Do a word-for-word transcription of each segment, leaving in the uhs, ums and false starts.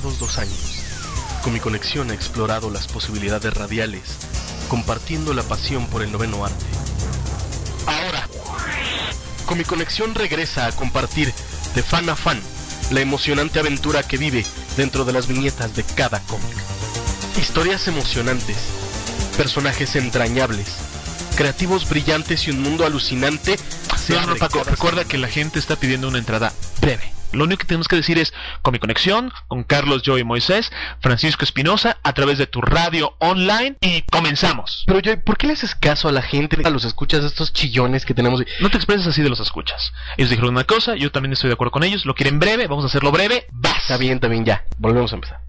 pasados dos años, Comiconexión ha explorado las posibilidades radiales, compartiendo la pasión por el noveno arte. Ahora, Comiconexión regresa a compartir de fan a fan la emocionante aventura que vive dentro de las viñetas de cada cómic. Historias emocionantes, personajes entrañables, creativos brillantes y un mundo alucinante. Sí, no, no, Paco, recuerda que la gente está pidiendo una entrada breve. Lo único que tenemos que decir es Comiconexión con Carlos, Joey, Moisés, Francisco Espinosa a través de tu radio online y comenzamos. Pero Joey, ¿por qué le haces caso a la gente, a los escuchas, a estos chillones que tenemos? No te expreses así de los escuchas. Ellos dijeron una cosa, yo también estoy de acuerdo con ellos. Lo quieren breve, vamos a hacerlo breve. ¡Vas! Está bien, está bien, ya. Volvemos a empezar.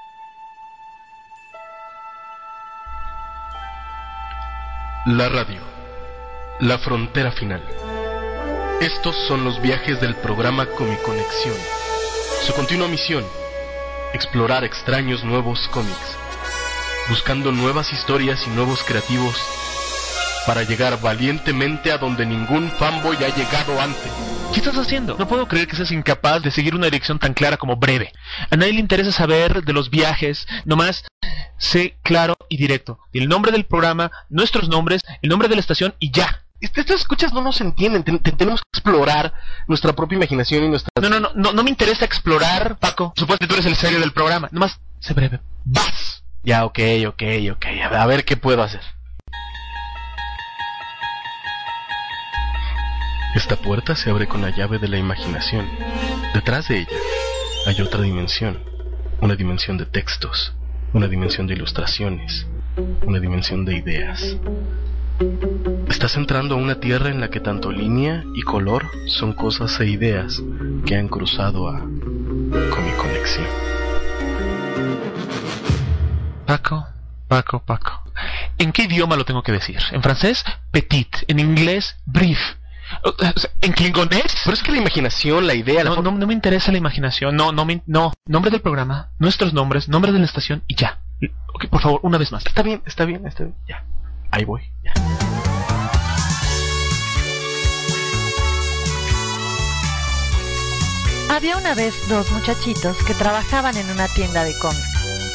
La radio, la frontera final. Estos son los viajes del programa Comiconexión. Su continua misión, explorar extraños nuevos cómics, buscando nuevas historias y nuevos creativos para llegar valientemente a donde ningún fanboy ha llegado antes. ¿Qué estás haciendo? No puedo creer que seas incapaz de seguir una dirección tan clara como breve. A nadie le interesa saber de los viajes, nomás sé claro y directo. El nombre del programa, nuestros nombres, el nombre de la estación y ya. Estas escuchas no nos entienden, ten- ten- tenemos que explorar nuestra propia imaginación y nuestra... No, no, no, no, no me interesa explorar, Paco. Supongo que tú eres el serio del programa. Nomás sé breve. ¡Vas! Ya, ok, ok, ok, a ver, a ver qué puedo hacer. Esta puerta se abre con la llave de la imaginación. Detrás de ella hay otra dimensión, una dimensión de textos, una dimensión de ilustraciones, una dimensión de ideas. Estás entrando a una tierra en la que tanto línea y color son cosas e ideas que han cruzado a Comiconexión. Paco, Paco, Paco. ¿En qué idioma lo tengo que decir? ¿En francés? Petit. ¿En inglés? Brief. ¿En klingonés? Pero es que la imaginación, la idea... La No, no, no me interesa la imaginación. No, no, me, no. Nombre del programa, nuestros nombres, nombre de la estación y ya. Ok, por favor, una vez más. Está bien, está bien, está bien, ya. Ahí voy, ya. Había una vez dos muchachitos que trabajaban en una tienda de cómics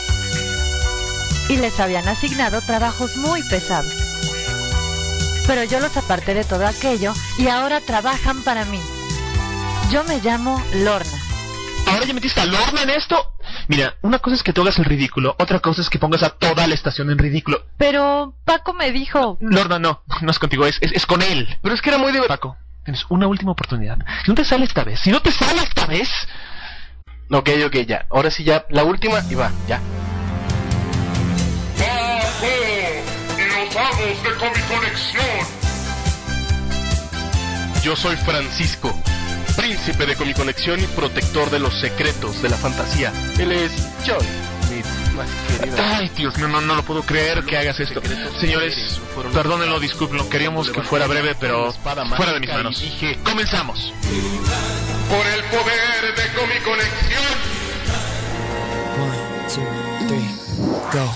y les habían asignado trabajos muy pesados. Pero yo los aparté de todo aquello y ahora trabajan para mí. Yo me llamo Lorna. ¿Ahora ya metiste a Lorna en esto? Mira, una cosa es que tú hagas el ridículo, otra cosa es que pongas a toda la estación en ridículo. Pero Paco me dijo... Lorna, no, no es contigo, es, es, es con él. Pero es que era muy divertido. Paco, tienes una última oportunidad. Si no te sale esta vez, si no te sale esta vez... Ok, ok, ya. Ahora sí ya, la última y va, ya. Los amos de Comiconexión. Yo soy Francisco, príncipe de Comiconexión y protector de los secretos de la fantasía. Él es Joy, mi más querida. Ay, Dios mío, no, no lo puedo creer que hagas esto. Señores, perdónenlo, discúlpenlo, queríamos que fuera breve, pero fuera de mis manos. Dije, Comenzamos. Por el poder de Comiconexión. One, two, three, go.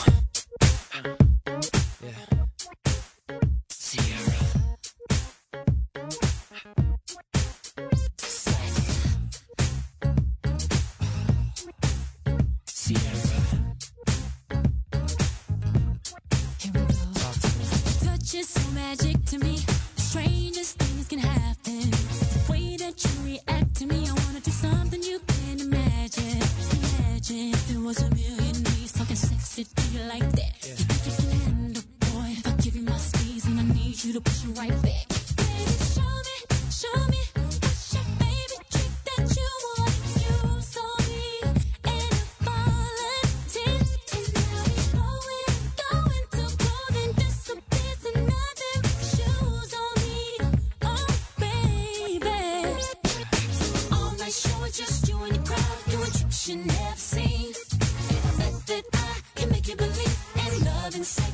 Never seen that I can make you believe in love and sex.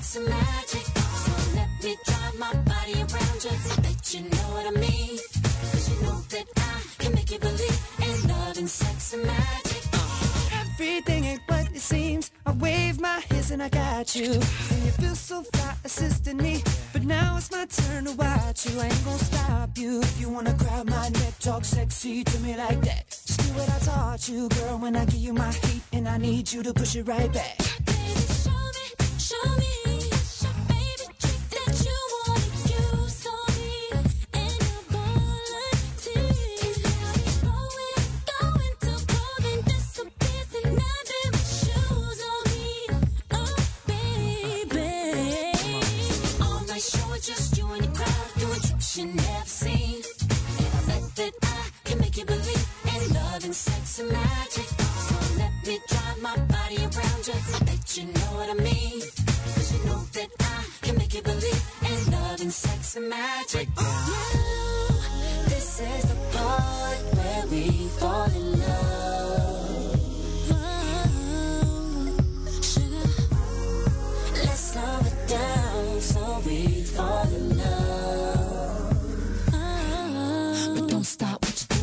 it seems. I wave my hands and I got you. And you feel so fly assisting me. But now it's my turn to watch you. I ain't gonna stop you. If you wanna grab my neck, talk sexy to me like that. Just do what I taught you, girl, when I give you my heat. And I need you to push it right back. Baby, show me, show me. Just you and your crowd doing tricks you never seen. And I bet that I can make you believe in love and sex and magic. So let me drive my body around you. I bet you know what I mean. Cause you know that I can make you believe in love and sex and magic. You, this is the part where we fall in love. Oh, sugar, let's slow it down so we fall in love. Oh, but don't stop what you're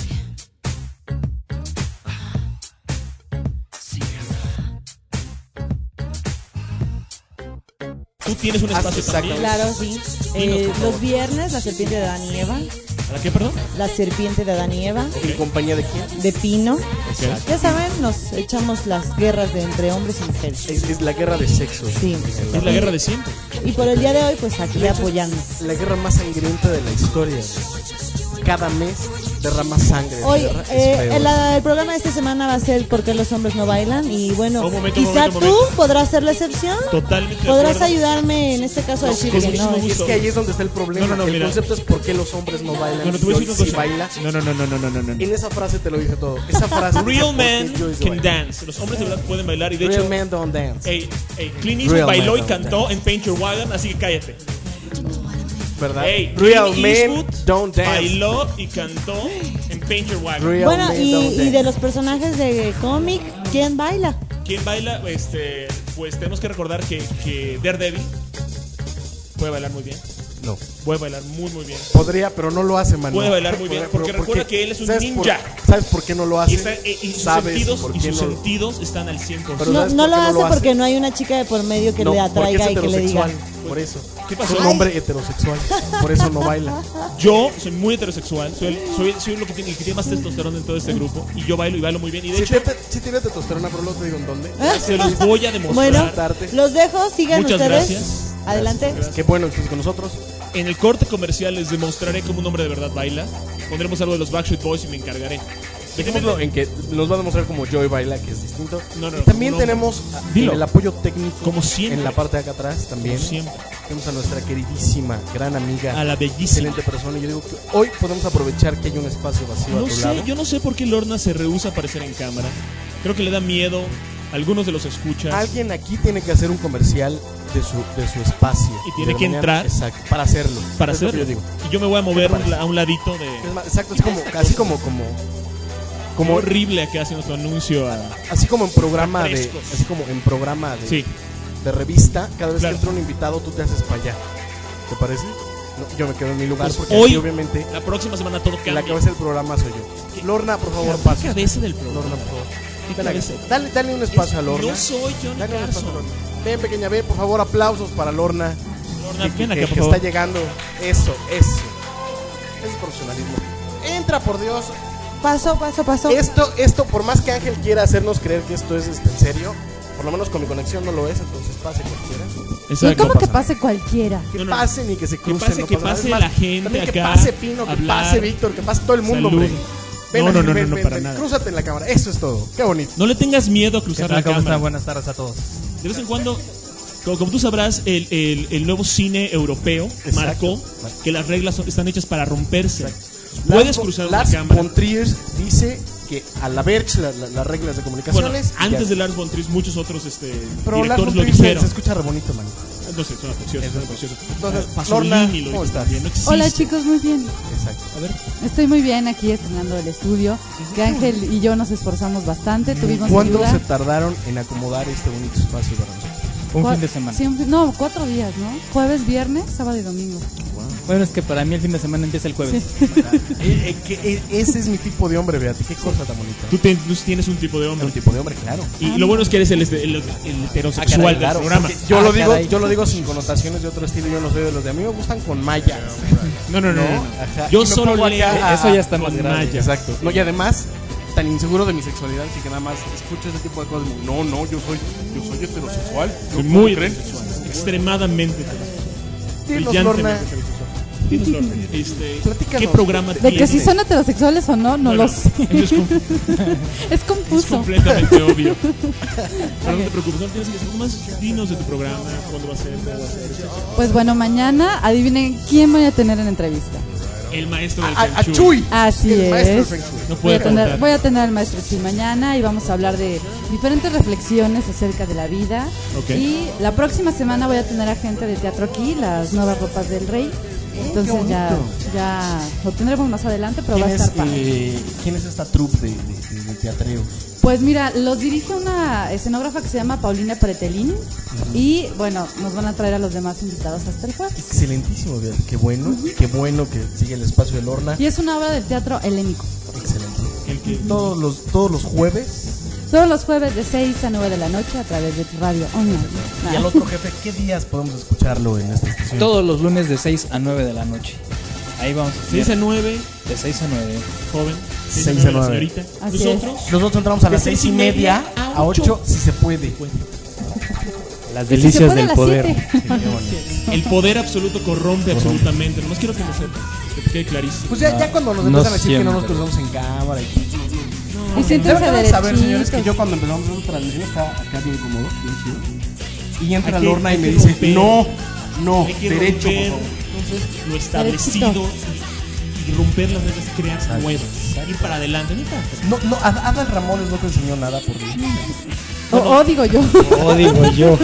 doing. Tú tienes un espacio también. Claro, sí. Eh, los viernes, la serpiente de Adán y Eva. ¿La qué, perdón? La serpiente de Adán y Eva. ¿En compañía de quién? De Pino. Okay. Ya saben, nos echamos las guerras de entre hombres y mujeres. Es, es la guerra de sexo. Sí. Es la guerra de siempre. Y por el día de hoy, pues aquí apoyando. La guerra más sangrienta de la historia. Cada mes derrama sangre. Hoy, guerra, eh, el, el programa de esta semana va a ser ¿Por qué los hombres no bailan? Y bueno, oh, momento, quizá momento, tú momento. podrás ser la excepción. Totalmente. Podrás ayudarme en este caso a decir con que muchísimo no. gusto. Es que ahí es donde está el problema. No, no, no, el mira. concepto es ¿por qué los hombres no bailan? No, no, te voy a decir Joyce una sí cosa. baila. No, no, no, no, no, no, no, no. En esa frase te lo dije todo. Esa frase. Real men dice, ¿por qué Joyce can baila? dance. Los hombres de verdad pueden bailar y de Real hecho, men don't dance. hey, hey, Clint Eastwood Real bailó men y don't cantó dance. en Paint Your Wagon, así que cállate. ¿Verdad? Hey, Real Clint men Eastwood don't dance. bailó y cantó en Paint Your Wagon. Real Bueno, men y, don't y dance. de los personajes de cómic, ¿quién baila? ¿Quién baila? Este, pues tenemos que recordar que, que Daredevil puede bailar muy bien. No. Puede bailar muy, muy bien. Podría, pero no lo hace, Manu. Puede bailar muy bien, Pero- porque pero ¿por recuerda qué? que él es un ¿Sabes ninja. Por, ¿Sabes por qué no lo hace? Y, está, y, y sus, ¿Sabes sentidos, por y qué sus no? sentidos están al cien por ciento. Pero No, ¿sabes no por lo qué no hace lo hace? porque no hay una chica de por medio que No, le porque atraiga es y que le diga. heterosexual, por eso. ¿Qué Es pasó? un hombre heterosexual, por eso no baila. Yo soy muy heterosexual, soy, soy, soy lo que tiene, el que tiene más testosterona en todo este grupo. Y yo bailo y bailo muy bien. Y de Si hecho, te, si tienes testosterona, pero luego te digo en dónde. se los voy a demostrar. Bueno, Darte. los dejo, sigan Muchas ustedes. gracias. Adelante. Gracias. Qué bueno que estés con nosotros. En el corte comercial les demostraré cómo un hombre de verdad baila. Pondremos algo de los Backstreet Boys y me encargaré. Dejémoslo en que nos va a demostrar como Joey baila, que es distinto. No, no, y también como un tenemos hombre. a- Dilo. el apoyo técnico Como siempre. en la parte de acá atrás también. Como siempre. Tenemos a nuestra queridísima, gran amiga, A la bellísima. excelente persona. Y yo digo que hoy podemos aprovechar que hay un espacio vacío No a tu sé, lado. yo no sé por qué Lorna se rehúsa a aparecer en cámara. Creo que le da miedo. Algunos de los escuchas. Alguien aquí tiene que hacer un comercial de su, de su espacio. Y tiene De que manera- entrar. Exacto, para hacerlo. Para Es lo hacerlo. que yo digo. Y yo me voy a mover ¿Qué te un la- a un ladito de. Es más, exacto, así como, así como, como, Como como, horrible que hace nuestro anuncio a. así como en programa de, Refrescos. así como en programa de, Sí. de revista. Cada vez Claro. que entra un invitado, tú te haces para allá. ¿Te parece? No, yo me quedo en mi lugar Pues porque hoy, aquí, obviamente, La próxima semana todo la cambia. cabeza del programa soy yo. Lorna, por favor, ¿Qué pasa. cabeza del programa? Lorna, por favor. ¿Qué Ven acá. cabeza? Dale, dale un espacio a Lorna. No soy Johnny Dale un espacio a Carson. Lorna. Ven, pequeña, ven, por favor, aplausos para Lorna. Lorna, que, ven que- acá, que por favor. está llegando. Eso, eso. Eso es profesionalismo. Entra, por Dios. Paso, paso, paso. Esto, esto, por más que Ángel quiera hacernos creer que esto es este, en serio, por lo menos con mi conexión no lo es, entonces pase cualquiera. Exacto. ¿Cómo que pasa pase cualquiera? Que No, no, pase ni que se Que cruce. pase, no que pasa nada. pase Es más, la gente también que acá, pase Pino, que hablar. pase Víctor, que pase todo el mundo, Salud. hombre. Ven, No, no, Ángel, no, ven, no, no, ven, para ven. nada. Crúzate en la cámara, eso es todo. Qué bonito. No le tengas miedo a cruzar la ¿Cómo cámara. están? Buenas tardes a todos. De vez en cuando, como, como tú sabrás, el, el, el nuevo cine europeo Exacto. marcó que las reglas son- están hechas para romperse. Puedes Lars- cruzar Lars la cámara. von Trier dice que a la Verge, la- la- las reglas de Bueno, comunicaciones. antes ya- de Lars von Trier, muchos otros este, Pero Lars directores von lo Trier se, dijeron. se escucha re bonito, man. No sé, suena precioso, suena precioso. Entonces, Pasolini Lorna, lo ¿cómo dijo estás? también, no existe. Hola chicos, muy bien. Exacto. A ver, Estoy muy bien aquí estrenando el estudio. Que Ángel y yo nos esforzamos bastante. Tuvimos ¿Cuánto ayuda. se tardaron en acomodar este bonito espacio para nosotros? Un Cua- fin de semana. Sí, un fin- no, cuatro días, ¿no? Jueves, viernes, sábado y domingo. Bueno, es que para mí el fin de semana empieza el jueves. Eh, eh, que, eh, ese es mi tipo de hombre, Beati. Qué cosa tan bonita. Tú, te- tú tienes un tipo de hombre. Un tipo de hombre, claro. Y lo bueno es que eres el, este- el- el heterosexual Ah, caray, del claro, programa. porque Yo Ah, lo digo, caray. yo lo digo sin connotaciones de otro estilo. Yo no soy de los de a mí me gustan con malla. No, no, no. no, no. Ajá. Yo Y me solo pongo leo. acá a- Eso ya está con más grave. malla. Exacto. No, y además tan inseguro de mi sexualidad que nada más escucho ese tipo de cosas. No, no, yo soy, yo soy heterosexual. Soy ¿Cómo muy creen? heterosexual. Extremadamente heterosexual. Dinos, Lorna. Brillantemente heterosexual. Dinos, Lorna, este, Platícanos. ¿qué programa De que tienes? si son heterosexuales o no, no Bueno, lo sé. eso es, com- Es es confuso. completamente obvio. Pero no te preocupes, no tienes que decir más. Dinos de tu programa, cuándo va a ser, cómo va a ser, etcétera. Pues bueno, mañana adivinen quién voy a tener en entrevista. El maestro del A, a Feng Shui. Chuy. Así El maestro del es. Feng Shui. No Voy puede a, tener, faltar. voy a tener al maestro Chi mañana y vamos a hablar de diferentes reflexiones acerca de la vida. Ok. Y la próxima semana voy a tener a gente de teatro aquí, las nuevas ropas del rey. Entonces qué ya, bonito. ya lo tendremos más adelante, pero va a ¿Quién es, estar padre. eh, ¿Quién es esta troupe de, de, de, de teatreo? Pues mira, los dirige una escenógrafa que se llama Paulina Pretelín. Y bueno, nos van a traer a los demás invitados hasta el jueves. Excelentísimo, Beati. Qué bueno, qué bueno que sigue el espacio de Lorna. Y es una obra del teatro helénico. Excelente. El que- Todos los, todos los jueves. Todos los jueves de seis a nueve de la noche a través de tu radio online. Y al otro jefe, ¿qué días podemos escucharlo en esta estación? Todos los lunes de seis a nueve de la noche. Ahí vamos a seis a estar. nueve, De seis a nueve. joven. seis a la nueve. señorita. Así Nosotros. Nosotros entramos a De las seis seis y media a ocho, si se puede. Las Si se delicias puede a del las poder. siete. El poder absoluto corrompe absolutamente. Nomás quiero que lo sepas. Que te quede clarísimo. Pues ya, ya cuando nos No empiezan a decir que no nos siempre. cruzamos en cámara y Y siéntense Deben de saber, señores, que derechitos. yo cuando empezamos esta transmisión estaba acá bien cómodo, bien chido. Y entra Hay que- Lorna y hay me que dice, romper. no, no, Hay que derecho, romper por favor. lo establecido y, y romper las reglas, crear Exacto. nuevas. Ir para adelante. No para atrás. No, no, Ad- Adal Ramones no te enseñó nada por Dios. O, o digo yo. Oh, digo yo.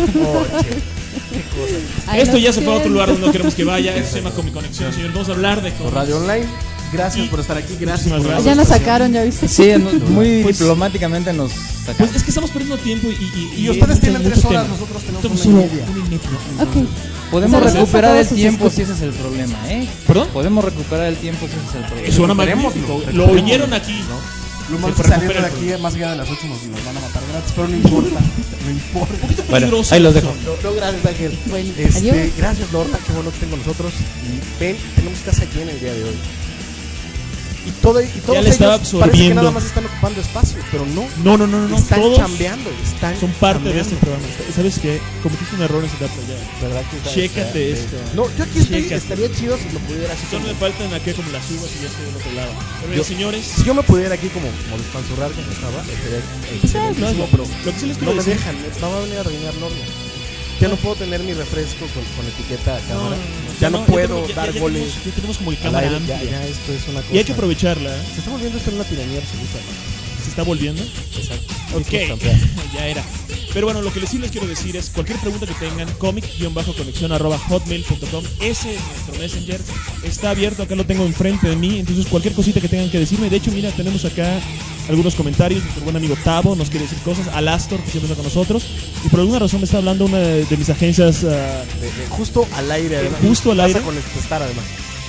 Ay, Esto no ya se fue a otro quieren. lugar donde no queremos que vaya. Esto se llama Comic Conexión, señor. Vamos a hablar de cómics. Radio Online, gracias Y- por estar aquí, gracias Muchísimas por gracias. Ya nos sacaron, ya viste. Sí, no- muy Pues- diplomáticamente nos sacaron. Pues es que estamos perdiendo tiempo y, y, Y hay ustedes mucho- tienen mucho tres horas, tema. nosotros tenemos Estamos una y solo media. una y media. Ok. Podemos Saludos a recuperar el todos sus tiempo escuchas. si ese es el problema, ¿eh? ¿Perdón? Podemos recuperar el tiempo si ese es el problema. Suena Recuperemos, magnífico. lo Lo recuperemos. oyeron aquí. Lo más Se que saliendo de recupera el aquí, más allá de las ocho, nos, nos van a matar gratis, pero no importa, no importa. Un poquito Bueno, peligroso. ahí los dejo. No, no, gracias, Ángel. Bueno, Este, adiós. gracias, Lorna, qué bueno que estén con nosotros. Y ven, tenemos casa llena el día de hoy. Y, todo, y todos le ellos estaba parece que absorbiendo. nada más están ocupando espacio, pero no. No, no, no, no. no. Están Todos chambeando, están son parte de este chambeando. programa. ¿Sabes qué? Cometiste un error en ese dato ya. ¿Verdad que está- Chécate está- esto. No, yo aquí estoy, Chécate. estaría chido si lo pudiera así Solo como- me faltan aquí como las uvas y ya estoy del otro lado. Pero bien, Yo- señores. Si yo me pudiera aquí como, como despanzurrar como estaba, estaría excelentísimo, claro. pero Lo que sí les no quiero me decir- dejan, me va a venir a regañar Lorna. Ya no puedo tener mi refresco con, con etiqueta a cámara. ya no, puedo tenemos- ya- dar ya goles tenemos- Ya tenemos como el al cámara aire. amplia. Ya, ya esto es una cosa. Y hay que aprovecharla. ¿eh? Se está volviendo esto una tiranía absoluta. Se está volviendo. Exacto. Ok, ya era. Pero bueno, lo que sí les quiero decir es cualquier pregunta que tengan, comic-conexión arroba hotmail punto com. Ese es nuestro messenger. Está abierto, acá lo tengo enfrente de mí. Entonces cualquier cosita que tengan que decirme. De hecho, mira, tenemos acá algunos comentarios. Nuestro buen amigo Tavo nos quiere decir cosas. Alastor, que siempre está con nosotros. Y por alguna razón me está hablando una de, de mis agencias. ah, De- de- justo al aire, además. Justo al Vas a aire. contestar, además.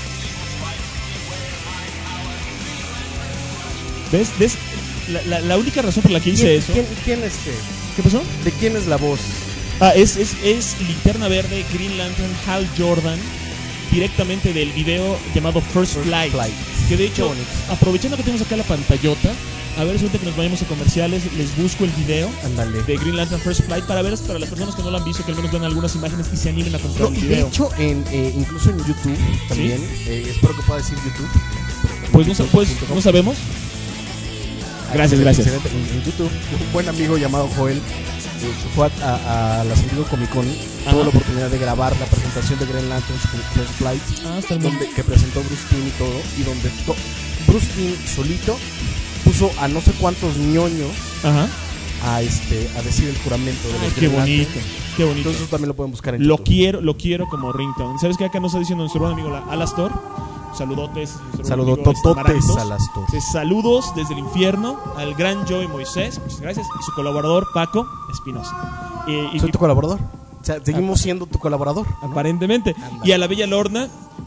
¿Ves? ¿Ves? La, la, la única razón por la que hice ¿Quién, eso. quién, quién, este, ¿Qué pasó? ¿De quién es la voz? Ah, es, es, es Linterna Verde, Green Lantern, Hal Jordan, directamente del video llamado First, First Flight, Flight. Que de Qué hecho, bonito. aprovechando que tenemos acá la pantallota, a ver si ahorita que nos vayamos a comerciales, les busco el video Ándale. de Green Lantern First Flight para ver, para las personas que no lo han visto, que al menos vean algunas imágenes y se animen a comprar No, el y de video. hecho, en, eh, incluso en YouTube también, eh, espero que pueda decir YouTube. Pues no, sa- pues, no sabemos. Gracias, gracias. Excelente. En, en YouTube, un buen amigo llamado Joel eh, fue a, a, a la San Diego Comic Con, tuvo Ajá. la oportunidad de grabar la presentación de Green Lantern First Flight, Ah, está muy donde, que presentó Bruce Timm y todo, y donde to- Bruce Timm solito puso a no sé cuántos ñoños Ajá. a este a decir el juramento de Ay, los qué Green bonito, Lantern. qué bonito. Entonces eso también lo pueden buscar en Lo YouTube. quiero, lo quiero como ringtone. ¿Sabes qué? Acá nos está diciendo nuestro buen amigo la- Alastor. Saludotes. nuestro buen amigo, este, Saludotototes Marantos. a las dos. Sí, saludos desde el infierno al gran Joey Moisés, muchas gracias, y su colaborador Paco Espinosa. Eh, y- Soy tu colaborador. O sea, seguimos siendo tu colaborador. ¿no? Aparentemente. Anda. Y a la bella Lorna,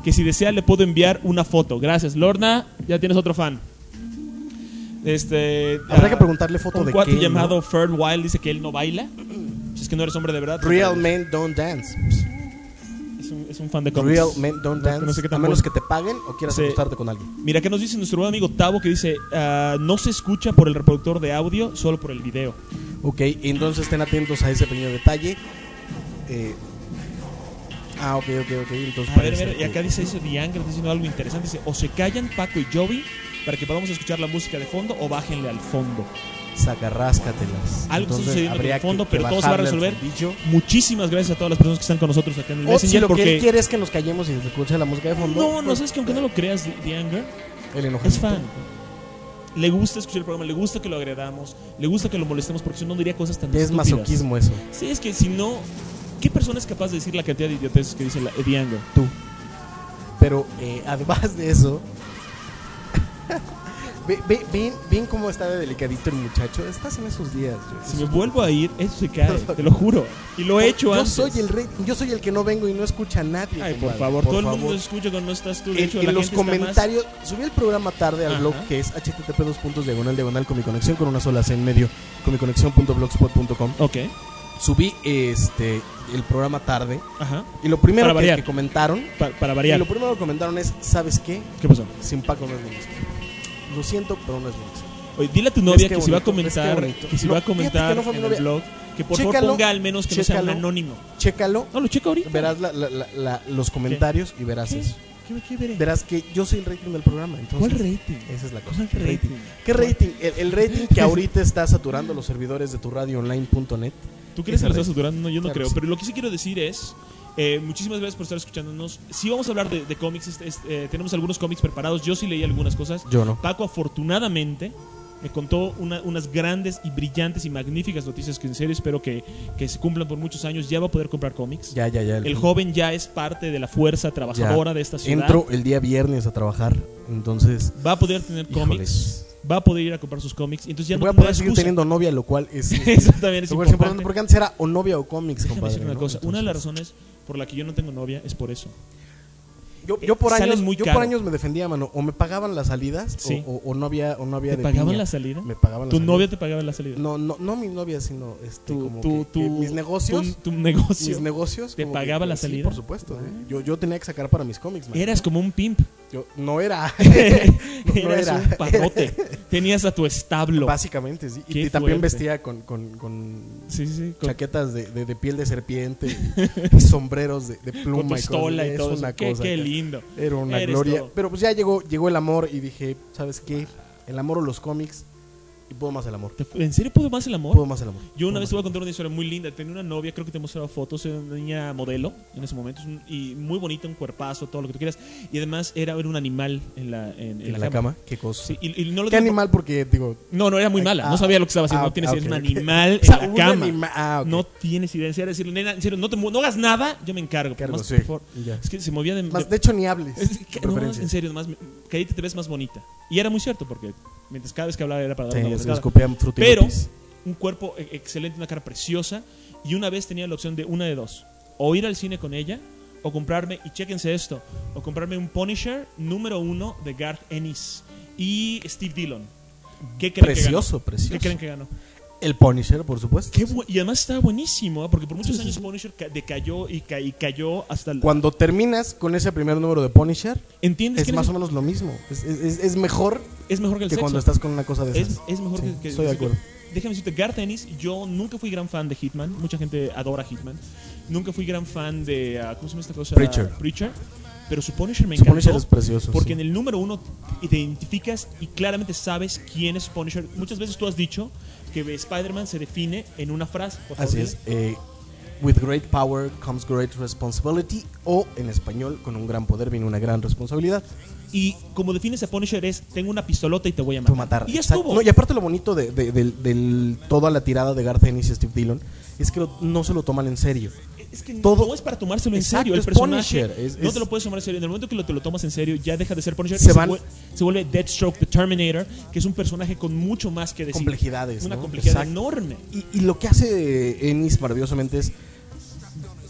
que si desea le puedo enviar una foto. Gracias, Lorna, ya tienes otro fan. Este, Habrá uh, que preguntarle foto un de cuate qué, llamado ¿no? Ferd Wild dice que él no baila. Si es que no eres hombre de verdad. Real men don't dance. Es un, es un fan de cómics. Real men don't No- dance. no sé qué tan a menos bueno. que te paguen o quieras Sí. acostarte con alguien. Mira, que nos dice nuestro buen amigo Tavo, que dice, ah, no se escucha por el reproductor de audio, solo por el video. Ok, entonces estén atentos a ese pequeño detalle. Eh, ah, ok, ok, ok. Entonces A ver, a parece ver, y que- acá dice eso, Diangra, diciendo algo interesante. Dice, o se callan Paco y Joey para que podamos escuchar la música de fondo o bájenle al fondo. Sacarráscatelas. Algo está Entonces, sucediendo con habría el fondo, que- pero que todo se va a bajarle al resolver. fundillo. Muchísimas gracias a todas las personas que están con nosotros acá en el O si Messenger. lo que porque él quiere es que nos callemos y se escuche la música de fondo. No, no, pues, sabes que aunque no lo creas, Diangra el enojado. es fan. Le gusta escuchar el programa, le gusta que lo agredamos, le gusta que lo molestemos porque si no diría cosas tan Es estúpidas. masoquismo eso. Sí, es que si no, ¿qué persona es capaz de decir la cantidad de idioteces que dice la, Diangra? Tú. Pero eh, además de eso, ve, ve, ven, ven cómo está de delicadito el muchacho. Estás en esos días. Yo, Si me vuelvo a ir, eso se cae, te lo juro. Y lo he hecho yo antes. soy el rey, yo soy el que no vengo y no escucha a nadie. Ay, por compadre, favor, por todo el favor. mundo escucha cuando no estás tú. De En, hecho, en la los gente está más- comentarios, subí el programa tarde al Ajá. blog que es http dos puntos diagonal diagonal comiconexión con una sola C en medio, comiconexión punto blogspot punto com. Ok. Subí este el programa tarde. Ajá. Y lo primero Para que, variar. que comentaron, Pa- para variar. y lo primero que comentaron es, ¿sabes qué? ¿Qué pasó? Sin Paco no es lo mismo. Lo siento, pero no es lo mismo. Oye, dile a tu Es novia que que si va a bonito, es que comentar, bonito. que si No, va a fíjate comentar que no fue mi en el novia. blog, que por Chécalo, favor ponga al menos que no sea un chécalo. anónimo. Chécalo. No, lo checa ahorita. Verás la- la- la- la- los comentarios y verás ¿Qué? eso. ¿Qué, qué veré? Verás que yo soy el rating del programa. Entonces, ¿Cuál rating? Esa es la cosa. ¿Cuál ¿Qué rating? ¿Qué rating? El, el rating que ahorita está saturando los servidores de tu radio online punto net. ¿Tú crees que Ese lo estás rating. saturando? No, yo no Claro creo. que sí. Pero lo que sí quiero decir es, eh, muchísimas gracias por estar escuchándonos. Sí vamos a hablar de, de cómics. Este, este, eh, tenemos algunos cómics preparados. Yo sí leí algunas cosas. Yo no. Paco, afortunadamente, me contó una- unas grandes y brillantes y magníficas noticias que en serio espero que, que se cumplan por muchos años. Ya va a poder comprar cómics. Ya, ya, ya. El joven ya es parte de la fuerza trabajadora de esta ciudad. Entro el día viernes a trabajar. Entonces, Va a poder tener híjoles. cómics. Va a poder ir a comprar sus cómics. Y entonces ya voy no a tendrá poder seguir excusa. teniendo novia, lo cual es. Eso también es lo cual importante. Porque antes era o novia o cómics, Déjame compadre. decirte una ¿no? cosa. Una de las Entonces, razones por la que yo no tengo novia es por eso. Yo, yo por Salen años, muy yo caro. por años me defendía, mano. O me pagaban las salidas Sí. o, o- o no había, o no había ¿Te de pagaban piña. la salida? Me pagaban la ¿Tu salida. novia te pagaba la salida? No, no, no mi novia, sino este, Tu- como tu- que- tu- que mis negocios. tu- tu negocio. Mis negocios. ¿Te como que- pagaba la sí, salida? por supuesto. ¿eh? Yo, yo tenía que sacar para mis cómics, man. Eras como un pimp. Yo no era. no, no Eras era. un parrote. Tenías a tu establo. Básicamente, sí. Y, Qué y también fuerte. vestía con, con, con Sí, sí, con- chaquetas de, de, de piel de serpiente y sombreros de, de pluma Con tu y pistola cosas. y Es todo una eso. Qué, cosa qué que- lindo. Era una Eres gloria. todo. Pero pues ya llegó, llegó el amor y dije, ¿sabes qué? El amor o los cómics y puedo más el amor. ¿Te- ¿En serio puedo más el amor? Puedo más el amor. Yo una Puedo vez más te voy a contar una historia muy linda. Tenía una novia, creo que te he mostrado fotos, era una niña modelo en ese momento, es un- y muy bonita, un cuerpazo, todo lo que tú quieras. Y además era, era un animal en la, en, en ¿En la, la cama. cama? ¿Qué cosa? Sí, y, y no lo ¿Qué digo- animal? Porque, digo... No, no, era muy mala. No Ah, sabía lo que estaba haciendo. ah, no tienes ah, idea. Es un ok, ok. animal O sea, en la un cama. anima- ah, ok. No tienes idea. En serio, decirle, nena, en serio, no, te mu- no hagas nada, yo me encargo. Cargo, Más, sí, por favor. ya. Es que se movía de... Más, de hecho, ni hables. Es- de no, preferencia. en serio, nomás, que ahí te ves más bonita. Y era muy cierto, porque mientras cada vez que hablaba era para dar Sí, una se bofetada. escupían Pero frutilopis. un cuerpo e- excelente, una cara preciosa. Y una vez tenía la opción de una de dos. O ir al cine con ella, o comprarme, y chéquense esto, o comprarme un Punisher número uno de Garth Ennis y Steve Dillon. ¿Qué creen Precioso, que ganó? precioso. ¿Qué creen que ganó? El Punisher, por supuesto. Qué bu- y además estaba buenísimo, ¿eh? Porque por muchos Sí, sí, años sí. Punisher ca- decayó y, ca- y cayó hasta el... Cuando terminas con ese primer número de Punisher, ¿Entiendes es que más eres- o menos lo mismo. Es, es- es- es mejor es mejor que el que sexo? cuando estás con una cosa de Es, esas. es mejor Sí, que, que- estoy de que- acuerdo. Déjame decirte, Garth Ennis, yo nunca fui gran fan de Hitman. Mucha gente adora Hitman. Nunca fui gran fan de... ah, ¿cómo se llama esta cosa? Preacher. Preacher. Pero su Punisher me Su encantó. Punisher es precioso, Porque sí. en el número uno te identificas y claramente sabes quién es Punisher. Muchas veces tú has dicho que Spider-Man se define en una frase. Por favor, Así dile. es. eh, with great power comes great responsibility. O en español, con un gran poder viene una gran responsabilidad. Y como defines a Punisher es, tengo una pistolota y te voy a Te matar. matar. Y ya Exacto. estuvo. No, y aparte lo bonito de, de- del, del- toda la tirada de Garth Ennis y Steve Dillon es que lo- no se lo toman en serio. Es que Todo- no es para tomárselo en Exacto, serio. El es personaje Punisher, es- no es- te lo puedes tomar en serio. En el momento que lo, te lo tomas en serio, ya deja de ser Punisher. Se y van- vuel- se vuelve Deathstroke the Terminator, que es un personaje con mucho más que decir. Complejidades, Una ¿no? complejidad Exacto. enorme. Y, y lo que hace Ennis maravillosamente es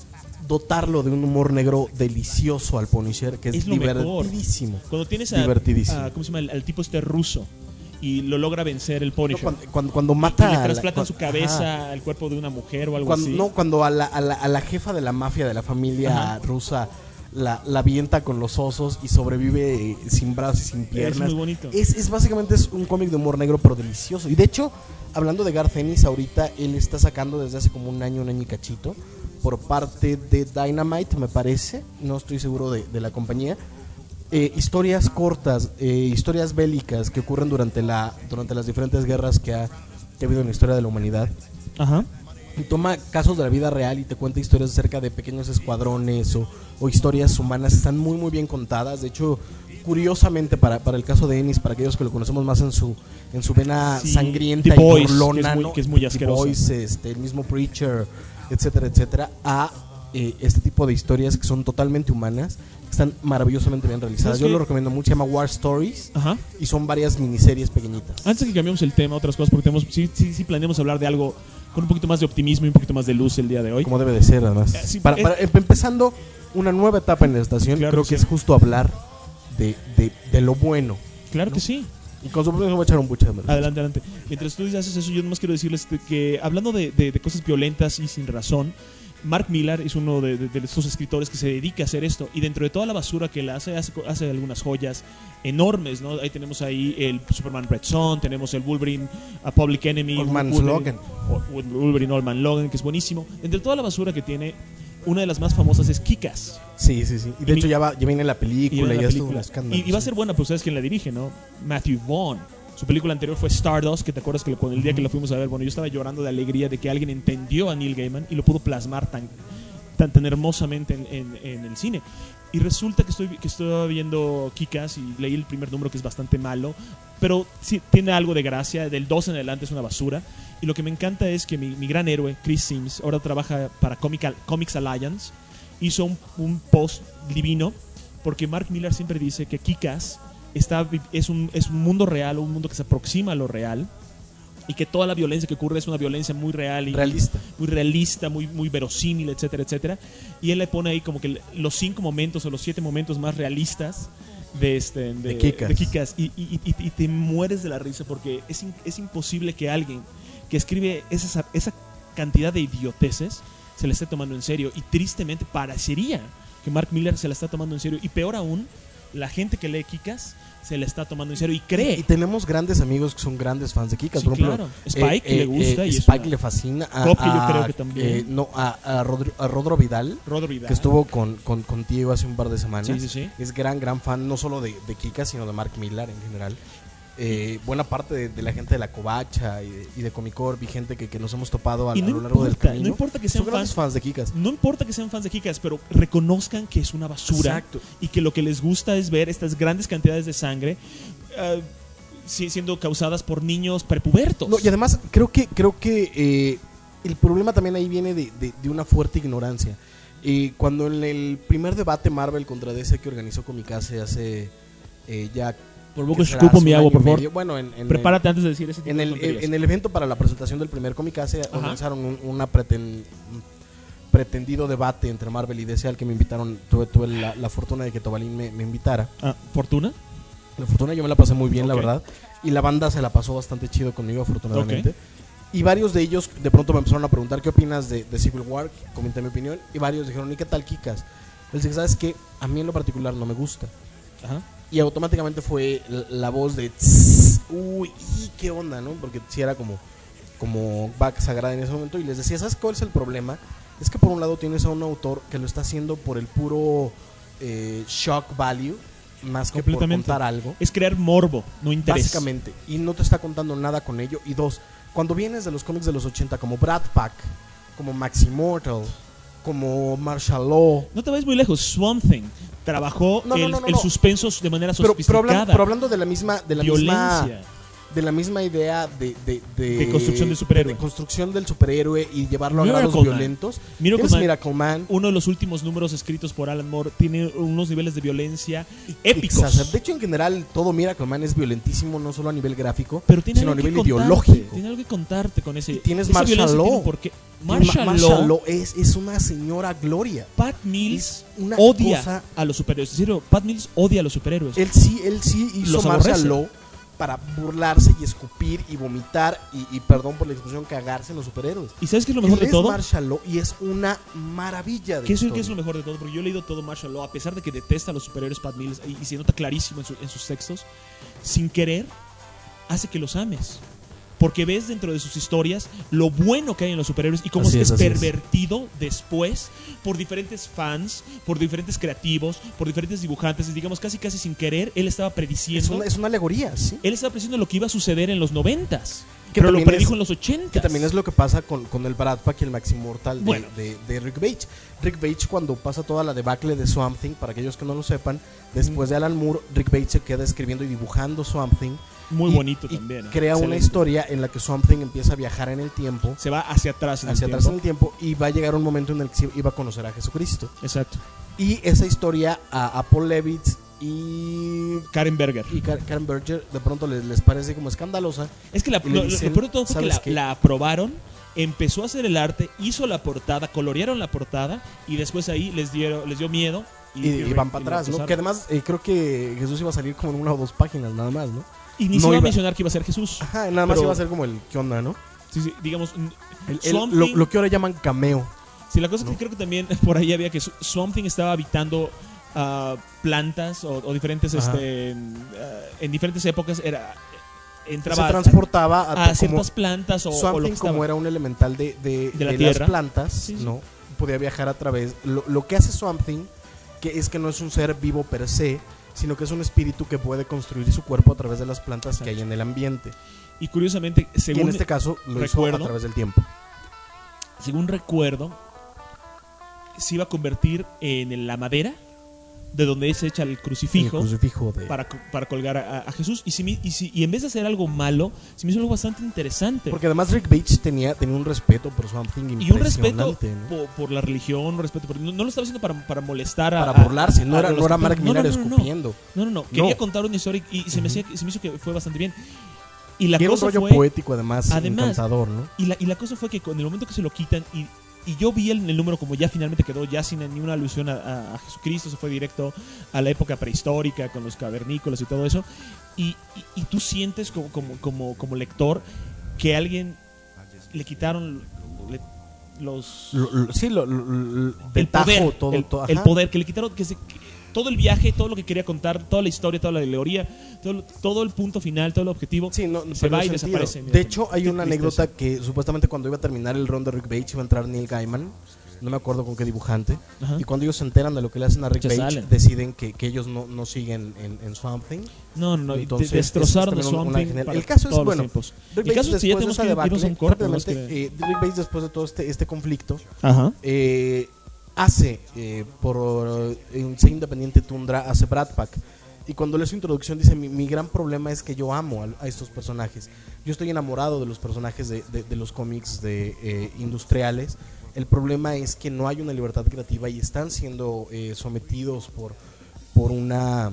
dotarlo de un humor negro delicioso al Punisher, que es, Es lo divertidísimo. mejor. Cuando tienes a, divertidísimo. a- ¿cómo se llama? Al, al tipo este ruso y lo logra vencer el Punisher. No, cuando, cuando, cuando Y- mata y le a la- trasplantan cu- su cabeza ajá. al cuerpo de una mujer o algo Cuando, así. no, cuando a la, a, la, a la jefa de la mafia de la familia Ajá. rusa la, la avienta con los osos y sobrevive eh, sin brazos y sin piernas. muy bonito. Es, es básicamente es un cómic de humor negro, pero delicioso. Y de hecho, hablando de Garth Ennis, ahorita él está sacando desde hace como un año, un año y cachito, por parte de Dynamite, me parece, no estoy seguro de, de la compañía, eh, historias cortas, eh, historias bélicas que ocurren durante, la, durante las diferentes guerras que ha, que ha habido en la historia de la humanidad. Ajá. Y toma casos de la vida real y te cuenta historias acerca de pequeños escuadrones o, o historias humanas. Están muy muy bien contadas. De hecho, curiosamente para, para el caso de Ennis, para aquellos que lo conocemos más en su en su vena Sí, sangrienta The y Boys, burlona, que es muy- ¿no? que es muy The asquerosa. Boys, este, el mismo Preacher, etcétera, etcétera, a eh, este tipo de historias que son totalmente humanas, que están maravillosamente bien realizadas. ¿Sabes Yo qué? lo recomiendo mucho, se llama War Stories. Ajá. Y son varias miniseries pequeñitas. Antes de que cambiemos el tema, otras cosas, porque tenemos, sí, sí, sí planeamos hablar de algo con un poquito más de optimismo y un poquito más de luz el día de hoy. Como debe de ser, además. Eh, sí, para, es- para- em- empezando una nueva etapa en la estación, Claro creo que que sí. es justo hablar de, de, de lo bueno. Claro ¿no? que sí. Y con su permiso voy a echar un buche de emergencia. Adelante, adelante. Mientras tú haces eso, yo nomás quiero decirles que, que hablando de, de- de cosas violentas y sin razón, Mark Millar es uno de, de- de estos escritores que se dedica a hacer esto, y dentro de toda la basura que él hace, hace, hace algunas joyas enormes, ¿no? Ahí tenemos ahí el Superman Red Son, tenemos el Wolverine a Public Enemy, Old Man Wolverine, Logan. o- Wolverine Old Man Logan, que es buenísimo. Entre toda la basura que tiene, una de las más famosas es Kick-Ass. Sí, sí, sí. Y de Y hecho mi- ya, va, ya viene la Y, película, la ya estuvo película. un escándalo. Y- y va a ser buena, pues sabes quién la dirige, ¿no? Matthew Vaughn. Su película anterior fue Stardust, que te acuerdas que con el día que la fuimos a ver, bueno, yo estaba llorando de alegría de que alguien entendió a Neil Gaiman y lo pudo plasmar tan, tan, tan hermosamente en, en- en el cine. Y resulta que estoy que estaba viendo Kick-Ass y leí el primer número, que es bastante malo, pero sí tiene algo de gracia. Del dos en adelante es una basura. Y lo que me encanta es que mi, mi gran héroe, Chris Sims, ahora trabaja para Comic- Comics Alliance, hizo un, un post divino, porque Mark Millar siempre dice que Kick-Ass está, es, un, es un mundo real, un mundo que se aproxima a lo real, y que toda la violencia que ocurre es una violencia muy real y Realista. muy realista, muy, muy verosímil, etcétera, etcétera. Y él le pone ahí como que los cinco momentos o los siete momentos más realistas de este de, De Kick-Ass. de Kick-Ass. Y, y- y- y te mueres de la risa, porque es, in- es imposible que alguien que escribe esa, esa cantidad de idioteces se la esté tomando en serio. Y tristemente parecería que Mark Millar se la está tomando en serio. Y peor aún, la gente que lee Kick-Ass se la está tomando en serio y cree. Y tenemos grandes amigos que son grandes fans de Kick-Ass. Sí, por ejemplo, claro. Spike le gusta y es Spike una- le fascina. A, Cop, que yo a- creo que también. eh, no, a, a, Rodri- a Rodro Vidal, Rodro Vidal. que estuvo con, con, contigo hace un par de semanas. Sí, sí, sí. Es gran, gran fan, no solo de, de Kick-Ass, sino de Mark Millar en general. Eh, buena parte de, de la gente de la Covacha y de, y de Comicorp y gente que, que nos hemos topado a, Y a no lo largo del importa, camino. no importa que sean son grandes fans- fans de Kick-Ass. No importa que sean fans de Kick-Ass, pero reconozcan que es una basura. Exacto. Y que lo que les gusta es ver estas grandes cantidades de sangre eh, si- siendo causadas por niños prepubertos. No, y además creo que creo que eh, el problema también ahí viene de, de- de una fuerte ignorancia. Eh, cuando en el primer debate Marvel contra D C que organizó Comicase hace eh, ya Por poco ¿qué será? escupo Hace mi un agua, año por y favor. medio. Bueno, en, en Prepárate el, antes de decir ese tipo en de el, tonterías. en el evento para la presentación del primer Comicase organizaron un una preten- un pretendido debate entre Marvel y D C al que me invitaron. Tuve, tuve la, la fortuna de que Tobalín me, me invitara. Ah, ¿Fortuna? La fortuna, yo me la pasé muy bien, la Ok. verdad. Y la banda se la pasó bastante chido conmigo, afortunadamente. Y varios de ellos de pronto me empezaron a preguntar qué opinas de, de Civil War. Comenté mi opinión. Y varios dijeron, ¿y qué tal Kick-Ass? Les dije, ¿sabes qué? A mí en lo particular no me gusta. Ajá. Y automáticamente fue la, la voz de tss, uy, y qué onda, ¿no? Porque sí era como, como vaca sagrada en ese momento. Y les decía, ¿sabes cuál es el problema? Es que por un lado tienes a un autor que lo está haciendo por el puro eh, shock value, más que por Completamente. contar algo. Es crear morbo, no interés. Básicamente. Y no te está contando nada con ello. Y dos, cuando vienes de los cómics de los ochenta como Brad Pack, como Max Immortal, como Marshall Law. No te vayas muy lejos. Swamp Thing trabajó No, no, el, no, no, el no. suspenso de manera Pero, pero, sofisticada. hablando, pero hablando de la misma, de la Violencia. misma, de la misma idea de de, de, De construcción del superhéroe. de construcción del superhéroe y llevarlo a Miracle grados Man. violentos. Miracle Tienes Man, Miracle Man. Uno de los últimos números escritos por Alan Moore tiene unos niveles de violencia épicos. Exacto. De hecho, en general, todo Miracle Man es violentísimo, no solo a nivel gráfico, Pero tiene sino a algo que nivel contarte, ideológico. Tiene algo que contarte con ese. Y tienes esa Marshall violencia Law. tiene por qué- Ma- Marshall, Marshall Law, Law es, es una señora gloria. Pat Mills Es una odia cosa- a los superhéroes. Es decir, Pat Mills odia a los superhéroes. Él sí, él sí hizo Los Marshall aborrece. Law para burlarse y escupir y vomitar y, y perdón por la expresión, cagarse en los superhéroes. ¿Y sabes qué es lo mejor Él de todo? Es Marshall Law y es una maravilla de ¿Qué es, historia. qué es lo mejor de todo? Porque yo he leído todo Marshall Law, a pesar de que detesta a los superhéroes Pat Mills, y, y se nota clarísimo en, su- en sus textos, sin querer, hace que los ames. Porque ves dentro de sus historias lo bueno que hay en los superhéroes y cómo Así es, es, que es así es. pervertido después por diferentes fans, por diferentes creativos, por diferentes dibujantes. Y digamos, casi casi sin querer, él estaba prediciendo. Es una, es una alegoría, sí. Él estaba prediciendo lo que iba a suceder en los noventas. Que Pero lo también predijo es- en los ochentas. Que también es lo que pasa con, con el Brad Pack y el Maximortal de, Bueno. de, de Rick Veitch. Rick Veitch, cuando pasa toda la debacle de Swamp Thing, para aquellos que no lo sepan, después de Alan Moore, Rick Veitch se queda escribiendo y dibujando Swamp Thing. Muy y- bonito y también, ¿eh? Crea una Excelente. historia en la que Swamp Thing empieza a viajar en el tiempo. Se va hacia atrás en hacia el atrás tiempo. en el tiempo y va a llegar un momento en el que se iba a conocer a Jesucristo. Exacto. Y esa historia a, a Paul Levitz y Karen Berger. y Ka- Karen Berger de pronto les, les parece como escandalosa. Es que la, Y le lo, lo- dicen, lo peor de todo fue que ¿sabes la, qué? la aprobaron, empezó a hacer el arte, hizo la portada, colorearon la portada y después ahí les dieron, les dio miedo Y, y van para atrás, ¿no? Que además eh, creo que Jesús iba a salir como en una o dos páginas nada más, ¿no? Y ni No se iba a iba- mencionar que iba a ser Jesús. Ajá, nada más Pero- iba a ser como el ¿qué onda, no? Sí, sí, digamos, El- el- Swamp lo, Thing- lo que ahora llaman cameo. Sí, la cosa es que creo que también por ahí había que Su- Swamp Thing estaba habitando ah, plantas o, o diferentes, Ajá. este, en, ah, en diferentes épocas era entraba Se a- transportaba a, a to- ciertas como- plantas o, Swamp o lo Thing, que estaba. como era un elemental de, de, De la de tierra. las plantas, Sí, sí. ¿no? Podía viajar a través. Lo, lo que hace Swamp Thing, que es que no es un ser vivo per se, sino que es un espíritu que puede construir su cuerpo a través de las plantas que hay en el ambiente. Y curiosamente, Y según en este caso lo recuerdo, hizo a través del tiempo. según recuerdo, se iba a convertir en la madera de donde se echa el crucifijo, El crucifijo de- para, co- para colgar a, a Jesús. Y, si, me- y, si- y en vez de hacer algo malo, se me hizo algo bastante interesante. Porque además Rick Veitch tenía, tenía un respeto por Swamp Thing Y un respeto impresionante, ¿no? por, por la religión, un respeto por, no, no lo estaba haciendo para, para molestar a. Para a- burlarse, no a era- los no era que- Mark Millar no, escupiendo. No, no, no. Quería No. contar una historia y, y se, me hacía- se me hizo que fue bastante bien. Y la Y era un cosa rollo fue, poético, además, además, encantador, ¿no? Y la, y la cosa fue que con el momento que se lo quitan y, y yo vi el, el número como ya finalmente quedó, ya sin ninguna alusión a, a- a Jesucristo, se fue directo a la época prehistórica con los cavernícolas y todo eso. Y, y- y tú sientes como, como, como, como lector que a alguien le quitaron le- los... Lo- lo- sí, lo, lo- lo- de el tajo, poder, todo, el, todo, el ajá. poder que le quitaron, que se- que- todo el viaje, todo lo que quería contar, toda la historia, toda la alegoría, todo, todo el punto final, todo el objetivo, se Pero va y en sentido. desaparece. De hecho, hay Qué una tristeza. anécdota que supuestamente cuando iba a terminar el ron de Rick Veitch iba a entrar Neil Gaiman, no me acuerdo con qué dibujante, Ajá. y cuando ellos se enteran de lo que le hacen a Rick Ya Veitch, salen. deciden que, que ellos no, no siguen en, en Swamp Thing. No, no, no, y Entonces, de- destrozaron es- es de también Swamp una Thing genial- para El caso es, todos los bueno, tiempos. Rick El caso Veitch es que ya después de tenemos esa que irnos a un debacle, corte, ¿no? Es rápidamente, que- eh, Rick Bates, después de todo este, este conflicto, Ajá. eh, hace eh, por eh, un sello independiente Tundra, hace Brad Pack. Y cuando lee su introducción dice, mi, mi gran problema es que yo amo a, a estos personajes. Yo estoy enamorado de los personajes de, de- de los cómics de, eh, industriales. El problema es que no hay una libertad creativa y están siendo eh, sometidos por, por, una,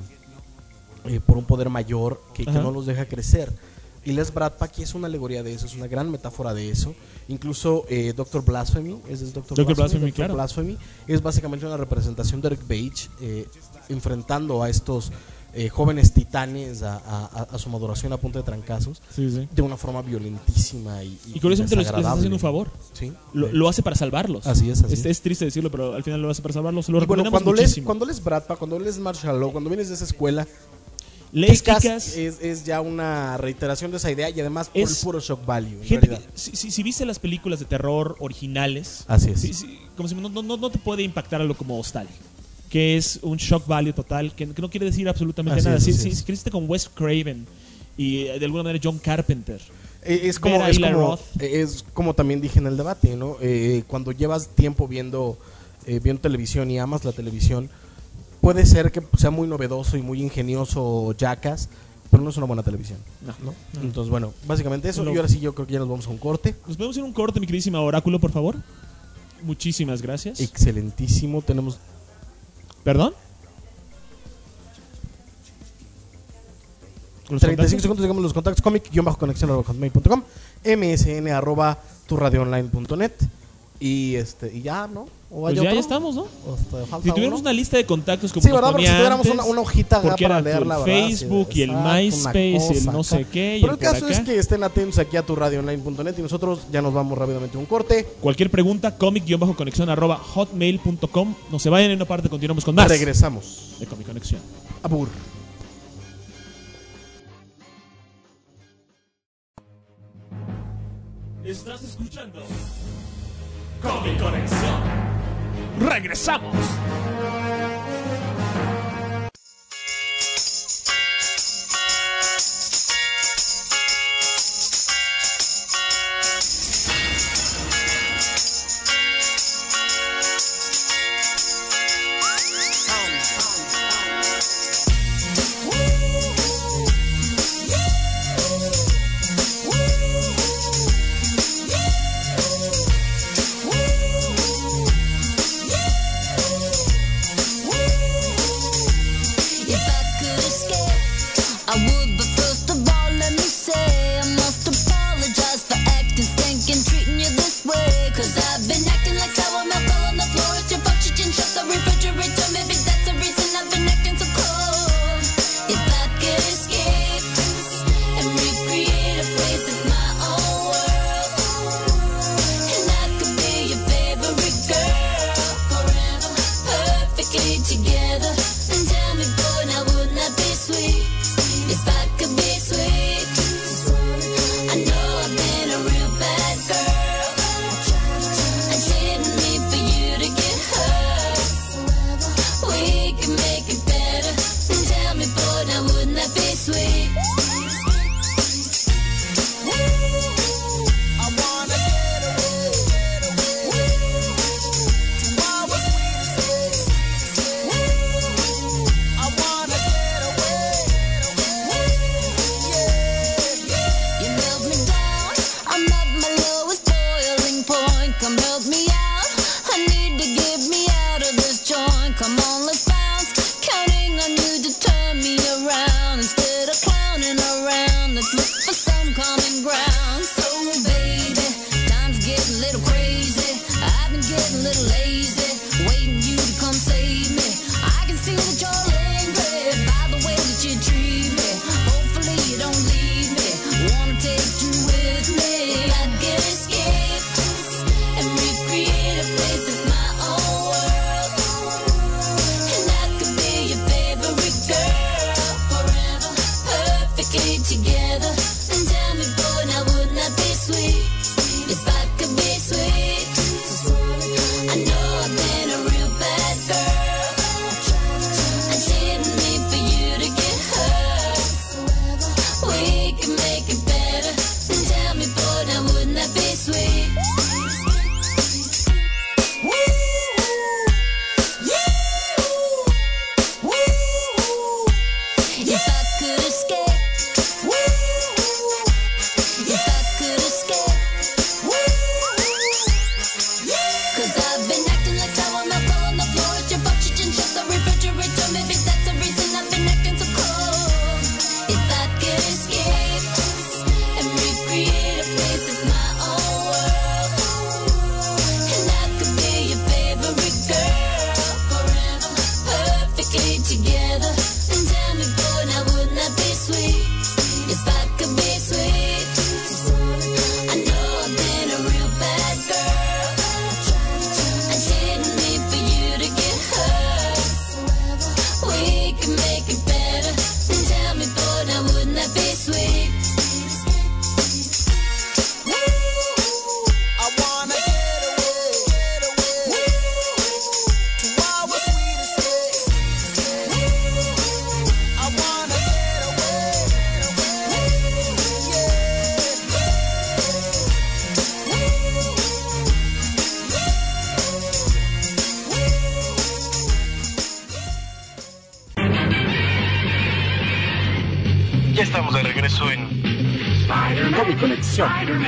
eh, por un poder mayor que, que Ajá. no los deja crecer. Y Les Brad Pack es una alegoría de eso, es una gran metáfora de eso. Incluso eh, Doctor Blasphemy, ese es Doctor Doctor Blasphemy, Blasphemy, Doctor claro. Blasphemy, es básicamente una representación de Rick Veitch eh, enfrentando a estos eh, jóvenes titanes a, a- a- a su maduración a punto de trancazos, Sí, sí. de una forma violentísima y, Y curiosamente les, les está desagradable. haciendo un favor. Sí. Lo, lo hace para salvarlos. Así es, así es. Es triste decirlo, pero al final lo hace para salvarlos. Lo Y bueno, recomendamos cuando lees, muchísimo. cuando lees Brad Pack, cuando lees Marshall Law, cuando vienes de esa escuela, Lees Kick-Ass Kick-Ass. es, es ya una reiteración de esa idea y además por Es el puro shock value. En Gente, realidad. que- si, si- si viste las películas de terror originales, Así es. si- si- como si no, no, no- no te puede impactar algo como Hostal, que es un shock value total, que, que no quiere decir absolutamente Así nada. es, Si, así si, es. si creciste con Wes Craven y eh, de alguna manera John Carpenter, Eh, Es como, ver a es, Eli como, Roth. eh, es como también dije en el debate, ¿no? Eh, cuando llevas tiempo viendo, eh, viendo televisión y amas la televisión, puede ser que sea muy novedoso y muy ingenioso Jackass, pero no es una buena televisión. No, ¿no? no. Entonces, bueno, básicamente eso. Lo- Y ahora sí, yo creo que ya nos vamos a un corte. ¿Nos podemos ir a un corte, mi queridísima Oráculo, por favor? Muchísimas gracias. Excelentísimo. Tenemos. ¿Perdón? ¿Los treinta y cinco contactos? segundos, digamos los contactos. Comic-conexión arroba hotmail punto com, msn arroba turradioonline punto net. Y este, y ya, ¿no? ¿O hay Pues ya, otro? ya estamos, ¿no? ¿O hasta falta Si tuviéramos uno? una lista de contactos como Sí, nos ¿verdad? Porque ponía si tuviéramos antes, una, una hojita acá porque para era leerla, el ¿verdad? Facebook Sí, y el exacto, una MySpace y el cosa no sé acá. qué y Pero el el por caso acá. es que estén atentos aquí a turradioonline punto net y nosotros ya nos vamos rápidamente a un corte. Cualquier pregunta, comic-conexión arroba hotmail punto com. No se vayan en una parte, continuamos con más. Regresamos. De Comic Conexión. Abur. Estás escuchando Comic Conexión. Regresamos. regreso en Comic Conexión.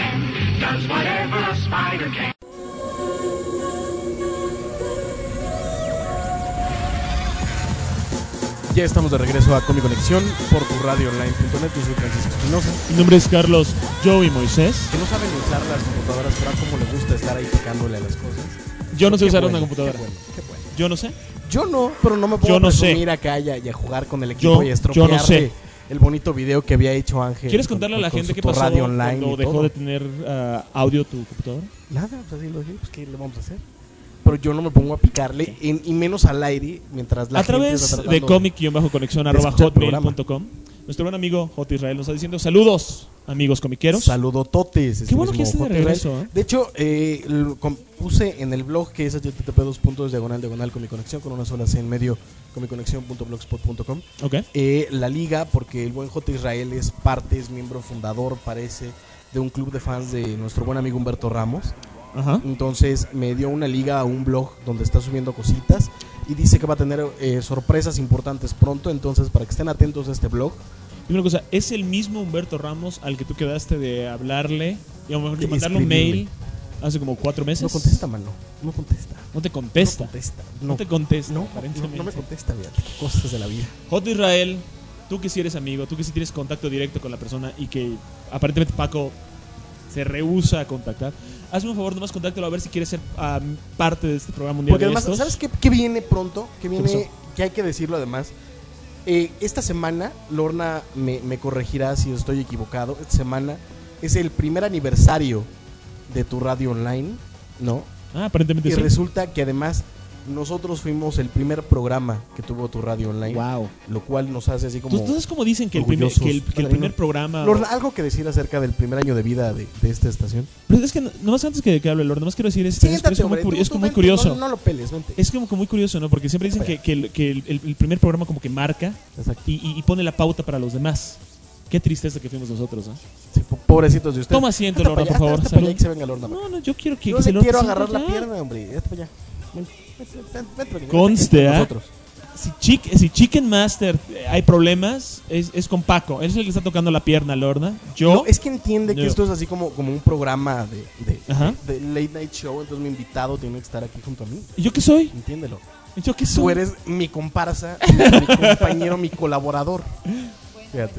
Ya estamos de regreso a Comic Conexión por tu radio online punto net. Yo soy Francisco Espinosa. Mi nombre es Carlos Joey Moisés. Que no saben usar las computadoras, pero a cómo le gusta estar ahí picándole a las cosas. Yo no sé Qué usar bueno, una computadora. Qué bueno, qué bueno. Yo no sé. Yo no, pero no me puedo Yo no sé. presumir acá y a, y a jugar con el equipo Yo- y yo estropearle no sé. el bonito video que había hecho Ángel. ¿Quieres con- contarle a la con gente su qué tu pasó radio online cuando y dejó todo? de tener ah, audio tu computadora? Nada, pues así lo dije, pues ¿qué le vamos a hacer? Pero yo no me pongo a picarle, en- y menos al aire, mientras la A gente través está de tratando comic-conexión de arroba escuchar el hotmail programa. punto com. Nuestro buen amigo J. Israel nos está diciendo saludos, amigos comiqueros. Saludototes. Qué bueno que ya estimísimo esté de J. regreso, Israel. ¿eh? De hecho, eh, lo com- puse en el blog que es h t t p dos puntos diagonal diagonal Comic Conexión con una sola C en medio, comic conexión punto blogspot punto com. Ok. Eh, la liga, porque el buen J. Israel es parte, es miembro fundador, parece, de un club de fans de nuestro buen amigo Humberto Ramos. Ajá. Entonces me dio una liga a un blog donde está subiendo cositas y dice que va a tener eh, sorpresas importantes pronto. Entonces, para que estén atentos a este blog. Y una cosa, ¿es el mismo Humberto Ramos al que tú quedaste de hablarle y a lo mejor de De mandarle un escribirle. mail hace como cuatro meses? No contesta, mano. No contesta. No te contesta. No contesta. No, No. te contesta, No, aparentemente. no, no me contesta, fíjate. Cosas de la vida. J. Israel, tú que sí eres amigo, tú que sí tienes contacto directo con la persona y que aparentemente Paco se rehúsa a contactar, hazme un favor, nomás contáctalo a ver si quieres ser um, parte de este programa mundial. Porque de además, estos. ¿sabes qué, qué viene pronto? Que pasó? viene, que hay que decirlo además. Eh, esta semana, Lorna me, me corregirá si estoy equivocado. Esta semana es el primer aniversario de tu radio online, ¿no? Ah, aparentemente Y sí. resulta que además nosotros fuimos el primer programa que tuvo tu radio online. Wow. Lo cual nos hace así como. ¿Tú, tú sabes cómo dicen que el primer, orgullosos. que el, que el Padrino. primer programa... Lorna, ¿algo que decir acerca del primer año de vida de, de esta estación? Pero es que no- nomás antes que, que hable Lord, nomás quiero decir es, es, Siéntate, es como hombre, muy, curi- tú- es tú como muy vente, curioso. No, no lo peles, vente. Es como que muy curioso, ¿no? Porque siempre dicen que, que el, que el- el- el primer programa como que marca y, y- y pone la pauta para los demás. Qué tristeza que fuimos nosotros, ¿no? Sí, po- pobrecitos de ustedes. Toma asiento, Hazte Lorna, para por allá, favor. hazte para allá Salud. que se venga Lorna. No, no, yo quiero que Yo que se le lo quiero sienta agarrar la ya. pierna, hombre. Hazte para allá. Ven, vete, vete, vete, vete, Conste, vete con ¿ah? nosotros. Si, Chick- si Chicken Master eh, hay problemas, es, es con Paco. Él es el que está tocando la pierna a Lorna. Yo. No, es que entiende que No. esto es así como, como un programa de, de, Ajá. de late night show. Entonces mi invitado tiene que estar aquí junto a mí. ¿Y yo qué soy? Entiéndelo. ¿Yo qué Tú soy? eres mi comparsa, mi compañero, mi colaborador. Fíjate.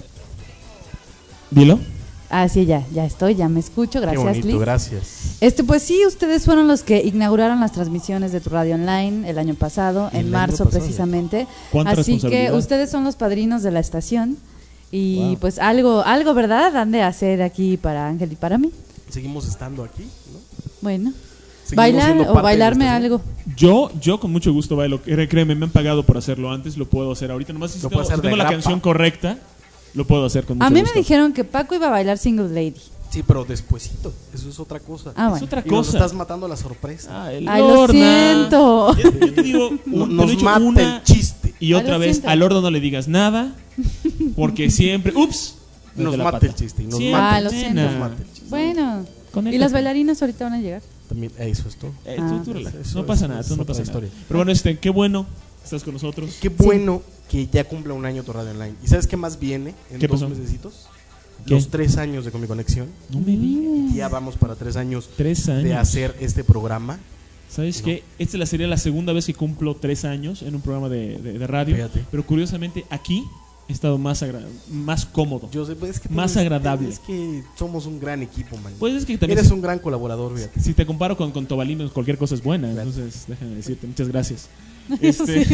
Dilo. Ah, sí, ya, ya estoy, ya me escucho, Qué gracias bonito, Liz. gracias. Este, pues sí, ustedes fueron los que inauguraron las transmisiones de tu radio online el año pasado, El en año marzo pasado. precisamente. ¿Cuánta Así que responsabilidad? ustedes son los padrinos de la estación y Wow. pues algo, algo, ¿verdad? Han de hacer aquí para Ángel y para mí. Seguimos estando aquí, ¿no? Bueno, Seguimos bailar siendo o parte de bailarme la estación. algo. Yo, yo con mucho gusto bailo. Cre- Créeme, me han pagado por hacerlo antes, lo puedo hacer ahorita. Nomás si Lo tengo, puedo hacer si de tengo la grapa. canción correcta, lo puedo hacer con mucho A mí me gusto. dijeron que Paco iba a bailar Single Lady. Sí, pero despuesito. Eso es otra cosa. Ah, Es bueno. otra Y nos cosa. estás matando la sorpresa. Ay, Ay, lo Lorna. siento. Yo, yo te digo, No- un- te nos lo he dicho mata una el chiste. y otra Ay, lo vez, siento. a Lorna no le digas nada, porque siempre, ups, Nos desde la mata pata. el chiste y nos Siempre, mata Ah, lo nena. siento. Nos mata el chiste. Bueno, Conéctate. y las bailarinas ahorita van a llegar. También, eso es todo. Eh, Ah. tú, tú relaja. Eso no es- pasa nada, es tú no otra pasa nada. historia. Pero bueno, este, qué bueno que estás con nosotros. Qué bueno que ya cumpla un año tu radio online. ¿Y sabes qué más viene en ¿Qué dos pasó? mesecitos? ¿Qué? Los tres años de Comic Conexión. No me digas. Ya vamos para tres años Tres años. de hacer este programa. ¿Sabes No. qué? Esta la sería la segunda vez que cumplo tres años en un programa de, de- de radio. Fíjate. Pero curiosamente aquí he estado más, agra- más cómodo. Yo sé, pues, es que tú Más eres- agradable. Es que somos un gran equipo, man. Pues es que también Eres si, un gran colaborador, fíjate. si te comparo con, con Tobalín, pues cualquier cosa es buena. Claro. Entonces, déjame decirte, muchas gracias. Este,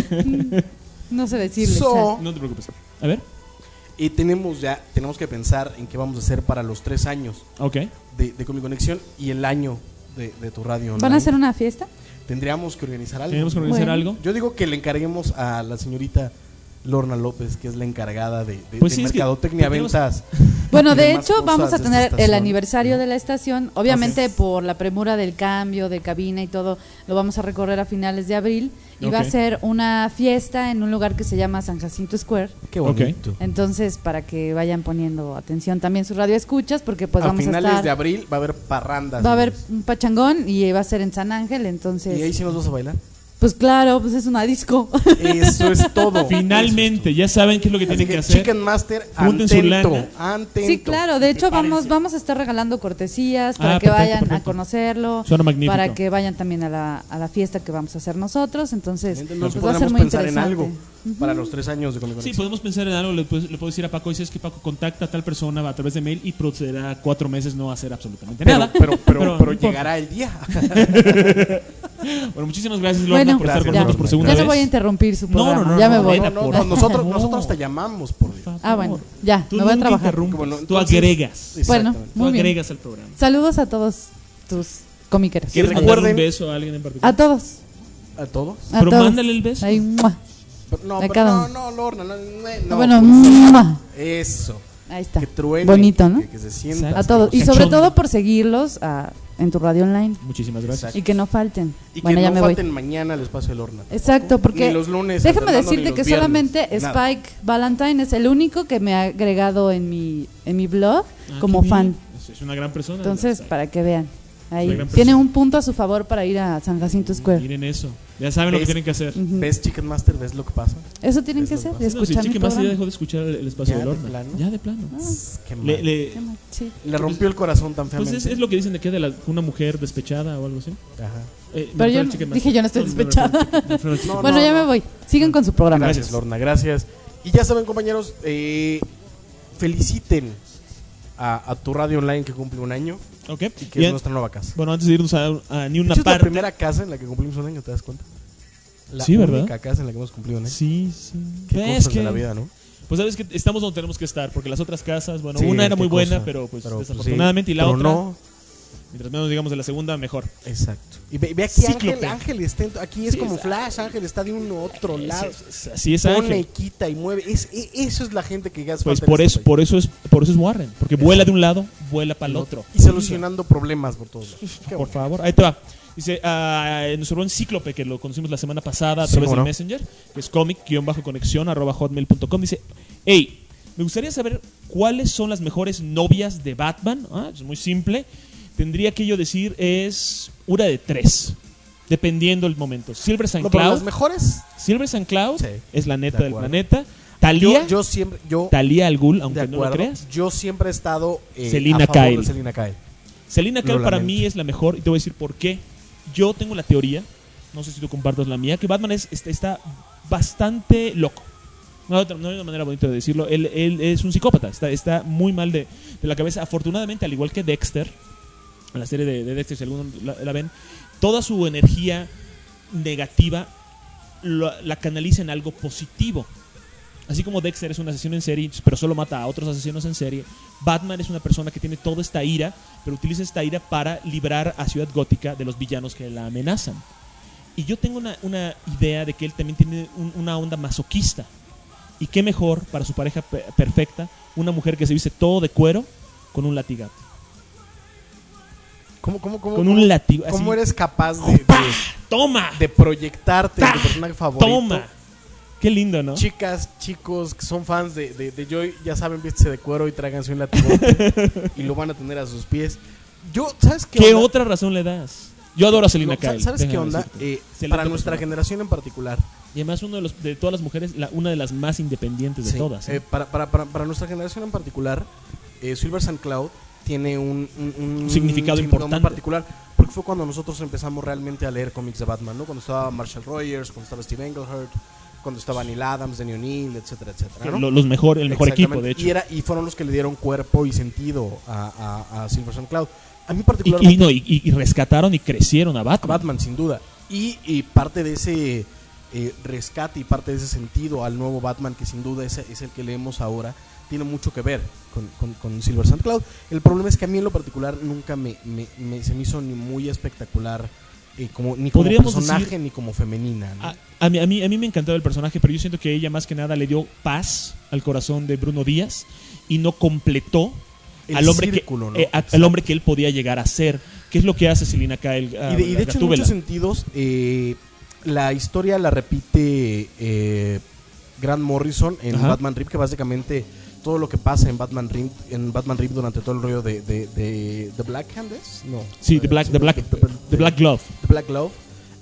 No sé decirles. So- no te preocupes. A ver, Y tenemos ya, tenemos que pensar en qué vamos a hacer para los tres años ok. de, de Comic Conexión y el año de, de tu radio online. ¿Van a hacer una fiesta? Tendríamos que organizar algo. Tenemos que organizar Bueno. algo. Yo digo que le encarguemos a la señorita Lorna López, que es la encargada de, de, Pues de sí, es que mercadotecnia, tenemos- ventas. Bueno, y de demás hecho, cosas vamos a de esta tener el estación. aniversario de la estación. Obviamente, Ok. por la premura del cambio de cabina y todo, lo vamos a recorrer a finales de abril. Y va a Ok. ser una fiesta en un lugar que se llama San Jacinto Square. Qué bonito. Entonces, para que vayan poniendo atención también su radio escuchas, porque pues a vamos a finales estar. de abril va a haber parrandas. Va a haber señores. un pachangón y va a ser en San Ángel, entonces. ¿Y ahí sí nos vas a bailar? Pues claro, pues es una disco. Eso es todo. Finalmente, ya saben qué es lo que Así tienen que que hacer. Chicken Master, Junten su atento, lana. atento. Sí, claro. De hecho, vamos, Prepárense. vamos a estar regalando cortesías para Ah, que perfecto, vayan a perfecto. conocerlo. Suena magnífico. Para que vayan también a la, a la fiesta que vamos a hacer nosotros. Entonces, Nos pues va a ser podemos muy pensar en interesante. algo para los tres años de Comic Con. Sí, podemos pensar en algo. Le puedo, le puedo decir a Paco, dices que Paco contacta a tal persona a través de mail y procederá cuatro meses no a hacer absolutamente Pero, nada. pero, pero, pero, no importa. llegará el día. Bueno, muchísimas gracias, Lorna, Bueno, por estar con ya, nosotros por segunda ya vez. no voy a interrumpir su No, programa. no, no, ya no, me voy. nena, No, por no, nosotros, favor. nosotros te llamamos, por Dios. Ah, bueno, ya, Tú me voy a nunca trabajar. interrumpes, Bueno, tú entonces- agregas. Bueno, Exactamente. Tú muy bien. agregas al programa. Saludos a todos tus comiqueros. ¿Quieres recuerden- mandarle un beso a alguien en particular? A todos. ¿A todos? A Pero todos. mándale el beso. Ahí, ¡mua! Pero no, A pero cada no, uno. no, Lorna, no, no, no, bueno, por favor. ¡mua! Eso. Ahí está. Que truene, Bonito, ¿no? Que, que se sienta. Exacto. A todos. Y sobre Cachondo. todo por seguirlos a- en tu radio online. Muchísimas gracias. Y que no falten. Y bueno, que ya no me falten voy. mañana al espacio de Lorna. Exacto, porque Ni los lunes, déjame Fernando, ni decirte los que viernes. solamente Nada. Spike Valentine es el único que me ha agregado en mi en mi blog Ah, como qué fan. bien. Es- Es una gran persona. Entonces, para que vean. Ahí Una gran tiene persona. un punto a su favor para ir a San Jacinto Square. Miren eso. Ya saben lo que ¿Ves? tienen que hacer. Ujú. ¿Ves Chicken Master? ¿Ves lo que pasa? Eso tienen que Es lo hacer, que de Sí, no, si escuchar mi Chicken Master ya programa. dejó de escuchar el, el espacio ¿Ya de de Lorna. plano? Ya de plano. Qué mal. Le, le- Qué mal, sí. Le rompió el corazón tan pues feamente. es, es lo que dicen de que de la, una mujer despechada o algo así. Ajá. Eh, me Pero refiero yo al no- Chicken dije, Master. yo no estoy me despechada. refiero al- me refiero al Chicken No, Bueno, no, ya no. me voy. Sigan con su programa. Gracias, Lorna, gracias. Y ya saben, compañeros, eh, feliciten a, a tu radio online que cumple un año Ok. y que Bien. es nuestra nueva casa. Bueno, antes de irnos a, a ni De una hecho, es la parte. primera casa en la que cumplimos un año, ¿te das cuenta? La Sí, ¿verdad? única casa en la que hemos cumplido un año. Sí, sí. Qué Ves cosas que- de la vida, ¿no? Pues sabes que estamos donde tenemos que estar, porque las otras casas, bueno, Sí, una era qué muy buena, cosa. pero pues Pero, pues, desafortunadamente, sí, y la pero otra, no. mientras menos digamos de la segunda, mejor. Exacto. Y ve, ve aquí, Cíclope. Ángel, Ángel está en- aquí es Sí, como es- Flash, Ángel está de un otro lado. Es- es- así es, Pone, Ángel. quita y mueve. Es, e- eso es la gente que hace Pues falta en por este eso, país. por eso es, por eso es Warren, porque vuela de un lado, vuela para el otro. Y solucionando problemas por todos lados. Qué Por bueno. favor, ahí te va. Dice, ah, nuestro buen Cíclope, que lo conocimos la semana pasada a Sí, través ¿cómo del no? Messenger, que es comic-conexión arroba hotmail punto com, dice, hey, me gustaría saber cuáles son las mejores novias de Batman. Ah, es muy simple. Tendría que yo decir es una de tres, dependiendo el momento. Silver St. No, pero Cloud. las mejores. Silver St. Cloud Sí, es la neta de del acuerdo. planeta. Talia, Yo, yo siempre, yo, Talia al Ghul, aunque de no lo acuerdo, creas. yo siempre he estado eh, Selina a favor Kyle. de Selina Kyle. Selina Kyle Lo para lamento. mí es la mejor y te voy a decir por qué. Yo tengo la teoría, no sé si tú compartas la mía, que Batman es, está, está bastante loco. No hay, otra- no hay una manera bonita de decirlo. Él, él es un psicópata, está, está muy mal de, de la cabeza. Afortunadamente, al igual que Dexter, en la serie de, de Dexter, si alguno la, la ven, toda su energía negativa la, la canaliza en algo positivo. Así como Dexter es un asesino en serie, pero solo mata a otros asesinos en serie, Batman es una persona que tiene toda esta ira, pero utiliza esta ira para librar a Ciudad Gótica de los villanos que la amenazan. Y yo tengo una, una idea de que él también tiene un- una onda masoquista. Y qué mejor para su pareja pe- perfecta, una mujer que se viste todo de cuero con un latigazo. ¿Cómo, cómo, cómo, Con cómo- un látigo, así. ¿Cómo eres capaz de, de, ¡Toma! de proyectarte en tu personaje favorito? ¡Toma! Qué lindo, ¿no? Chicas, chicos que son fans de, de, de Joy, ya saben, vístese de cuero y tráiganse un latigote y lo van a tener a sus pies. Yo, ¿sabes qué? ¿Qué onda? otra razón le das? Yo adoro a Selina No, sa- Kyle. ¿Sabes qué déjame onda? decirte. Eh, Excelente para nuestra persona. generación en particular. Y además uno de, los, de todas las mujeres, la, una de las más independientes de Sí, todas. ¿eh? eh, para, para, para, para nuestra generación en particular, eh, Silver St. Cloud tiene un, un- un Un significado muy importante. particular, porque fue cuando nosotros empezamos realmente a leer cómics de Batman, ¿no? Cuando estaba Marshall Rogers, cuando estaba Steve Englehart, cuando estaba Neil Adams, Danny O'Neill, etcétera, etcétera, ¿no? Lo- los mejor, el mejor equipo, Exactamente. de hecho. Y, era, y fueron los que le dieron cuerpo y sentido a, a, a Silver St. Cloud. A mí Y, particularmente... y no, y, y rescataron y crecieron a Batman. Batman, sin duda. Y, y parte de ese eh, rescate y parte de ese sentido al nuevo Batman, que sin duda es, es el que leemos ahora, tiene mucho que ver con, con, con Silver St. Cloud. El problema es que a mí en lo particular nunca me, me, me- se me hizo ni muy espectacular, eh, como, ni como Podríamos personaje decir- ni como femenina, ¿no? A, a mí, a, mí, a mí me encantaba el personaje, pero yo siento que ella más que nada le dio paz al corazón de Bruno Díaz y no completó El al hombre, círculo, ¿no? que, eh, a- al hombre que él podía llegar a ser. ¿Qué es lo que hace Selina Kyle? Y de, y de hecho, en muchos sentidos, eh, la historia la repite eh, Grant Morrison en Ajá. Batman Rip, que básicamente todo lo que pasa en Batman Rip, en Batman Rip durante todo el rollo de, de, de, de Black Hand, ¿es? No. Sí, The Eh, Black, the Black, de- the Black Glove. The Black Glove.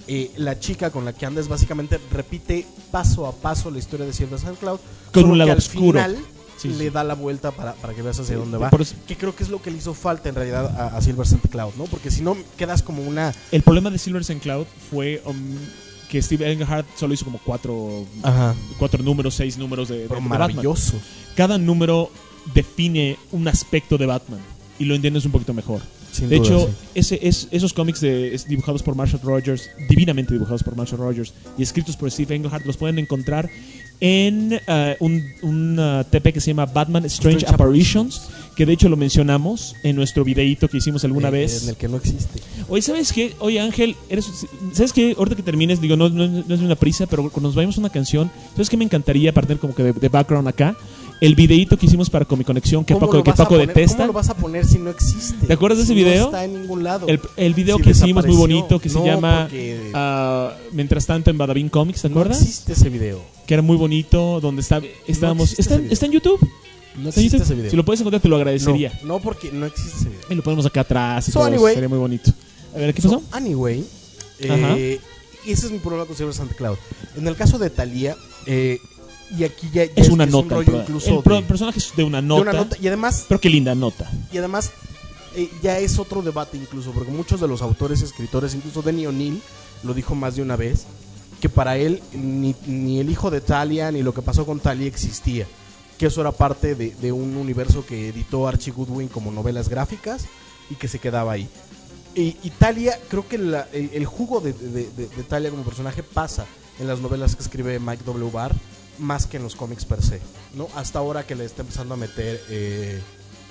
eh, la chica con la que anda es básicamente repite paso a paso la historia de Silver Sand Cloud, con solo un lado que al oscuro. final Sí, le sí. da la vuelta para, para que veas hacia Sí, dónde va. por eso- Que creo que es lo que le hizo falta en realidad a, a Silver Sand Cloud, ¿no? Porque si no quedas como una... El problema de Silver Sand Cloud fue um, que Steve Englehart solo hizo como cuatro, Ajá. cuatro números, seis números de, de, Pero de maravillosos. Batman. Cada número define un aspecto de Batman y lo entiendes un poquito mejor. Sin de duda, hecho, sí. ese, es, esos cómics de, es, dibujados por Marshall Rogers, divinamente dibujados por Marshall Rogers y escritos por Steve Englehart, los pueden encontrar en uh, un, un uh, T P que se llama Batman Strange, Strange Apparitions, que de hecho lo mencionamos en nuestro videíto que hicimos alguna Eh, vez. En el que no existe. Oye, ¿sabes qué? Oye, Ángel, eres, ¿sabes qué? Ahorita que termines, digo, no, no, no es una prisa, pero cuando nos vayamos a una canción, ¿sabes qué me encantaría para tener como que de, de background acá? El videíto que hicimos para Comic Conexión, que ¿Cómo Paco, lo que vas a Paco poner? detesta. ¿Cómo lo vas a poner si no existe? ¿Te acuerdas de ese Si video? No está en ningún lado. El, el video Si que hicimos muy desapareció. bonito, que se No, llama porque ah, Mientras tanto en Badabin Comics, ¿te no acuerdas? existe ese video. Que era muy bonito, donde está, estábamos... existe está, ese video. está en YouTube. No Está en existe YouTube. ese video. Si lo puedes encontrar, te lo agradecería. No, no, porque no existe ese video. Y lo ponemos acá atrás y So, todo, anyway. sería muy bonito. A ver, ¿qué So, pasó? anyway, Ajá. eh, ese es mi problema con Silver Santa Cloud. En el caso de Thalía, eh, y aquí ya, ya Es una que nota. un el rollo pro- incluso el pro- de- personaje es de una de nota. una nota. Y además, Pero qué linda nota. y además eh, ya es otro debate incluso, porque muchos de los autores, escritores, incluso Denny O'Neil lo dijo más de una vez, que para él ni, ni el hijo de Talia ni lo que pasó con Talia existía, que eso era parte de, de un universo que editó Archie Goodwin como novelas gráficas y que se quedaba ahí. Y, y Talia, creo que la- el, el jugo de, de, de, de Talia como personaje pasa en las novelas que escribe Mike W. Barr más que en los cómics per se, ¿no? Hasta ahora que le está empezando a meter eh,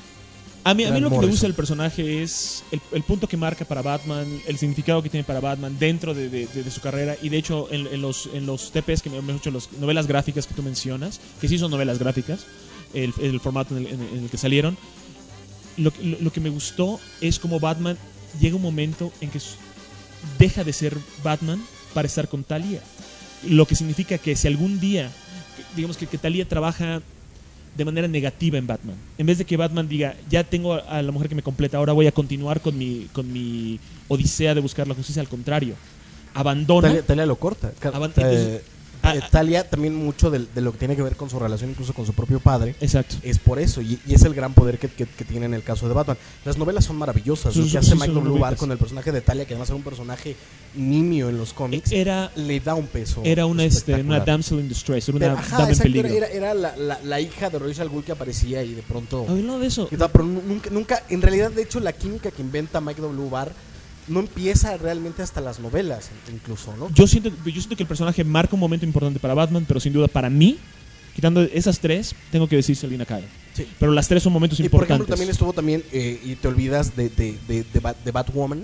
A mí, a mí Grant lo que me Morrison. gusta del personaje es el, el punto que marca para Batman, el significado que tiene para Batman dentro de, de- de- de su carrera. Y de hecho, en, en los, en los T Ps, que me han hecho las novelas gráficas que tú mencionas, que sí son novelas gráficas, el, el formato en el, en el- en el que salieron, lo, que- lo, lo que me gustó es como Batman llega un momento en que s- deja de ser Batman para estar con Talia. Lo que significa que si algún día, digamos que, que Talia trabaja de manera negativa en Batman, en vez de que Batman diga, ya tengo a, a la mujer que me completa, ahora voy a continuar con mi, con mi odisea de buscar la justicia, al contrario, abandona. Talia, Talia lo corta. Ca- Avan- eh, entonces, eh, Talia también mucho de, de lo que tiene que ver con su relación incluso con su propio padre. Exacto. Es por eso, y, y es el gran poder que, que- que tiene en el caso de Batman. Las novelas son maravillosas. Sí, Lo sí, que sí, hace son Mike muy W. Barr bonitas. con el personaje de Talia, que además era un personaje nimio en los cómics, Era, le da un peso. era una, este, una espectacular. damsel in distress, era una Pero, ajá, dama en exacto, peligro. era, era la, la- la hija de Ra's al Ghul que aparecía y de pronto... Hablando de eso, y tal, pero nu- nunca, nunca, en realidad, de hecho, la química que inventa Mike W. Barr no empieza realmente hasta las novelas, incluso, ¿no? yo siento, yo siento que el personaje marca un momento importante para Batman, pero sin duda para mí, quitando esas tres, tengo que decir Selina Kyle. Sí. Pero las tres son momentos Y por importantes. ejemplo también estuvo también, eh, y te olvidas de, de, de, de, Bat- de Batwoman,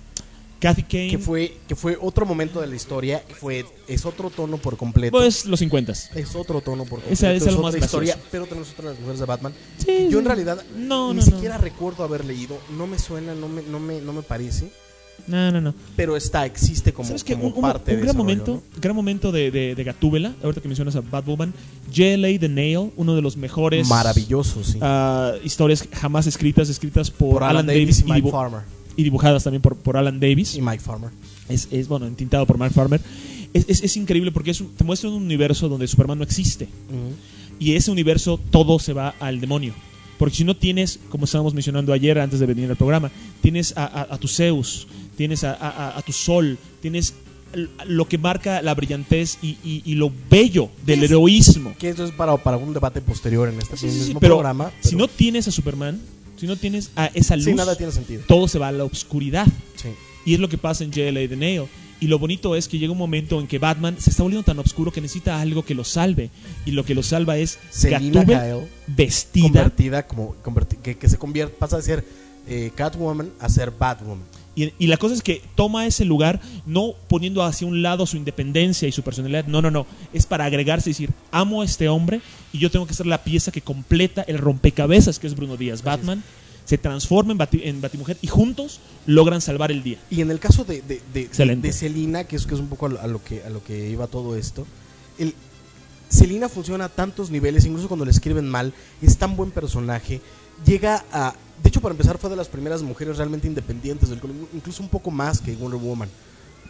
Kathy Kane, que fue, que fue otro momento de la historia, fue, es otro tono por completo. pues los cincuentas. Es otro tono por completo. Esa- esa es lo otra más historia, gracioso. pero tenemos otra de las mujeres de Batman. Sí, Yo sí. en realidad No, ni no, no. siquiera recuerdo haber leído, no me suena, no me, no me, no me parece, No, no, no. pero está, existe como, ¿Sabes qué? como Un, un- parte un de gran ese momento, rollo, ¿no? gran momento de, de, de Gatúbela, ahorita que mencionas a Batwoman, J L A The Nail, uno de los mejores Maravilloso, sí. ah, historias jamás escritas, escritas por, Por Alan, Davis, y Mike dibu- Farmer. y dibujadas también por, por Alan Davis. Y Mike Farmer. Es, es, bueno, entintado por Mark Farmer. Es, es, es increíble porque es un- te muestra un universo donde Superman no existe. Ujú. Y ese universo todo se va al demonio. Porque si no tienes, como estábamos mencionando ayer antes de venir al programa, tienes a, a, a tu Zeus, tienes a, a, a tu Sol, tienes l- lo que marca la brillantez y, y, y lo bello del Es- heroísmo. Que eso es para, para un debate posterior en este Sí, sí, sí, mismo pero programa. si no tienes a Superman, si no tienes a esa luz, Sí, nada tiene sentido. todo se va a la oscuridad. Sí. Y es lo que pasa en J L A The Nail. Y lo bonito es que llega un momento en que Batman se está volviendo tan oscuro que necesita algo que lo salve. Y lo que lo salva es Selina Gatúbela Kyle, vestida. convertida como converti- que, que se convierte, pasa de ser eh, Catwoman a ser Batwoman. Y, y la cosa es que toma ese lugar no poniendo hacia un lado su independencia y su personalidad. No, no, no. Es para agregarse y decir, amo a este hombre y yo tengo que ser la pieza que completa el rompecabezas que es Bruno Díaz. Batman se transforma en, Bati- en Batimujer y juntos logran salvar el día. Y en el caso de, de, de, Excelente. de Selina, que es, que es un poco a lo, a lo que, a lo que iba todo esto, el, Selina funciona a tantos niveles, incluso cuando le escriben mal, es tan buen personaje, llega a... De hecho, para empezar, fue de las primeras mujeres realmente independientes del cómic, incluso un poco más que Wonder Woman.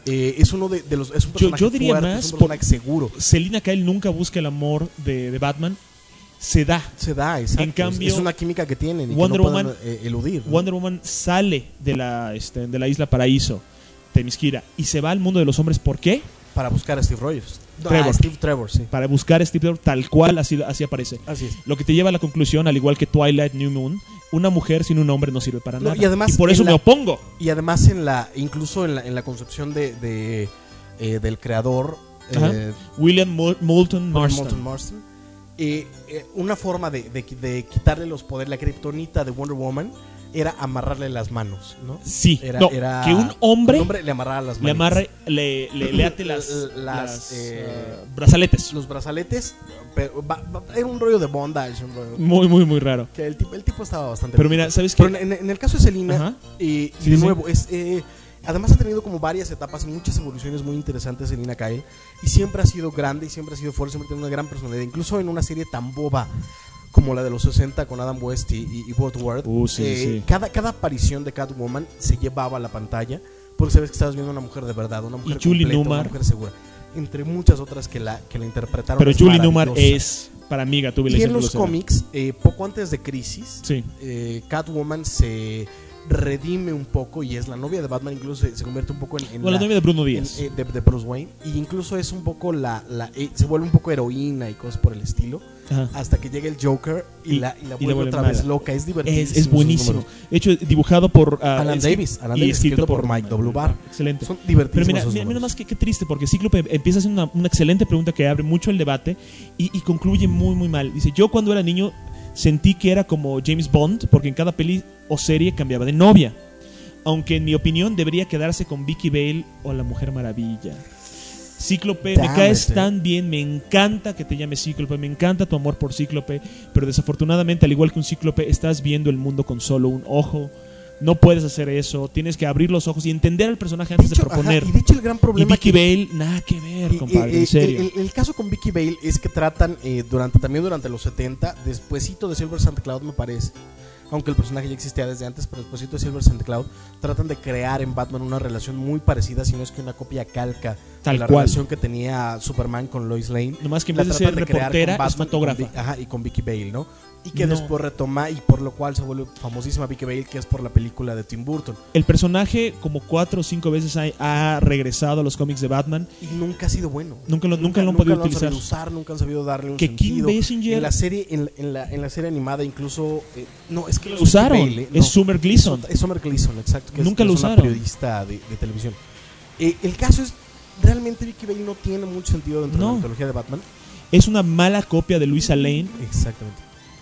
Eh, es uno de, de los es un Yo, personaje yo diría fuerte, más es un por personaje seguro. Selina Kyle nunca busca el amor de, de Batman. Se da. Se da, exacto. En cambio, es una química que tienen y Wonder que no pueden, Woman, eh, eludir. ¿no? Wonder Woman sale de la, este, de la isla Paraíso, Themyscira, y se va al mundo de los hombres. ¿Por qué? Para buscar a Steve Rogers. Trevor. Ah, Steve Trevor, sí. Para buscar a Steve Trevor tal cual, así, así aparece. Así es. Lo que te lleva a la conclusión, al igual que Twilight, New Moon, una mujer sin un hombre no sirve para No, nada. y además por en eso la- me opongo. Y además en la incluso en la, en la concepción de, de, eh, del creador Ajá. eh, William Mol- Moulton Marston. Moulton Marston, eh, eh, una forma de, de, de quitarle los poderes, la kriptonita de Wonder Woman era amarrarle las manos, ¿no? Sí, Era, no, era- que un hombre, un hombre le amarrara las manos. le amarra, le, le, le ate las, Las, las, eh, uh, brazaletes. Los brazaletes, pero va- va- era un rollo de bondage, un rollo- Muy, muy, muy raro. que el tipo, el tipo estaba bastante Pero bien. mira, ¿sabes qué? Pero en, en el caso de Selina, Ajá. eh, y Sí, de sí. nuevo, es, eh, además ha tenido como varias etapas y muchas evoluciones muy interesantes Selina Kyle. Y siempre ha sido grande y siempre ha sido fuerte, siempre ha tenido una gran personalidad. Incluso en una serie tan boba como la de los sesenta con Adam West y, y, y Burt Ward, Uh, sí, eh, sí. Cada, cada aparición de Catwoman se llevaba a la pantalla porque sabes que estabas viendo una mujer de verdad, una mujer Julie completa, Newmar. una mujer segura. Entre muchas otras que la, que la interpretaron. Pero es Julie Newmar maravillosa. es, para mí, Gatúbela. Y en siempre los lo será. cómics, eh, poco antes de Crisis, Sí. eh, Catwoman se redime un poco y es la novia de Batman, incluso se, se convierte un poco en, en O la novia de Bruno Díaz. en- eh, de, de Bruce Wayne, y incluso es un poco la, la eh, se vuelve un poco heroína y cosas por el estilo, Ajá. hasta que llega el Joker y, Y- la, y la y la vuelve vuelve otra vez mala. loca. Es divertido. Es, es buenísimo. De hecho, dibujado por ah, Alan escri- Davis, Alan y Davis, escrito escrito por Mike W. Barr. Excelente. Son Pero divertísimos mira, esos mira, mira números. más que qué triste, porque Cíclope empieza haciendo una, una excelente pregunta que abre mucho el debate y, y concluye muy, muy mal. Dice, yo cuando era niño sentí que era como James Bond, porque en cada peli o serie cambiaba de novia. Aunque en mi opinión debería quedarse con Vicky Vale o la Mujer Maravilla. Cíclope, me Damn caes it, eh. tan bien, me encanta que te llames Cíclope, me encanta tu amor por Cíclope, pero desafortunadamente, al igual que un Cíclope, estás viendo el mundo con solo un ojo. No puedes hacer eso, tienes que abrir los ojos y entender al personaje antes de, hecho, proponer. ajá, y de hecho el gran problema Y Vicky que- Vale, nada que ver, Y- compadre, y- en y- serio. El, el caso con Vicky Vale es que tratan eh, durante también durante los setenta, despuesito de Silver Santa Cloud, me parece, aunque el personaje ya existía desde antes, pero despuesito de Silver Santa Cloud, tratan de crear en Batman una relación muy parecida, si no es que una copia calca Tal de la cual. relación que tenía Superman con Lois Lane. Nomás que en La vez de tratan ser crear reportera, con es Batman y con fotógrafa. Vi- ajá, y con Vicky Vale, ¿no? Y que No. después retoma, y por lo cual se vuelve famosísima Vicky Vale, que es por la película de Tim Burton. El personaje como cuatro o cinco veces ha, ha regresado a los cómics de Batman. Y nunca ha sido bueno. Nunca lo, nunca lo han podido han utilizar. sabido usar, nunca han sabido darle un Que Kim sentido. Basinger- En la serie, en, en la, en la serie animada incluso eh, no es que no es Usaron, Vicky Vale, es no. Summer Gleason. Es, es Summer Gleason, exacto. Que es- Nunca que lo es una usaron. periodista de, de televisión. Eh, el caso es realmente Vicky Vale no tiene mucho sentido dentro de No. la mitología de Batman. Es una mala copia de Luisa Lane. Exactamente.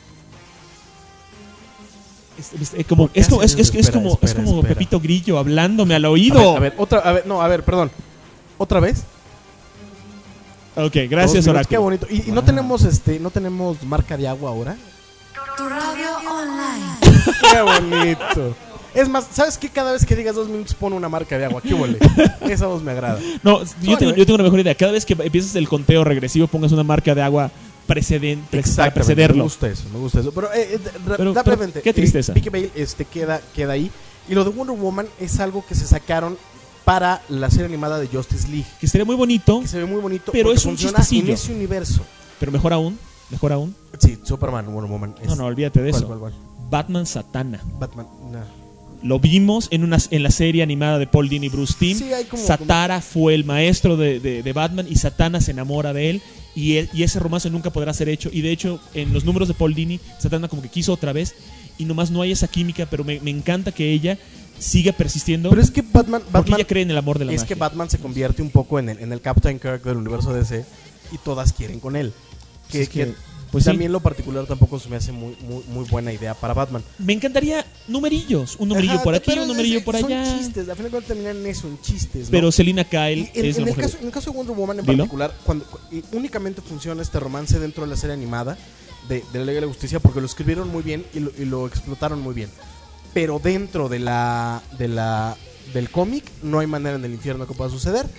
Es, es- es como, ¿Por qué es, como, es, haces es, eso? es Espera, como, espera, es como espera. Pepito Grillo hablándome al A oído. ver, a ver, otra, a ver, no, a ver, perdón. ¿Otra vez? Ok, Dos gracias, minutos, Oráculo. Qué bonito. Y, y no tenemos este, no tenemos marca de agua ahora. Tu radio online. Qué bonito. Es más, ¿sabes qué? Cada vez que digas dos minutos pone una marca de agua. ¿Qué huele? Esa voz me agrada. No, yo Bueno, tengo, eh. yo tengo una mejor idea. Cada vez que empieces el conteo regresivo, pongas una marca de agua precedente para Exactamente, precederlo. me gusta eso, me gusta eso. Pero, eh, eh, ra- Pero- rápidamente, pero qué tristeza. eh, Vicky Vale este, queda, queda ahí. Y lo de Wonder Woman es algo que se sacaron para la serie animada de Justice League. Que sería muy bonito, Que se ve muy bonito. Pero porque es un funciona chistecillo. en ese universo. pero mejor aún, mejor aún. Sí, Superman, Wonder Woman. es- No, no, olvídate de ¿Cuál, eso. cuál, cuál? Batman Satana. Batman, no. Lo vimos en, una, en la serie animada de Paul Dini y Bruce Timm. Sí, hay como- Satara fue el maestro de, de- de Batman y Satana se enamora de él y, él. y ese romance nunca podrá ser hecho. Y de hecho, en los números de Paul Dini, Satana como que quiso otra vez y nomás no hay esa química, pero me, me encanta que ella siga persistiendo. Pero es que Batman, porque Batman ella cree en el amor de la es magia. que Batman se convierte un poco en el, en el Captain Kirk del universo D C y todas quieren con él. Que, Es que, que pues sí. también lo particular tampoco se me hace muy, muy, muy buena idea para Batman. Me encantaría numerillos. Un numerillo Ajá, por aquí, pero un numerillo es- por son allá. chistes, al final de cuentas terminan en eso, en chistes. ¿no? Pero Selina Kyle Y en, es en la el mujer. caso, en el caso de Wonder Woman en Dilo. particular, cuando, cu- y únicamente funciona este romance dentro de la serie animada de, de la Liga de la Justicia porque lo escribieron muy bien y lo, y lo explotaron muy bien. Pero dentro de la, de la del cómic no hay manera en el infierno que pueda suceder.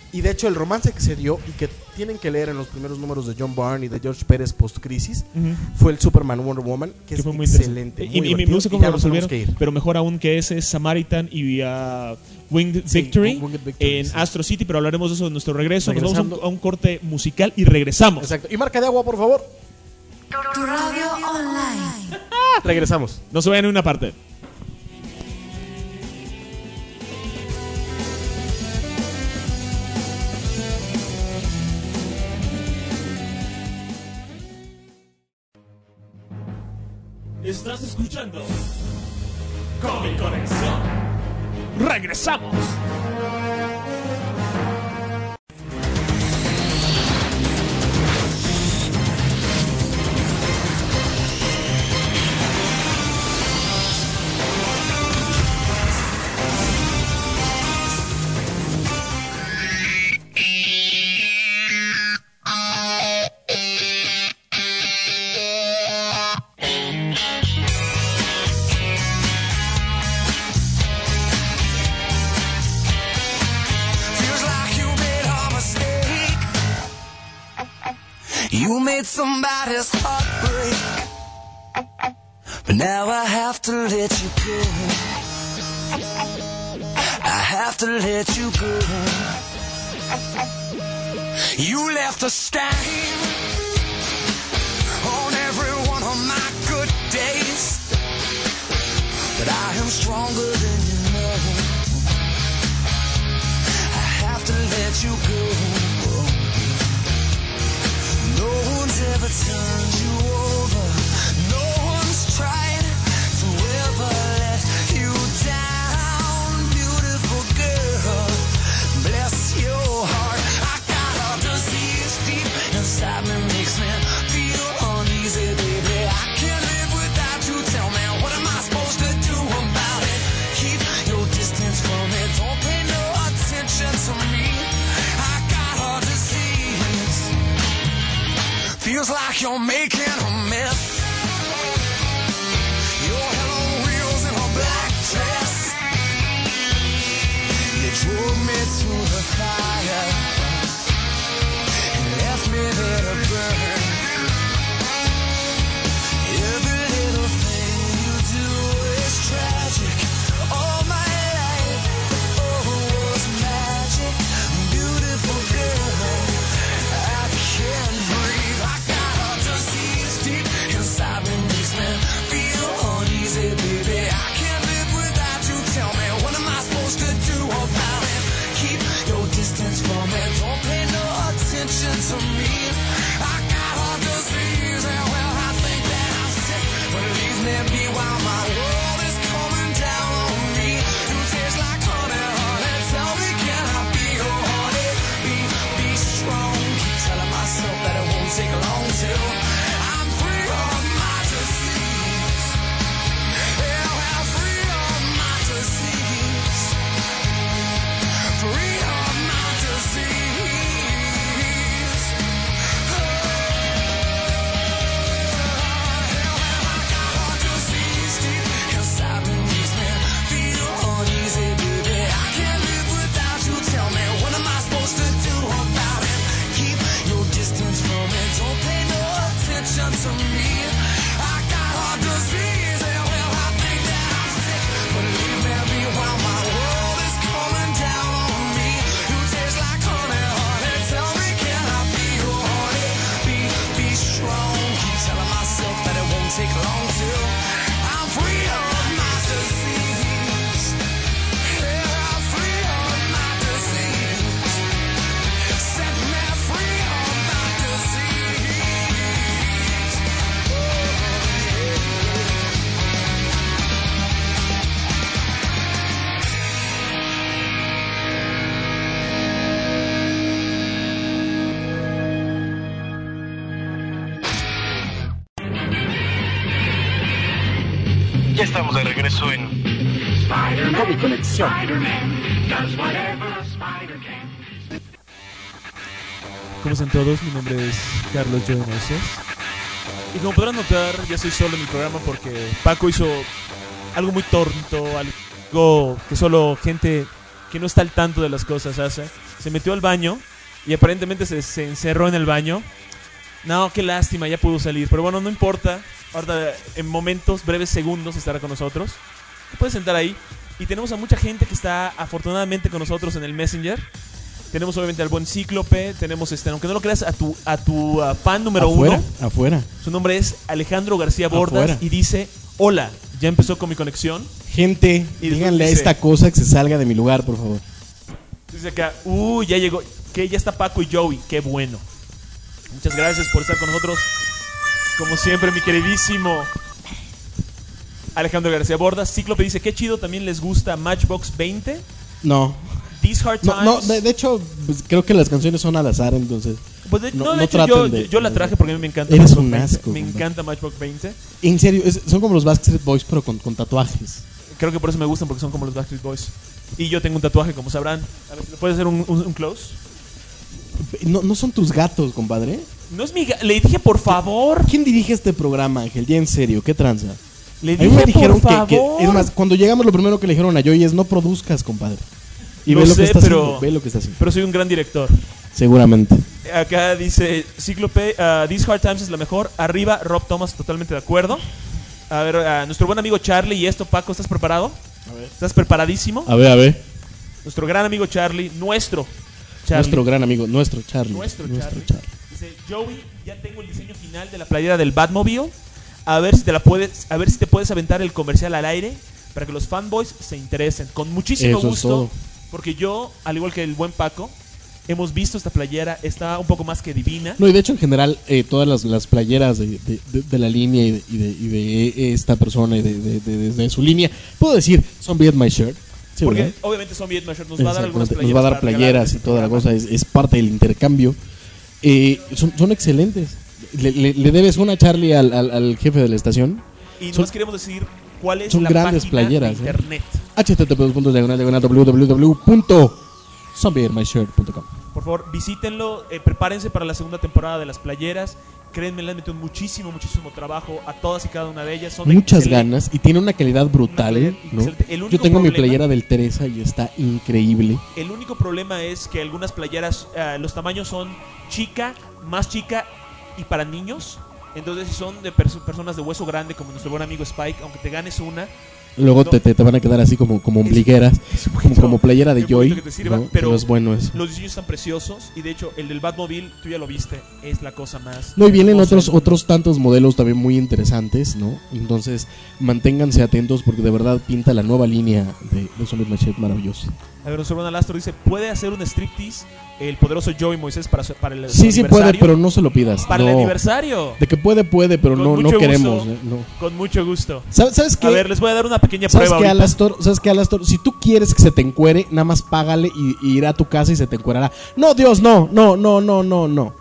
Y de hecho el romance que se dio y que tienen que leer en los primeros números de John Byrne y de George Pérez post-crisis Ujú. fue el Superman Wonder Woman, que, Que es fue muy excelente. interesante. muy Y, y me divertido, gusta y cómo ya lo nos tenemos resolvieron, que ir. pero mejor aún que ese es Samaritan y uh, Winged Sí, Victory Winged Victory, en sí. Astro City, pero hablaremos de eso en nuestro regreso. Nos vamos a un, Regresando. a un corte musical y regresamos. Exacto. Y marca de agua, por favor. Tu radio online. Regresamos. No se vayan en una parte. Estás escuchando Comic Conexión. Regresamos. Feels like you made a mistake. You made somebody's heart break. But now I have to let you go. I have to let you go. You left a stain on every one of my good days. But I am stronger than you know. I have to let you go. No one's ever turned you over. No one's tried to ever let you down. Beautiful girl, bless your heart. I got a disease deep inside me, makes me feel uneasy, baby. I can't live without you. Tell me, what am I supposed to do about it? Keep your distance from me. Don't pay no attention to me. I got a disease. Feels like you're making a mess. Your hello wheels in a black dress. You drove me to the fire and left me there to burn. Every little thing you do is tragic. All my life, oh, was magic. Beautiful girl, I can't breathe. I got a disease deep inside me, makes me feel uneasy, baby. I can't live without you. Tell me, what am I supposed to do about it? Keep your distance from me. Don't pay no attention to me. I got a disease, and well, I think that I'm sick. But leave me be while my world is coming down on me. You taste like honey, honey. Tell me, can I be your honey? Be, be strong. Keep telling myself that it won't take long till I'm free of my disease. Yeah, well, free of my disease. Free of my disease. Inside me makes me feel uneasy, baby. I can't live without you. Tell me, what am I supposed to do about it? Keep your distance from me. Don't pay no attention to me. I got a disease, and well, I think that I'm sick. But leave me be while my world is coming down on me. You taste like honey, honey. Tell me, can I be your honey? Be, be strong. Keep telling myself that it won't take long till I'm free of my disease. Yeah, I'm free of my disease. Set me free of my disease. Ya estamos de regreso en Comic Conexión. ¿Cómo están todos? Mi nombre es Carlos Joe Meneses. Y como podrán notar, ya soy solo en el programa porque Paco hizo algo muy tonto, algo que solo gente que no está al tanto de las cosas hace. Se metió al baño y aparentemente se, se encerró en el baño. No, qué lástima, ya pudo salir. Pero bueno, no importa. Ahora en momentos, breves segundos estará con nosotros. Te puedes sentar ahí. Y tenemos a mucha gente que está afortunadamente con nosotros en el Messenger. Tenemos obviamente al buen Cíclope. Tenemos, este, aunque no lo creas, a tu, a tu uh, fan número afuera, uno. Afuera. Su nombre es Alejandro García Bordas. Afuera. Y dice, hola, ya empezó con mi conexión. Gente, Y díganle a dice- esta cosa que se salga de mi lugar, por favor. Dice acá, uy, ya llegó, que ya está Paco y Joey, qué bueno. Muchas gracias por estar con nosotros. Como siempre, mi queridísimo Alejandro García Bordas. Cíclope dice, qué chido, también les gusta Matchbox veinte. No. These Hard No, Times. no de, de hecho, pues, creo que las canciones son al azar, entonces. Pues de, no, no, de no hecho, traten yo, de- yo la traje porque a mí me encanta Eres Matchbox un veinte. asco, Me compa. encanta Matchbox veinte. En serio, es- son como los Backstreet Boys, pero con, con tatuajes. Creo que por eso me gustan, porque son como los Backstreet Boys. Y yo tengo un tatuaje, como sabrán. A ver, ¿puedes hacer un, un, un close? No, no son tus gatos, compadre. No es mi... ga- Le dije, por favor. ¿Quién dirige este programa, Ángel? Ya en serio, ¿qué tranza? Le A mí dije, me dijeron por que, que- favor. es más, cuando llegamos lo primero que le dijeron a Joey es no produzcas, compadre. Y No ve lo sé, que está pero- haciendo, ve lo que está haciendo. Pero soy un gran director. Seguramente. Acá dice Cíclope, uh, These Hard Times es la mejor. Arriba, Rob Thomas, totalmente de acuerdo. A ver, uh, nuestro buen amigo Charlie. Y esto, Paco, ¿estás preparado? A ver. ¿Estás preparadísimo? A ver, a ver. Nuestro gran amigo Charlie, nuestro Charlie. Nuestro gran amigo, nuestro Charlie. Nuestro Nuestro Charlie. Dice, Joey, ya tengo el diseño final de la playera del Batmobile. A ver si te la puedes, a ver si te puedes aventar el comercial al aire para que los fanboys se interesen. Con muchísimo Eso es gusto. todo. Porque yo, al igual que el buen Paco, hemos visto esta playera, está un poco más que divina. No, y de hecho en general eh, todas las, las playeras de, de- de- de la línea y de, y de- y de esta persona y de, de- de- de- de su línea, puedo decir, son Be At My Shirt. Sí, Porque ¿verdad? obviamente son bien Measure, nos va a dar algunas Exactamente, playeras. nos va a dar para regalar playeras en y este toda la programa. cosa, es, es parte del intercambio. Eh, son, son excelentes. Le, le- le debes una Charlie al, al- al jefe de la estación. Y Son- nos queremos decir cuál es son la grandes página playeras, de ¿eh? internet. H T T P punto diagonal diagonal w w w punto son be at my shirt punto com. Por favor, visítenlo, eh, prepárense para la segunda temporada de las playeras. Créanme, le han metido muchísimo, muchísimo trabajo a todas y cada una de ellas. Son Muchas excelentes. ganas y tiene una calidad brutal. Una calidad ¿no? excelente. El único Yo tengo mi problema- playera del Teresa y está increíble. El único problema es que algunas playeras, eh, los tamaños son chica, más chica y para niños. Entonces, si son de perso- personas de hueso grande, como nuestro buen amigo Spike, aunque te ganes una, Luego no- te, te, te van a quedar así como, como ombligueras, como, como playera de qué bonito Joy. que te sirva, ¿no? pero No es bueno eso. los diseños están preciosos. Y de hecho, el del Batmobile, tú ya lo viste, es la cosa más. No, y vienen hermosa otros del mundo. otros tantos modelos también muy interesantes, ¿no? Entonces, manténganse atentos porque de verdad pinta la nueva línea de, de Zombie Machete maravillosa. A ver, nuestro buen Alastro dice: ¿puede hacer un striptease el poderoso Joey Moisés para, su- para el Sí, sí puede, aniversario? pero no se lo pidas. Para no. el aniversario. De que puede, puede, pero Con no, no mucho queremos. gusto. ¿eh? No. Con mucho gusto. ¿Sabes, sabes qué? A ver, les voy a dar una pequeña ¿Sabes prueba qué, ahorita. Alastor? ¿Sabes qué, Alastor? Si tú quieres que se te encuere, nada más págale y, y irá a tu casa y se te encuerará. No, Dios, no, no, no, no, no, no.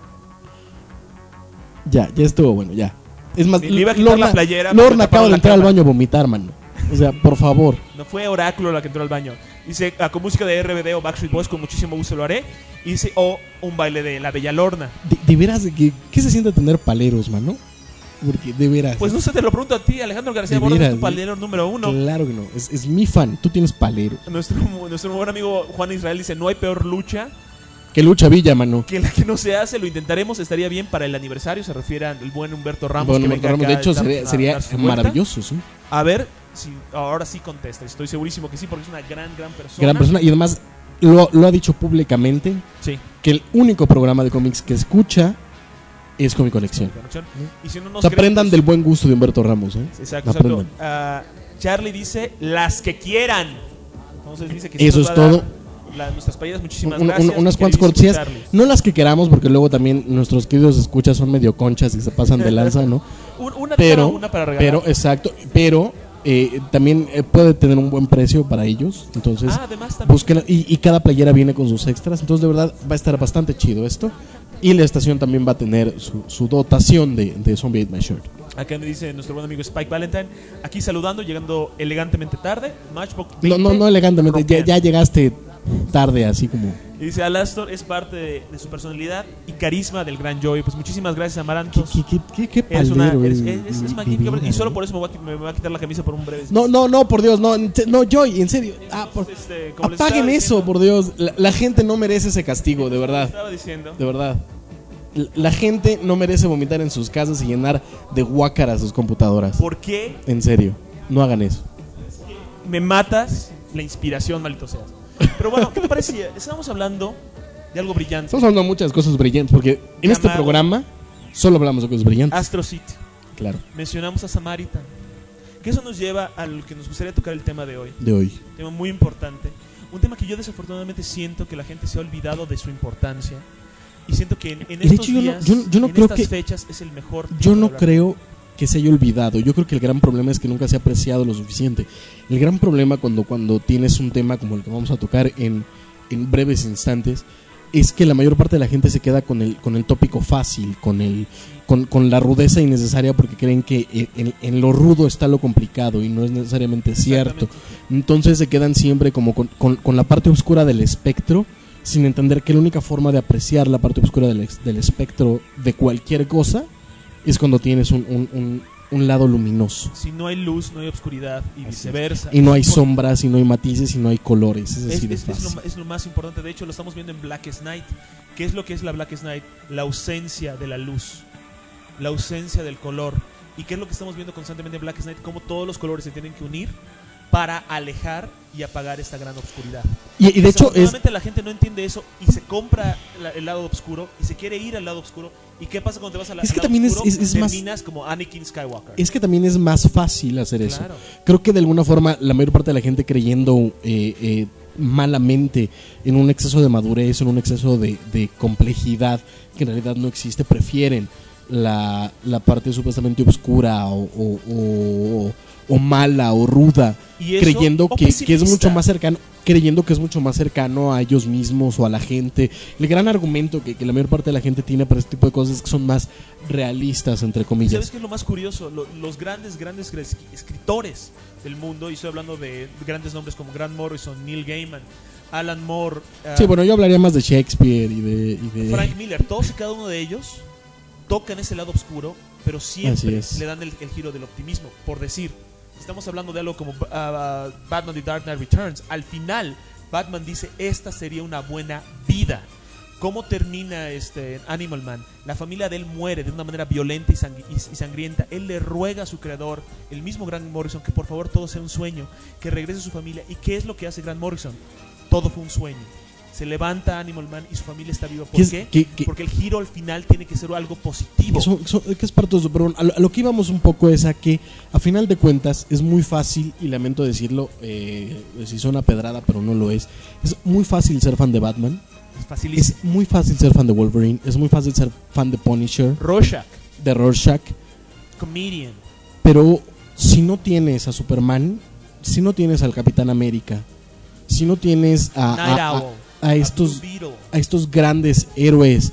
Ya, ya estuvo bueno, ya. Es más, Le- le iba a quitar la playera para Lorna tapar acaba de la entrar al cama. baño a vomitar, mano. O sea, por favor. No fue Oráculo la que entró al baño. Dice, ah, con música de R B D o Backstreet Boys, con muchísimo gusto lo haré. Y dice, o un baile de la Bella Lorna. De, de veras, ¿qué, ¿qué se siente tener paleros, mano? Porque de veras. Pues no sé, te lo pregunto a ti, Alejandro García De Bordas, veras, es tu palero número uno. Claro que no. Es, es mi fan. Tú tienes palero. Nuestro, nuestro buen amigo Juan Israel dice, no hay peor lucha Que lucha Villa, mano. que la que no se hace. Lo intentaremos, estaría bien para el aniversario. Se refiere al buen Humberto Ramos. Bueno, que Humberto venga Ramos, acá de hecho, a dar- sería, a sería dar su vuelta. maravilloso, ¿sí? A ver, si ahora sí contesta. Estoy segurísimo que sí, porque es una gran, gran persona. Gran persona. Y además, lo, lo ha dicho públicamente. Sí. Que el único programa de cómics que escucha es Comic Conexión. Conexión. Y si no nos O sea, aprendan creen, pues- del buen gusto de Humberto Ramos, ¿eh? Exacto, exacto. Aprendan. Ah, Charlie dice, las que quieran. Entonces dice que Eso nos es va a dar todo. la- nuestras payadas, muchísimas Un- un- gracias. unas mi cuantas queridísimo cortesías. Charlie. No las que queramos, porque luego también nuestros queridos escuchas son medio conchas y se pasan de lanza, ¿no? Un- una pero, cada una para regalar. pero, exacto. Pero eh, también eh, puede tener un buen precio para ellos. Entonces, Ah, además también. búsquenla. Y, y cada playera viene con sus extras. Entonces, de verdad, va a estar bastante chido esto. Y la estación también va a tener su, su dotación de, de Zombie Ate My Shirt. Acá me dice nuestro buen amigo Spike Valentine, aquí saludando, llegando elegantemente tarde. Matchbox No, no, veinte, no elegantemente. Ya, rompiendo. ya llegaste tarde, así como. Y dice, Alastor es parte de, de su personalidad y carisma del gran Joey. Pues muchísimas gracias, Amarantos. ¿Qué, qué, qué, qué Es una, paldero, eres- eh, es, es mi- magnífica, mi vida, y solo ¿no? por eso me voy, a, me voy a quitar la camisa por un breve. No, no, no, por Dios, no, en se- no, Joy, en serio. Ah, por- Este, como les apaguen estaba eso, por Dios. La, la gente no merece ese castigo, de verdad. estaba diciendo. De verdad. La, la gente no merece vomitar en sus casas y llenar de guácaras sus computadoras. ¿Por qué En serio, no hagan eso. me matas la inspiración, maldito seas? Pero bueno, ¿qué te parecía? Estábamos hablando de algo brillante. Estamos hablando de muchas cosas brillantes, porque en este Llamado- programa solo hablamos de cosas brillantes. Astro City. Claro, Mencionamos a Samaritan. Que eso nos lleva al que nos gustaría tocar el tema de hoy. de hoy. Un tema muy importante. Un tema que yo desafortunadamente siento que la gente se ha olvidado de su importancia. Y siento que en, en De estos hecho, yo no- días, yo no- yo no en creo estas que- fechas, es el mejor tiempo Yo de no hablar. creo que se haya olvidado. Yo creo que el gran problema es que nunca se ha apreciado lo suficiente. El gran problema cuando, cuando tienes un tema como el que vamos a tocar en, en breves instantes es que la mayor parte de la gente se queda con el, con el tópico fácil, con, el, con, con la rudeza innecesaria porque creen que en, en- en lo rudo está lo complicado y no es necesariamente cierto. Entonces se quedan siempre como con, con, con la parte oscura del espectro, sin entender que la única forma de apreciar la parte oscura del, ex- del espectro de cualquier cosa es cuando tienes un, un, un, un lado luminoso. Si no hay luz, no hay obscuridad y viceversa. Y no hay Es por- sombras, y no hay matices, y no hay colores. Es Es, así de es- es fácil. lo, es lo más importante. De hecho, lo estamos viendo en Blackest Night. ¿Qué es lo que es la Blackest Night? La ausencia de la luz, la ausencia del color. ¿Y qué es lo que estamos viendo constantemente en Blackest Night? Cómo todos los colores se tienen que unir para alejar y apagar esta gran oscuridad. Y- y de hecho es- Desafortunadamente la gente no entiende eso y se compra la- el lado oscuro y se quiere ir al lado oscuro. ¿Y qué pasa cuando te vas al Es que al lado también es- oscuro? es- es más- Terminas como Anakin Skywalker. Es que también es más fácil hacer eso. Claro. Creo que de alguna forma la mayor parte de la gente creyendo eh, eh, malamente en un exceso de madurez, en un exceso de, de complejidad que en realidad no existe, prefieren la, la parte supuestamente oscura o, o- o- o mala o ruda, Y eso, creyendo o que, que es pesimista. mucho más cercano creyendo que es mucho más cercano a ellos mismos o a la gente. El gran argumento que, que la mayor parte de la gente tiene para este tipo de cosas es que son más realistas, entre ¿Y comillas. ¿Sabes qué es lo más curioso? Lo- los grandes, grandes cres- escritores del mundo, y estoy hablando de grandes nombres como Grant Morrison, Neil Gaiman, Alan Moore, ah, Sí, bueno, yo hablaría más de Shakespeare y de... y de- Frank Miller, todos y cada uno de ellos tocan ese lado oscuro, pero Así siempre es. le dan el, el giro del optimismo. Por decir, estamos hablando de algo como ah, Batman The Dark Knight Returns. Al final, Batman dice, esta sería una buena vida. ¿Cómo termina este Animal Man? La familia de él muere de una manera violenta y, sangri- y- y sangrienta. Él le ruega a su creador, el mismo Grant Morrison, que por favor todo sea un sueño, que regrese a su familia. ¿Y qué es lo que hace Grant Morrison? Todo fue un sueño. Se levanta Animal Man y su familia está viva. ¿Por ¿Qué es- qué? qué- qué- Porque el giro al final tiene que ser algo positivo. Que, son- son- que es parte de eso, pero bueno, a, lo, a lo que íbamos un poco es a que, a final de cuentas, es muy fácil, y lamento decirlo, eh, si suena pedrada, pero no lo es, es muy fácil ser fan de Batman, Es facilísimo. es muy fácil ser fan de Wolverine, es muy fácil ser fan de Punisher, Rorschach, de Rorschach, comedian. pero si no tienes a Superman, si no tienes al Capitán América, si no tienes a, Night a- a- Owl, a estos, Blue Beetle. a estos grandes héroes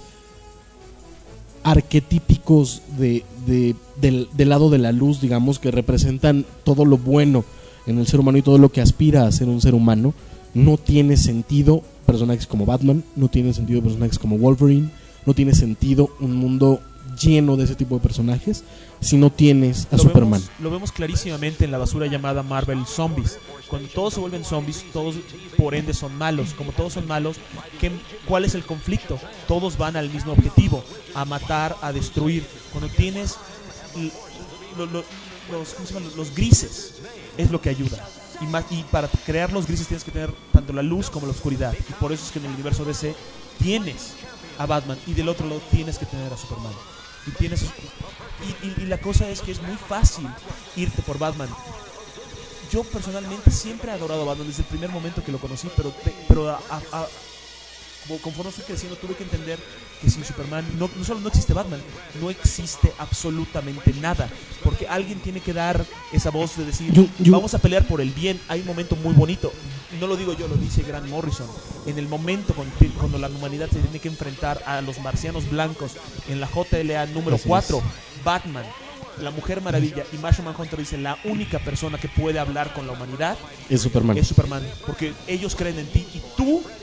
arquetípicos de, de- del, del lado de la luz, digamos, que representan todo lo bueno en el ser humano y todo lo que aspira a ser un ser humano, no tiene sentido personajes como Batman, no tiene sentido personajes como Wolverine, no tiene sentido un mundo lleno de ese tipo de personajes si no tienes a Lo Superman. vemos, lo vemos clarísimamente en la basura llamada Marvel Zombies. Cuando todos se vuelven zombies, todos por ende son malos. Como todos son malos, ¿qué, ¿cuál es el conflicto? Todos van al mismo objetivo, a matar, a destruir. Cuando tienes l- lo- lo- los, ¿cómo se llama? los grises, es lo que ayuda. Y, más, y para crear los grises tienes que tener tanto la luz como la oscuridad. Y por eso es que en el universo D C tienes a Batman y del otro lado tienes que tener a Superman. Y tienes y, y- y la cosa es que es muy fácil irte por Batman. Yo personalmente siempre he adorado a Batman desde el primer momento que lo conocí, pero te- pero a- a- a- como conforme fui creciendo tuve que entender que sin Superman no, no solo no existe Batman, no existe absolutamente nada, porque alguien tiene que dar esa voz de decir Yo- yo- vamos a pelear por el bien. Hay un momento muy bonito, no lo digo yo, lo dice Grant Morrison, en el momento cuando, cuando la humanidad se tiene que enfrentar a los marcianos blancos en la J L A número Así cuatro, es. Batman, la Mujer Maravilla y Martian Manhunter dicen la única persona que puede hablar con la humanidad Es Superman. es Superman, porque ellos creen en ti y tú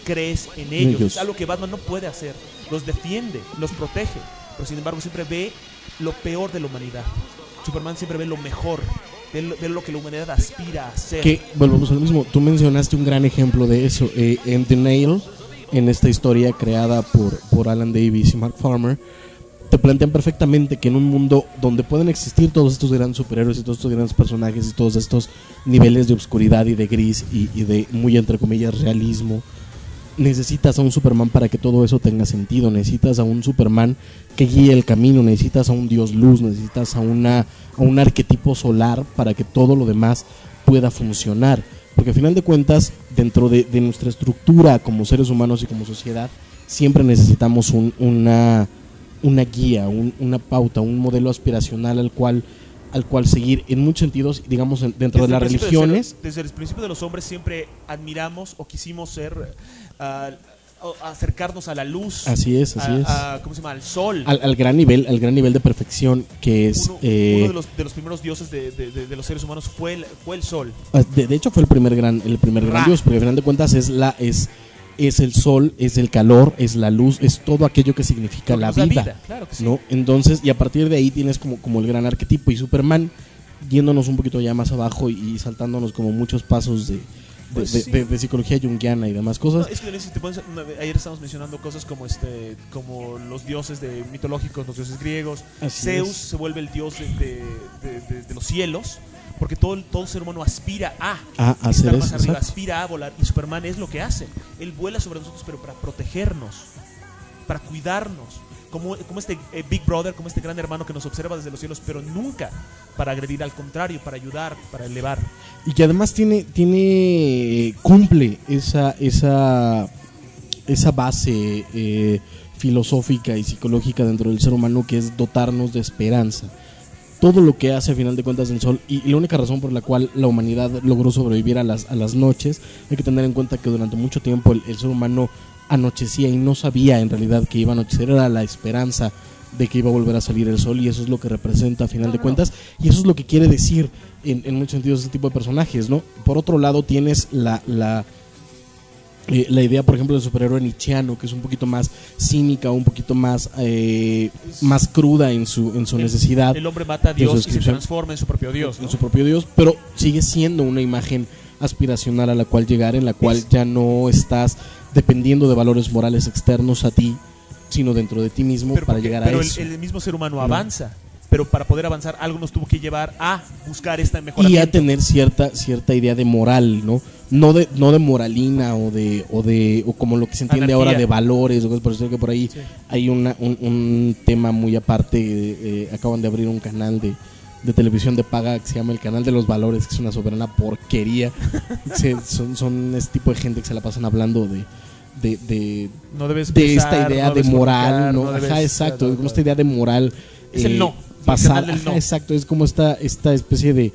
crees en ellos. Ellos. Es algo que Batman no puede hacer. Los defiende, los protege, pero sin embargo siempre ve lo peor de la humanidad. Superman siempre ve lo mejor, ve lo, ve lo que la humanidad aspira a ser. Que volvemos a lo mismo. Tú mencionaste un gran ejemplo de eso eh, en The Nail, en esta historia creada por, por Alan Davis y Mark Farmer. Te plantean perfectamente que en un mundo donde pueden existir todos estos grandes superhéroes y todos estos grandes personajes y todos estos niveles de oscuridad y de gris y, y de muy entre comillas realismo, necesitas a un Superman para que todo eso tenga sentido. Necesitas a un Superman que guíe el camino, necesitas a un dios luz, necesitas a, una, a un arquetipo solar para que todo lo demás pueda funcionar. Porque al final de cuentas, dentro de, de nuestra estructura como seres humanos y como sociedad, siempre necesitamos un, una, una guía, un, una pauta, un modelo aspiracional al cual, al cual seguir. En muchos sentidos, digamos, en- dentro Desde de las el principio religiones... de ser- desde el principio de los hombres siempre admiramos o quisimos ser, ah, o acercarnos a la luz. Así es, así a- es. a- ¿Cómo se llama? Al sol. Al, al gran nivel, al gran nivel de perfección que es... Uno, eh, uno de, los, de los primeros dioses de, de- de- de los seres humanos fue el, fue el sol. De, de hecho fue el primer gran, el primer gran Ra. dios, porque al final de cuentas es la, es, es el sol, es el calor, es la luz, es todo aquello que significa Porque la nos da vida, vida, claro que sí. ¿no? Entonces, y a partir de ahí tienes como, como el gran arquetipo. Y Superman, yéndonos un poquito ya más abajo y, y saltándonos como muchos pasos de, de, Pues de- sí. de- de psicología junguiana y demás cosas. No, es que Denise, si te pones- una vez- ayer estábamos mencionando cosas como este, como los dioses de mitológicos, los dioses griegos. Así Zeus es. se vuelve el dios de, de- de- de- de los cielos, porque todo, todo ser humano aspira a, A hacer estar más eso, arriba, exacto. aspira a volar. Y Superman es lo que hace. Él vuela sobre nosotros, pero para protegernos, para cuidarnos. Como, como este eh, Big Brother, como este gran hermano que nos observa desde los cielos, pero nunca para agredir, al contrario, para ayudar, para elevar. Y que además tiene, tiene cumple esa, esa, esa base eh, filosófica y psicológica dentro del ser humano, que es dotarnos de esperanza. Todo lo que hace a final de cuentas el sol, y, y la única razón por la cual la humanidad logró sobrevivir a las, a las noches, hay que tener en cuenta que durante mucho tiempo el, el ser humano anochecía y no sabía en realidad que iba a anochecer, era la esperanza de que iba a volver a salir el sol, y eso es lo que representa a final de cuentas, y eso es lo que quiere decir en, en muchos sentidos este tipo de personajes, ¿no? Por otro lado tienes la, la, eh, la idea, por ejemplo, del superhéroe nietzscheano, que es un poquito más cínica, un poquito más eh, más cruda en su, en su El- necesidad. el hombre mata a de su Dios y se descripción. transforma en su propio Dios, ¿no? En su propio Dios, pero sigue siendo una imagen aspiracional a la cual llegar, en la cual Es- ya no estás dependiendo de valores morales externos a ti, sino dentro de ti mismo Pero para porque- llegar pero a el- eso. el, mismo ser humano ¿no? avanza, pero para poder avanzar algo nos tuvo que llevar a buscar esta Y mejoramiento. a tener cierta cierta idea de moral, ¿no? No de no de moralina o de o de o como lo que se entiende Anarquía. ahora de valores o cosas por eso, que por ahí Sí. hay una, un, un tema muy aparte. eh, eh, acaban de abrir un canal de de televisión de paga que se llama el Canal de los Valores, que es una soberana porquería. Se- son, son este tipo de gente que se la pasan hablando de de, de, No debes de esta besar, idea no de debes moral, fornicar, ¿no? no Ajá, debes- exacto, no, es como no. esta idea de moral Es el no, es el pasada, canal del ajá, no. exacto, es como esta esta especie de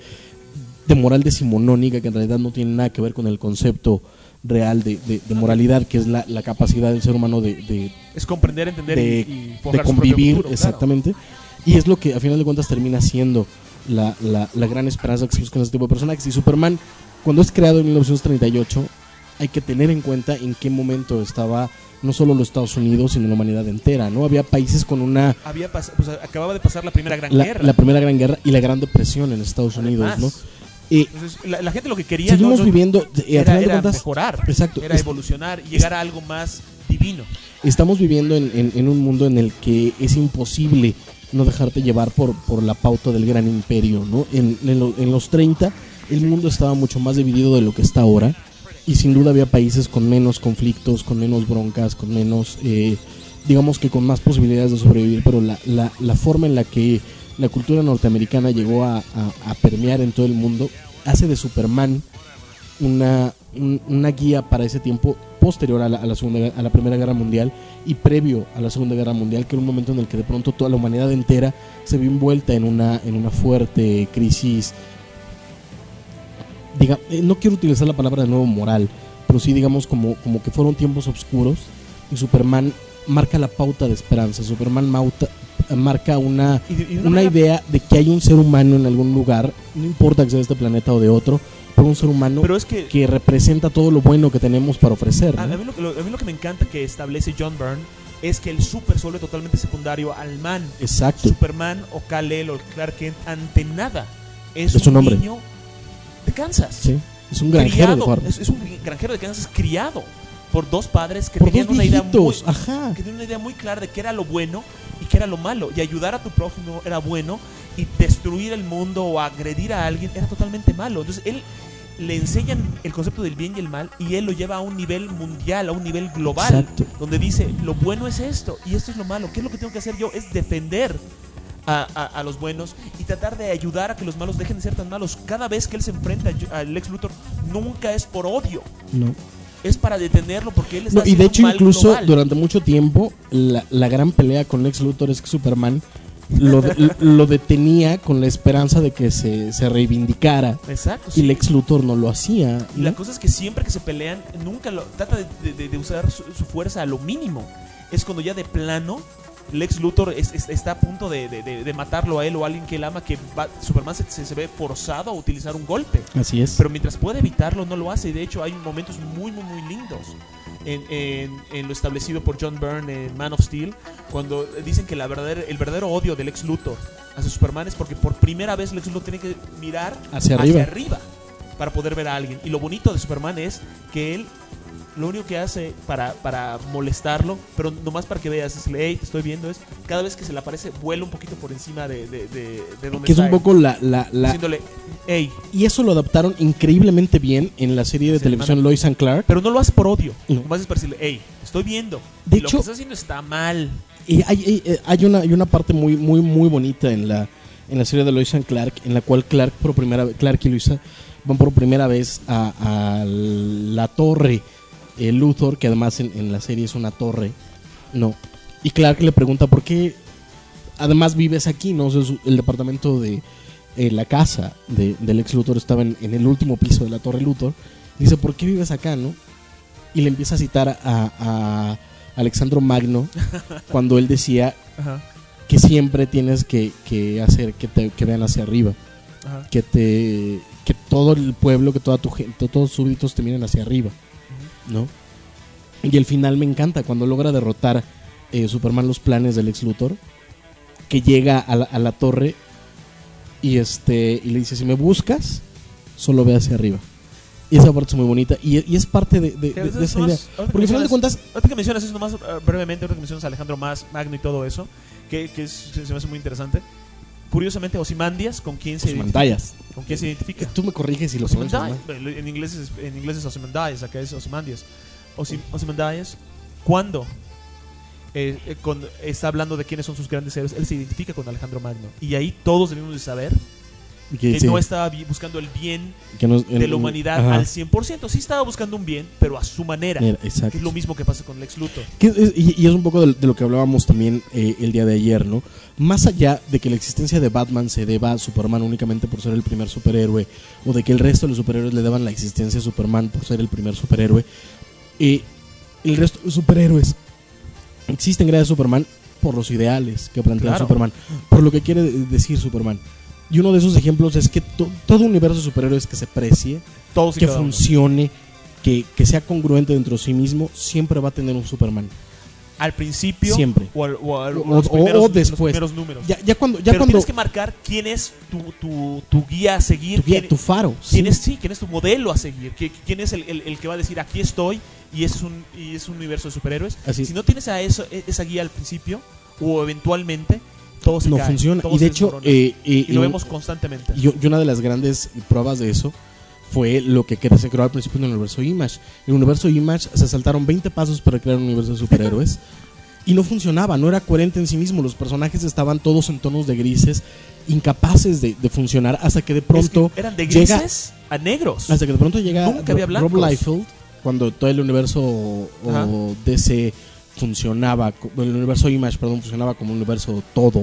de moral decimonónica que en realidad no tiene nada que ver con el concepto real de, de, de moralidad, que es la, la capacidad del ser humano de, de, Es comprender, entender de, y, y de forjar su propio convivir, futuro, claro. exactamente. Y es lo que a final de cuentas termina siendo la, la, la gran esperanza que se busca en este tipo de personajes. Y Superman, cuando es creado en mil novecientos treinta y ocho, hay que tener en cuenta en qué momento estaba no solo los Estados Unidos, sino la humanidad entera, ¿no? Había países con una... Había pas- pues, acababa de pasar la primera gran La, guerra. la Primera Gran Guerra y la Gran Depresión en Estados Unidos, Además. ¿no? Eh, Entonces, la, la gente lo que quería seguimos no- no- viviendo, eh, a era, final de era cuentas, mejorar, exacto, era es- evolucionar y llegar a algo más divino. Estamos viviendo en, en- en un mundo en el que es imposible no dejarte llevar por, por la pauta del gran imperio, ¿no? En, en lo- en los treinta el mundo estaba mucho más dividido de lo que está ahora, y sin duda había países con menos conflictos, con menos broncas, con menos, eh, digamos que con más posibilidades de sobrevivir, pero la, la, la forma en la que la cultura norteamericana llegó a, a- a permear en todo el mundo hace de Superman una, un- una guía para ese tiempo posterior a la, a la segunda, a la Primera Guerra Mundial y previo a la Segunda Guerra Mundial, que era un momento en el que de pronto toda la humanidad entera se vio envuelta en una, en una fuerte crisis. Diga, eh, no quiero utilizar la palabra de nuevo moral, pero sí digamos como, como que fueron tiempos oscuros, y Superman marca la pauta de esperanza. Superman mauta, marca una, Y de- y de una una manera- idea de que hay un ser humano en algún lugar, no importa que sea de este planeta o de otro, pero un ser humano Pero es que- representa todo lo bueno que tenemos para ofrecer, A, ¿no? a mí lo, que- lo- a mí lo que me encanta que establece John Byrne es que el super se vuelve totalmente secundario al man. Exacto. Superman o Kal-El o Clark Kent ante nada es, Es un un hombre. niño de Kansas. Sí, es un granjero de Criado, Juárez. es, es un granjero de Kansas criado por dos padres que Por tenían dos una idea muy, viejitos, ajá. que tenían una idea muy clara de qué era lo bueno y qué era lo malo, y ayudar a tu prójimo era bueno y destruir el mundo o agredir a alguien era totalmente malo. Entonces él le enseñan el concepto del bien y el mal y él lo lleva a un nivel mundial, a un nivel global, Exacto. donde dice lo bueno es esto y esto es lo malo. ¿Qué es lo que tengo que hacer yo? Es defender a, a- a los buenos y tratar de ayudar a que los malos dejen de ser tan malos. Cada vez que él se enfrenta a- al Lex Luthor, nunca es por odio, No. es para detenerlo porque él está No, y haciendo de hecho un mal incluso global. durante mucho tiempo la, la gran pelea con Lex Luthor es que Superman lo, de- lo detenía con la esperanza de que se, se reivindicara. Exacto, Y sí. Lex Luthor no lo hacía. Y la cosa es que siempre que se pelean, nunca lo trata de, de- de usar su, su fuerza a lo mínimo. Es cuando ya de plano Lex Luthor es- es- está a punto de, de- de- de matarlo a él o a alguien que él ama, que va- Superman se, se- se ve forzado a utilizar un golpe. Así es. Pero mientras puede evitarlo, no lo hace. Y de hecho hay momentos muy, muy, muy lindos en, en- en lo establecido por John Byrne en Man of Steel, cuando dicen que la verdadera, el verdadero odio de Lex Luthor hacia Superman es porque por primera vez Lex Luthor tiene que mirar Hacia arriba. arriba para poder ver a alguien. Y lo bonito de Superman es que él lo único que hace para, para molestarlo, pero nomás para que veas, es, hey, te estoy viendo, es cada vez que se le aparece, vuela un poquito por encima de, de, de, de donde Que es está un él, poco la, la, la- diciéndole, hey. Y eso lo adaptaron increíblemente bien en la serie de Sí, televisión hermano. Lois and Clark. Pero no lo hace por odio, No. nomás es para decirle, hey, estoy viendo. De y lo hecho- que estás haciendo está mal. Y hay, hay, hay una, hay una parte muy, muy, muy bonita en la, en la serie de Lois and Clark, en la cual Clark, por primera, Clark y Luisa van por primera vez a, a la torre eh, Luthor, que además en, en la serie es una torre, ¿no? Y Clark le pregunta por qué además vives aquí, ¿no? O sea, su- el departamento de eh, la casa de, del ex Luthor estaba en, en el último piso de la torre Luthor. Dice, ¿por qué vives acá, no? Y le empieza a citar a, a Alexandro Magno cuando él decía Ajá. que siempre tienes que, que hacer que te que vean hacia arriba, Ajá. que te que todo el pueblo, que toda tu gente, todos tus súbditos te miren hacia arriba, ¿no? Y el final me encanta cuando logra derrotar eh, Superman los planes del ex Luthor, que llega a la, a la torre y este y le dice, si me buscas, solo ve hacia arriba. Y esa parte es muy bonita y, y es parte de, de, Que de- eso de es esa nomás- idea. ahorita que Porque al final de mencionas- cuentas, ahorita que mencionas eso nomás, eh, brevemente, ahorita que mencionas a Alejandro Mas, Magno y todo eso, que, que es- se, se me hace muy interesante. Curiosamente, Ozymandias, ¿con quién se Ozymandias. identifica? ¿Con quién se identifica? Tú me corriges si lo sabes, Ozymandias. En inglés es, en inglés es Ozymandias, acá es Ozymandias. Ozy- Ozymandias, cuando eh, eh, con- está hablando de quiénes son sus grandes héroes, él se identifica con Alejandro Magno. Y ahí todos debemos de saber Que que sí. no estaba vi- buscando el bien Que no- de el- la humanidad ajá. al cien por ciento. Sí estaba buscando un bien, pero a su manera. Mira, exacto. Que es lo mismo que pasa con Lex Luthor. Que es- y, y es un poco de, de lo que hablábamos también eh, el día de ayer, ¿no? Más allá de que la existencia de Batman se deba a Superman únicamente por ser el primer superhéroe, o de que el resto de los superhéroes le deban la existencia a Superman por ser el primer superhéroe, eh, el resto de los superhéroes existen gracias a Superman por los ideales que plantea Claro. Superman, por lo que quiere de- decir Superman. Y uno de esos ejemplos es que to- todo universo de superhéroes que se precie, Todos y que cada uno. funcione, que, que sea congruente dentro de sí mismo, siempre va a tener un Superman. Al principio Siempre. o, al- o al- O- o los o- primeros- o los después. primeros números. Ya- ya cuando- ya Pero cuando- tienes que marcar quién es tu, tu, tu guía a seguir. Tu guía, quién, tu faro, Quién sí. es, sí, quién es tu modelo a seguir. qui- Quién es el, el- el que va a decir aquí estoy y es un, y es un universo de superhéroes. Así. Si no tienes a eso, e- esa guía al principio o eventualmente, todo se no cae, funciona. todo Y de se hecho, desmorona. eh, eh, y lo eh, vemos constantemente. Y, y una de las grandes pruebas de eso fue lo que cre- se creó al principio en el universo Image. En el universo Image se saltaron veinte pasos para crear un universo de superhéroes y no funcionaba, no era coherente en sí mismo. Los personajes estaban todos en tonos de grises, incapaces de, de funcionar, hasta que de pronto Es que eran de llega- grises a negros. hasta que de pronto llega Nunca había Ro- Rob blancos. Liefeld, cuando todo el universo o, Ajá. D C funcionaba, co- el universo Image, perdón, funcionaba como un universo todo,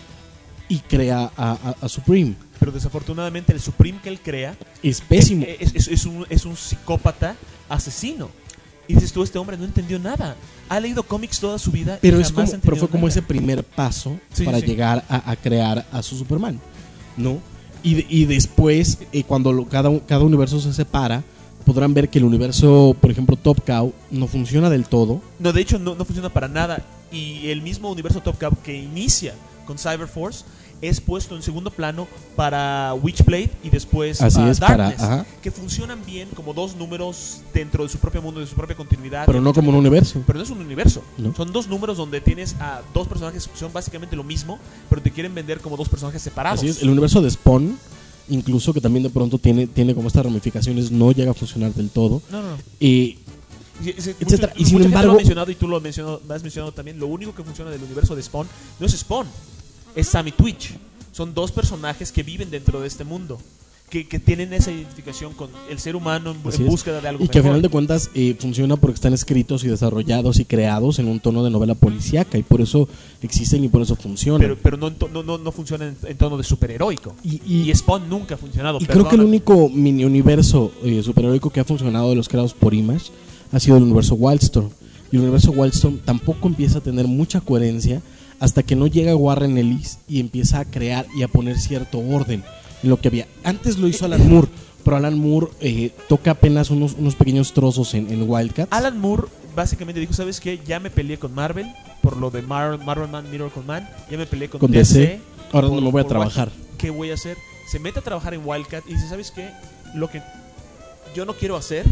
y crea a, a- a Supreme. Pero desafortunadamente el Supreme que él crea Es pésimo. Es, es- es un, es un psicópata asesino. Y dices tú, este hombre no entendió nada. Ha leído cómics toda su vida Pero, y es jamás como, ha pero entendido fue como nada. ese primer paso Sí, para sí. llegar a, a crear a su Superman, ¿no? Y, de- y después, eh, cuando lo- cada, cada universo se separa, podrán ver que el universo, por ejemplo, Top Cow, no funciona del todo. No, de hecho no, no funciona para nada. Y el mismo universo Top Cow que inicia con Cyberforce es puesto en segundo plano para Witchblade y después Así uh, es, para- Darkness, ajá. que funcionan bien como dos números dentro de su propio mundo, de su propia continuidad. Pero no como un universo. Pero no es un universo. No. Son dos números donde tienes a dos personajes que son básicamente lo mismo, pero te quieren vender como dos personajes separados. Así es, el universo de Spawn, incluso que también de pronto tiene, tiene como estas ramificaciones, no llega a funcionar del todo. No, no, no. Y, Y, y- y- etcétera. mucho- Y sin mucha gente embargo, lo ha mencionado y tú lo has mencionado, lo has mencionado también. Lo único que funciona del universo de Spawn no es Spawn, es Sammy Twitch. Son dos personajes que viven dentro de este mundo, que, que tienen esa identificación con el ser humano en, así en es. búsqueda de algo Y que a mejor. final de cuentas eh, funciona porque están escritos y desarrollados y creados en un tono de novela policíaca, y por eso existen y por eso funcionan. Pero, pero no, en to- no, no, no funciona en, en tono de superheroico. Y, y Spawn nunca ha funcionado. Y creo que el perdóname. único mini universo eh, superheroico que ha funcionado de los creados por Image ha sido el universo Wildstorm. Y el universo Wildstorm tampoco empieza a tener mucha coherencia hasta que no llega Warren Ellis y empieza a crear y a poner cierto orden en lo que había. Antes lo hizo Alan Moore, pero Alan Moore eh, toca apenas unos, unos pequeños trozos en, en Wildcats. Alan Moore básicamente dijo, ¿sabes qué? Ya me peleé con Marvel por lo de Mar Marvel Man, Miracle Man. Ya me peleé con, Con D C. D C. Ahora por- no me voy a por trabajar. Wildcat. ¿Qué voy a hacer? Se mete a trabajar en Wildcat y dice, ¿sabes qué? Lo que yo no quiero hacer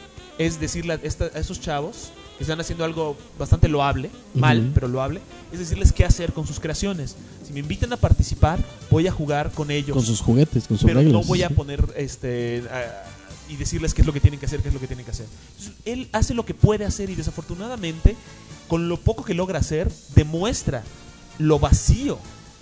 es decirle a, esta- a estos chavos que están haciendo algo bastante loable, mal, Ujú. pero loable, es decirles qué hacer con sus creaciones. Si me invitan a participar, voy a jugar con ellos. Con sus juguetes, con sus pero reglas. no voy a poner este a- y decirles qué es lo que tienen que hacer, qué es lo que tienen que hacer. Entonces, él hace lo que puede hacer y desafortunadamente, con lo poco que logra hacer, demuestra lo vacío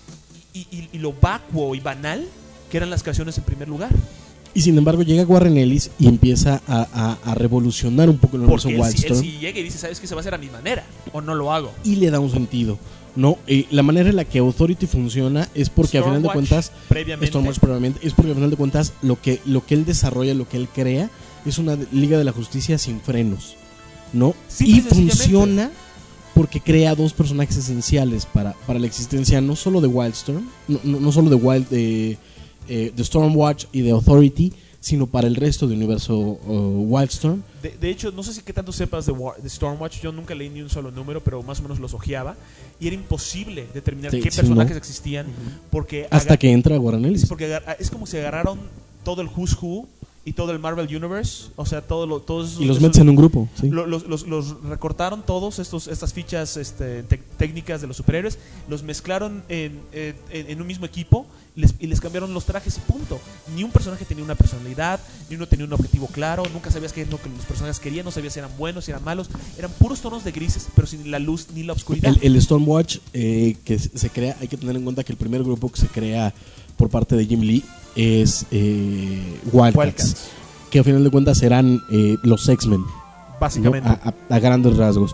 y, y- y lo vacuo y banal que eran las creaciones en primer lugar. Y sin embargo llega Warren Ellis y empieza a, a- a revolucionar un poco el universo Porque él, sí- él Wildstorm. sí llega y dice, ¿sabes qué? Se va a hacer a mi manera o no lo hago. Y le da un sentido, ¿no? Eh, la manera en la que Authority funciona es porque a final de Stormwatch, cuentas previamente. Stormwatch previamente, es porque a final de cuentas lo que lo que él desarrolla, lo que él crea es una Liga de la Justicia sin frenos, ¿no? Simple y y sencillamente. funciona porque crea dos personajes esenciales para, para la existencia no solo de Wildstorm, no, no, no solo de Wild de, eh, de Stormwatch y de Authority, sino para el resto del universo uh, Wildstorm. De, de hecho, no sé si qué tanto sepas de, War- de Stormwatch. Yo nunca leí ni un solo número, pero más o menos los ojeaba. Y era imposible determinar Sí, qué sí, personajes ¿no? existían. Porque Hasta aga- que entra Warren Ellis. Sí, porque agar- es como si agarraron todo el Who's Who y todo el Marvel Universe, o sea, todo lo, todos esos- Y los esos- metes en un grupo, sí. lo- los, los- los recortaron todos estos estas fichas este, tec- técnicas de los superhéroes, los mezclaron en, en- en un mismo equipo les- y les cambiaron los trajes y punto. Ni un personaje tenía una personalidad, ni uno tenía un objetivo claro, nunca sabías qué es lo que los personajes querían, no sabías si eran buenos, si eran malos, eran puros tonos de grises, pero sin la luz ni la oscuridad. El, el Stormwatch eh, que se crea, hay que tener en cuenta que el primer grupo que se crea por parte de Jim Lee es eh, Wildcats, Wildcats. que a final de cuentas serán eh, los X-Men, Básicamente. ¿no? a, a- a grandes rasgos.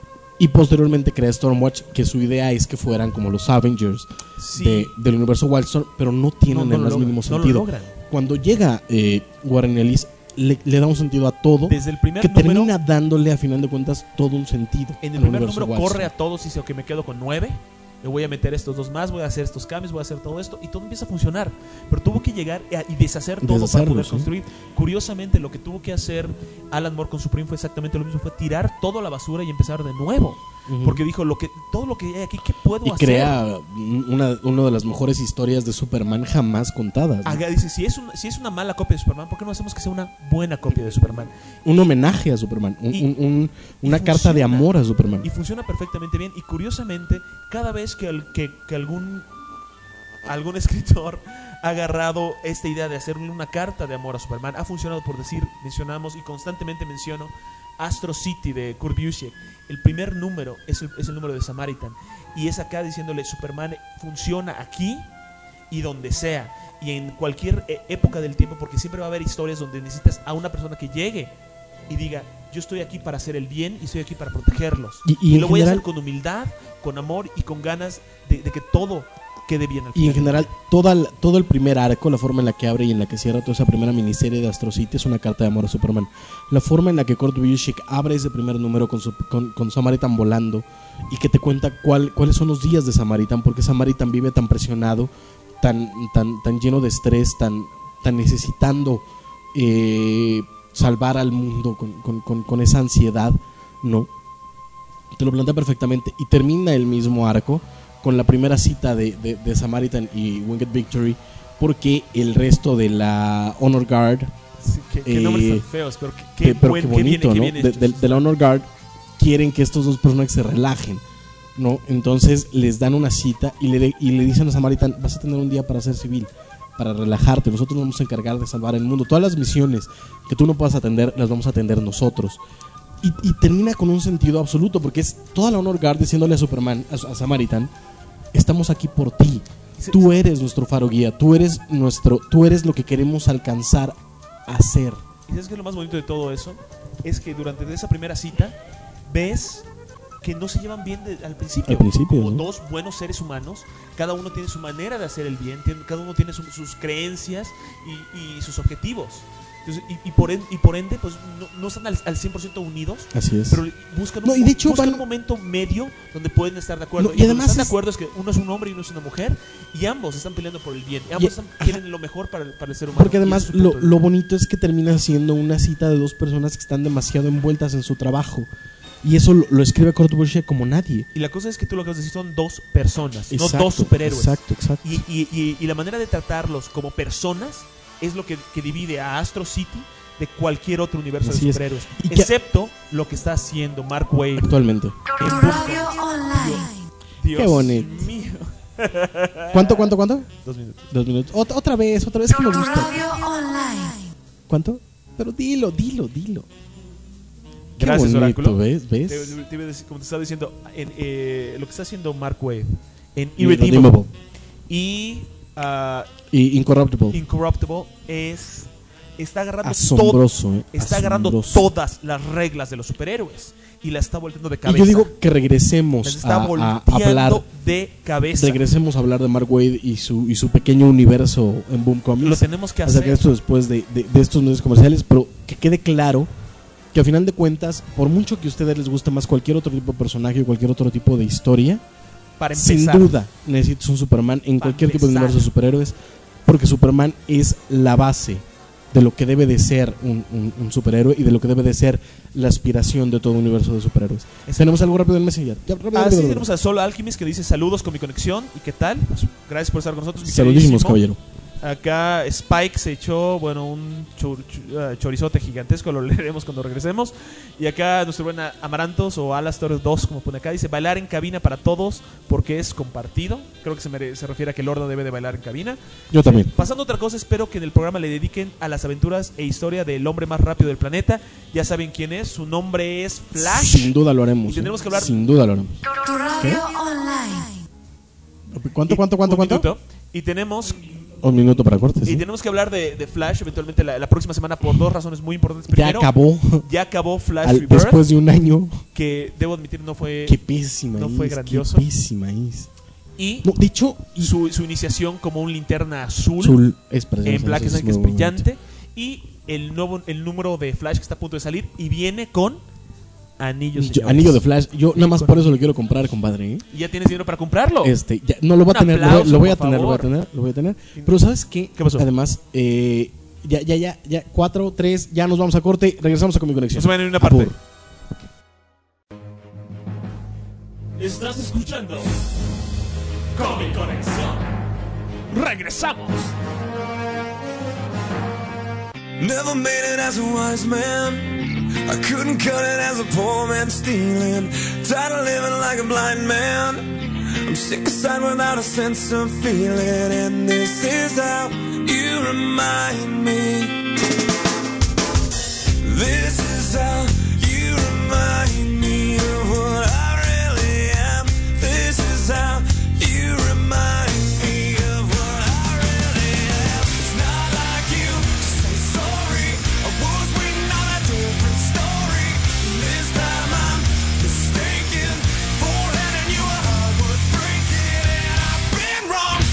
Y posteriormente crea Stormwatch, que su idea es que fueran como los Avengers Sí. de- del universo Wildstorm, pero no tienen No, no el lo más logran, mínimo no lo sentido. logran. Cuando llega eh, Warren Ellis, le, le da un sentido a todo, Desde el primer que número- termina dándole a final de cuentas todo un sentido. En el al primer universo número Wildstorm. corre a todos y dice, ok, me quedo con nueve. Le voy a meter estos dos más, voy a hacer estos cambios, voy a hacer todo esto y todo empieza a funcionar. Pero tuvo que llegar a- y deshacer todo Deshacerlo, para poder sí. construir. Curiosamente, lo que tuvo que hacer Alan Moore con Supreme fue exactamente lo mismo, fue tirar todo a la basura y empezar de nuevo. Ujú. Porque dijo, lo que todo lo que hay aquí, ¿qué puedo Y hacer? crea una, una de las mejores historias de Superman jamás contadas, ¿no? Haga- dice, si es, un- si es una mala copia de Superman, ¿por qué no hacemos que sea una buena copia de Superman? Un homenaje a Superman, un- Y- un- un- y una carta de funciona. amor a Superman. Y funciona perfectamente bien. Y curiosamente, cada vez que, al- que, que algún algún escritor ha agarrado esta idea de hacerle una carta de amor a Superman, ha funcionado. Por decir, mencionamos y constantemente menciono Astro City de Kurt Busiek. El primer número es el, es el número de Samaritan. Y es acá diciéndole, Superman funciona aquí y donde sea. Y en cualquier eh, época del tiempo, porque siempre va a haber historias donde necesitas a una persona que llegue y diga, yo estoy aquí para hacer el bien y estoy aquí para protegerlos. Y- y en lo voy a general- hacer con humildad, con amor y con ganas de, de que todo quede bien al Y en final. general, toda, la- todo el primer arco, la forma en la que abre y en la que cierra toda esa primera miniserie de Astro City es una carta de amor a Superman. La forma en la que Kurt Busiek abre ese primer número con, su, con, con Samaritan volando y que te cuenta cuál, cuáles son los días de Samaritan, porque Samaritan vive tan presionado, tan, tan, tan lleno de estrés, tan, tan necesitando eh, salvar al mundo con, con, con, con esa ansiedad, ¿no? Te lo plantea perfectamente y termina el mismo arco con la primera cita de, de, de Samaritan y Winged Victory, porque el resto de la Honor Guard, Sí, qué, qué eh, nombres tan feos, pero qué, qué que- pero buen- qué qué bonito, bien- qué ¿no? bien De, hechos. de- de la Honor Guard quieren que estos dos personajes se relajen, ¿no? Entonces les dan una cita y le, de- y le dicen a Samaritan: vas a tener un día para ser civil, para relajarte, nosotros nos vamos a encargar de salvar el mundo, todas las misiones que tú no puedas atender las vamos a atender nosotros. Y, y termina con un sentido absoluto, porque es toda la Honor Guard diciéndole a Superman, a, a Samaritan: estamos aquí por ti, tú eres nuestro faro guía, tú eres nuestro, tú eres lo que queremos alcanzar a ser. ¿Y sabes qué es lo más bonito de todo eso? Es que durante esa primera cita ves que no se llevan bien de- al principio. Al principio, Como ¿no? dos buenos seres humanos, cada uno tiene su manera de hacer el bien, tiene- cada uno tiene su- sus creencias y, y sus objetivos. Entonces, y, y por ende, y por ende pues no, no están al, al cien por ciento unidos, Así es. pero buscan un, No, y de hecho buscan van- un momento medio donde pueden estar de acuerdo. No, y y cuando además están de es- acuerdo es que uno es un hombre y uno es una mujer, y ambos están peleando por el bien, y ambos Y- están- quieren lo mejor para el, para el ser humano. Porque y además ese es su lo, punto de lo bonito es que termina siendo una cita de dos personas que están demasiado envueltas en su trabajo. Y eso lo, lo escribe Kurt Busiek como nadie. Y la cosa es que tú lo que acabas de decir son dos personas, Exacto, no dos superhéroes. exacto, exacto. Y, y- y- y la manera de tratarlos como personas es lo que, que divide a Astro City de cualquier otro universo Así de es. superhéroes. Y que- Excepto lo que está haciendo Mark Waid Actualmente. en Radio Online. Dios Qué bonito. mío. ¿Cuánto, cuánto, cuánto? Dos minutos. Dos minutos. Ot- otra vez, otra vez que me gusta. Radio Online. ¿Cuánto? Pero dilo, dilo, dilo. Qué Gracias, bonito, Oráculo. ¿ves? ¿Ves? Te- te- te iba a decir, como te estaba diciendo, en, eh, lo que está haciendo Mark Waid en Irredeemable. Irredeemable y ah, Y Incorruptible. Incorruptible es está agarrando Asombroso, todo- eh, está agarrando asombroso. todas las reglas de los superhéroes y la está volteando de Y cabeza. yo digo que regresemos Las está a, a volteando hablar. de cabeza. Regresemos a hablar de Mark Waid y su, y su pequeño universo en Boom Comics. Lo tenemos que Acerca hacer. de esto después de, de, de estos medios comerciales, pero que quede claro que a final de cuentas, por mucho que a ustedes les guste más cualquier otro tipo de personaje o cualquier otro tipo de historia, Para sin empezar. duda necesitas un Superman en Para cualquier tipo de empezar. universo de superhéroes, porque Superman es la base de lo que debe de ser un, un- un superhéroe y de lo que debe de ser la aspiración de todo universo de superhéroes. ¿Tenemos algo rápido en Messenger? Ya, rápido, Ah, rápido, sí, rápido. tenemos a Solo Alchemist que dice saludos con mi conexión. ¿Y qué tal? Pues, gracias por estar con nosotros. mi Saludísimos, queridísimo. caballero. Acá Spike se echó, bueno, un chor- ch- ah, chorizote gigantesco, lo leeremos cuando regresemos. Y acá nuestro buen Amarantos o Alastor dos, como pone acá, dice bailar en cabina para todos porque es compartido. Creo que se, mere- se refiere a que el Lordo debe de bailar en cabina. Yo también. Pasando a otra cosa, espero que en el programa le dediquen a las aventuras e historia del hombre más rápido del planeta. Ya saben quién es, su nombre es Flash. Sin duda lo haremos. Y tendremos ¿eh? que hablar- Sin duda lo haremos. Tu radio online. ¿Cuánto, cuánto, cuánto, Un cuánto? minuto. Y tenemos Un minuto para cortes. Y ¿sí? tenemos que hablar de, de Flash eventualmente la, la próxima semana por dos razones muy importantes. Ya Primero, acabó. Ya acabó Flash Al- Rebirth, después de un año. que debo admitir no fue Qué pésima no es, fue grandioso. Qué pésima es. Y No, de hecho, y- su, su iniciación como un linterna azul, Azul es precioso, en Black eso Knight, es que es muy brillante. Y el nuevo el número de Flash que está a punto de salir y viene con anillos. Yo- señores. anillo de Flash. Yo nada más con- por eso lo quiero comprar, compadre. ¿eh? Y ya tienes dinero para comprarlo. Este, ya, no lo voy a Un tener, lo voy, aplauso, lo voy a por tener, lo voy a favor. tener, lo voy a tener. Pero ¿sabes qué? ¿Qué pasó? Además, eh, ya, ya, ya, ya, cuatro, tres, ya nos vamos a corte, regresamos a Comic Conexión. No se vayan en una parte. Abur. Estás escuchando Comic Conexión. Regresamos. Never made it as a wise man. I couldn't cut it as a poor man stealing. Tired of living like a blind man. I'm sick aside without a sense of feeling. And this is how you remind me. This is how you remind me of what I really am. This is how you remind me of what I really am. It's not like you to say sorry. I was waiting on a different story. This time I'm mistaken for letting you a heart worth breaking. And I've been wrong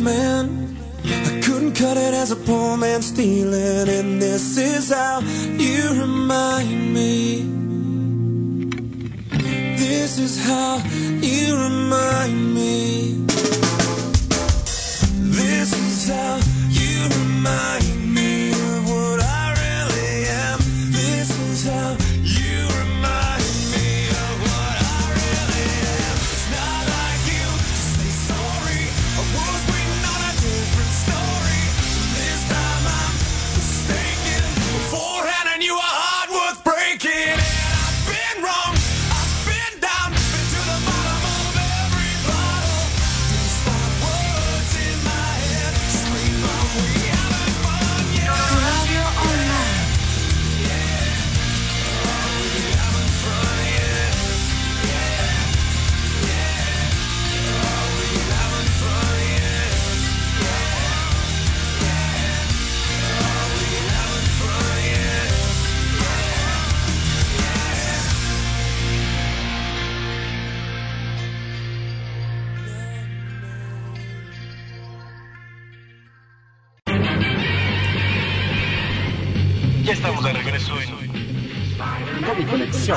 man. I couldn't cut it as a poor man stealing, and this is how you remind me. This is how you remind me. This is how you remind me of what I really am. This is how you remind me of what I really am. It's not like you to say sorry. I was waiting on a different story. This time I'm mistaken. Beforehand I knew a heart worth breaking. And I've been wrong. I've been down. Been to the bottom of every bottle. Despite words in my head. Scream out, we haven't fun yet. Have your own life. Ya estamos de regreso en Comic Conexión.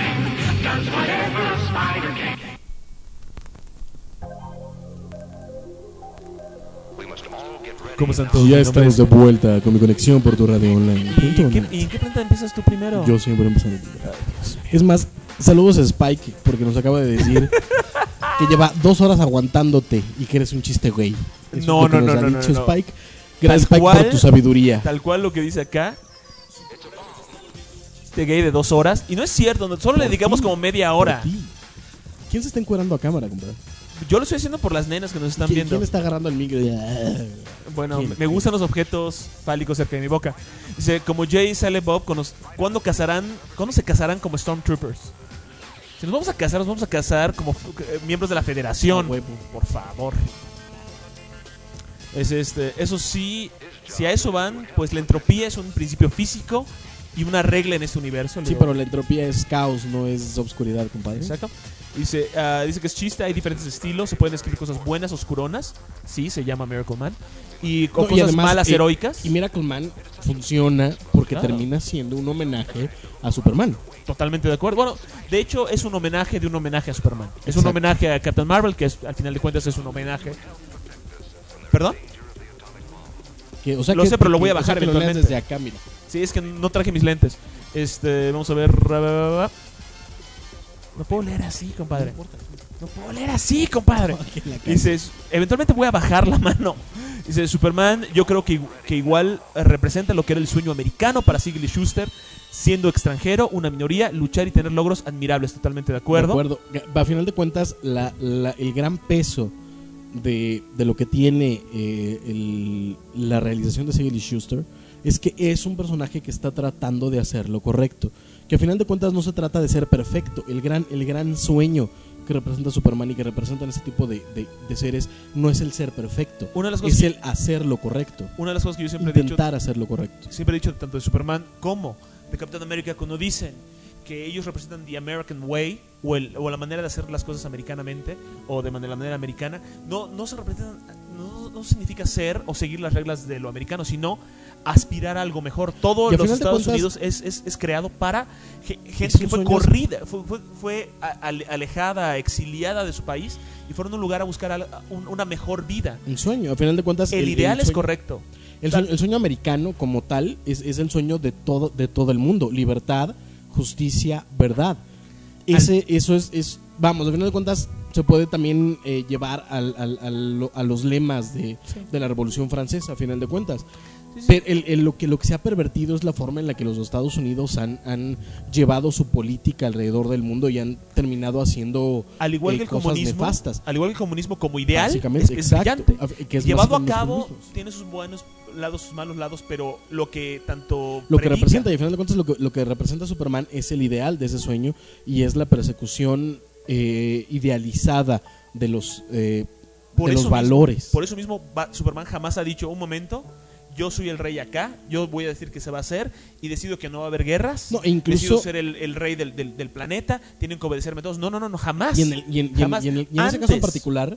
¿Cómo están todos? Ya Mi nombre estamos es- de vuelta con mi conexión por tu radio online. ¿Y, Punto en qué, net. y en qué planta empiezas tú primero? Yo siempre empezando primero. Es más, saludos a Spike, porque nos acaba de decir que lleva dos horas aguantándote y que eres un chiste gay. Eso es No, lo que no, nos no, ha no, no, dicho no. Spike. Gracias, Tal Spike, cual- por tu sabiduría. Tal cual lo que dice acá. Este gay de dos horas. Y no es cierto, no- solo le Por dedicamos ti, como media hora. por ti. ¿Quién se está encuerando a cámara, compadre? Yo lo estoy haciendo por las nenas que nos están ¿Quién, viendo. quién está agarrando el micro? Bueno, ¿Quién? me- me gustan los objetos fálicos cerca de mi boca. Dice, como Jay y sale Bob, con los- ¿cuándo casarán? ¿Cuándo se casarán como Stormtroopers? Si nos vamos a casar, nos vamos a casar como eh, miembros de la Federación. Ah, huevo. Por favor. Es este, eso sí, si a eso van, pues la entropía es un principio físico y una regla en este universo. Sí, Digo, pero la entropía es caos, no es obscuridad, compadre. Exacto. Dice, ah, dice que es chiste, hay diferentes estilos, se pueden escribir cosas buenas, oscuronas. Sí, se llama Miracle Man. Y con No, y cosas además, malas, eh, heroicas. Y Miracle Man funciona porque Claro. termina siendo un homenaje a Superman. Totalmente de acuerdo. Bueno, de hecho es un homenaje de un homenaje a Superman. Es un Exacto. homenaje a Captain Marvel, que es, al final de cuentas es un homenaje. ¿Perdón? Que, o sea Lo que- sé, pero lo que- voy a o sea bajar que lo leas eventualmente. desde acá, mira. Sí, es que no traje mis lentes. Este, vamos a ver. No puedo leer así, compadre. No puedo leer así, compadre. Dices, eventualmente voy a bajar la mano. Dice, Superman, yo creo que, que igual eh, representa lo que era el sueño americano para Siegel y Schuster, siendo extranjero, una minoría, luchar y tener logros admirables. Totalmente de acuerdo. De acuerdo. A final de cuentas, la, la- el gran peso de, de lo que tiene eh, el- la realización de Siegel y Schuster es que es un personaje que está tratando de hacer lo correcto. Que a final de cuentas no se trata de ser perfecto. El gran, el gran sueño que representa Superman y que representan ese tipo de, de- de seres no es el ser perfecto. Una de las cosas es que- el hacer lo correcto. Una de las cosas que yo siempre he dicho, Intentar hacer lo correcto. siempre he dicho tanto de Superman como de Capitán América, cuando dicen que ellos representan the American way o, el, o la manera de hacer las cosas americanamente o de manera, la manera americana, no, no se representan, no, no significa ser o seguir las reglas de lo americano, sino aspirar a algo mejor. Todo Y a los final de Estados cuentas- Unidos es, es, es creado para ge- gente Es un que fue sueño- corrida, fue, fue, fue a- ale- alejada, exiliada de su país y fueron a un lugar a buscar al- un- una mejor vida. Un sueño. A final de cuentas, El ideal es sueño- correcto. El sueño, el sueño americano como tal es, es el sueño de todo, de todo el mundo. Libertad, justicia, verdad. Ese, eso es, es, vamos, al final de cuentas se puede también eh, llevar al, al- al- a los lemas de, de la Revolución Francesa, a final de cuentas. Pero el- el- lo, que, lo que se ha pervertido es la forma en la que los Estados Unidos han, han llevado su política alrededor del mundo y han terminado haciendo Al igual eh, que el cosas comunismo, nefastas. al igual que el comunismo como ideal, Básicamente, es, es exacto. brillante. A- que es Llevado a básicamente cabo, los mismos. tiene sus buenos lados, sus malos lados, pero lo que tanto Lo que predica- representa, y al final de cuentas lo que, lo que representa Superman es el ideal de ese sueño y es la persecución eh, idealizada de los, eh, por de eso los mismo- valores. por eso mismo ba- Superman jamás ha dicho un momento, yo soy el rey acá, yo voy a decir que se va a hacer y decido que no va a haber guerras, No, e incluso- decido ser el, el rey del, del- del planeta, tienen que obedecerme todos. No, no, no, no jamás. Y en, el- y en- y en- Jamás. y en el- y en ese caso en Antes- particular,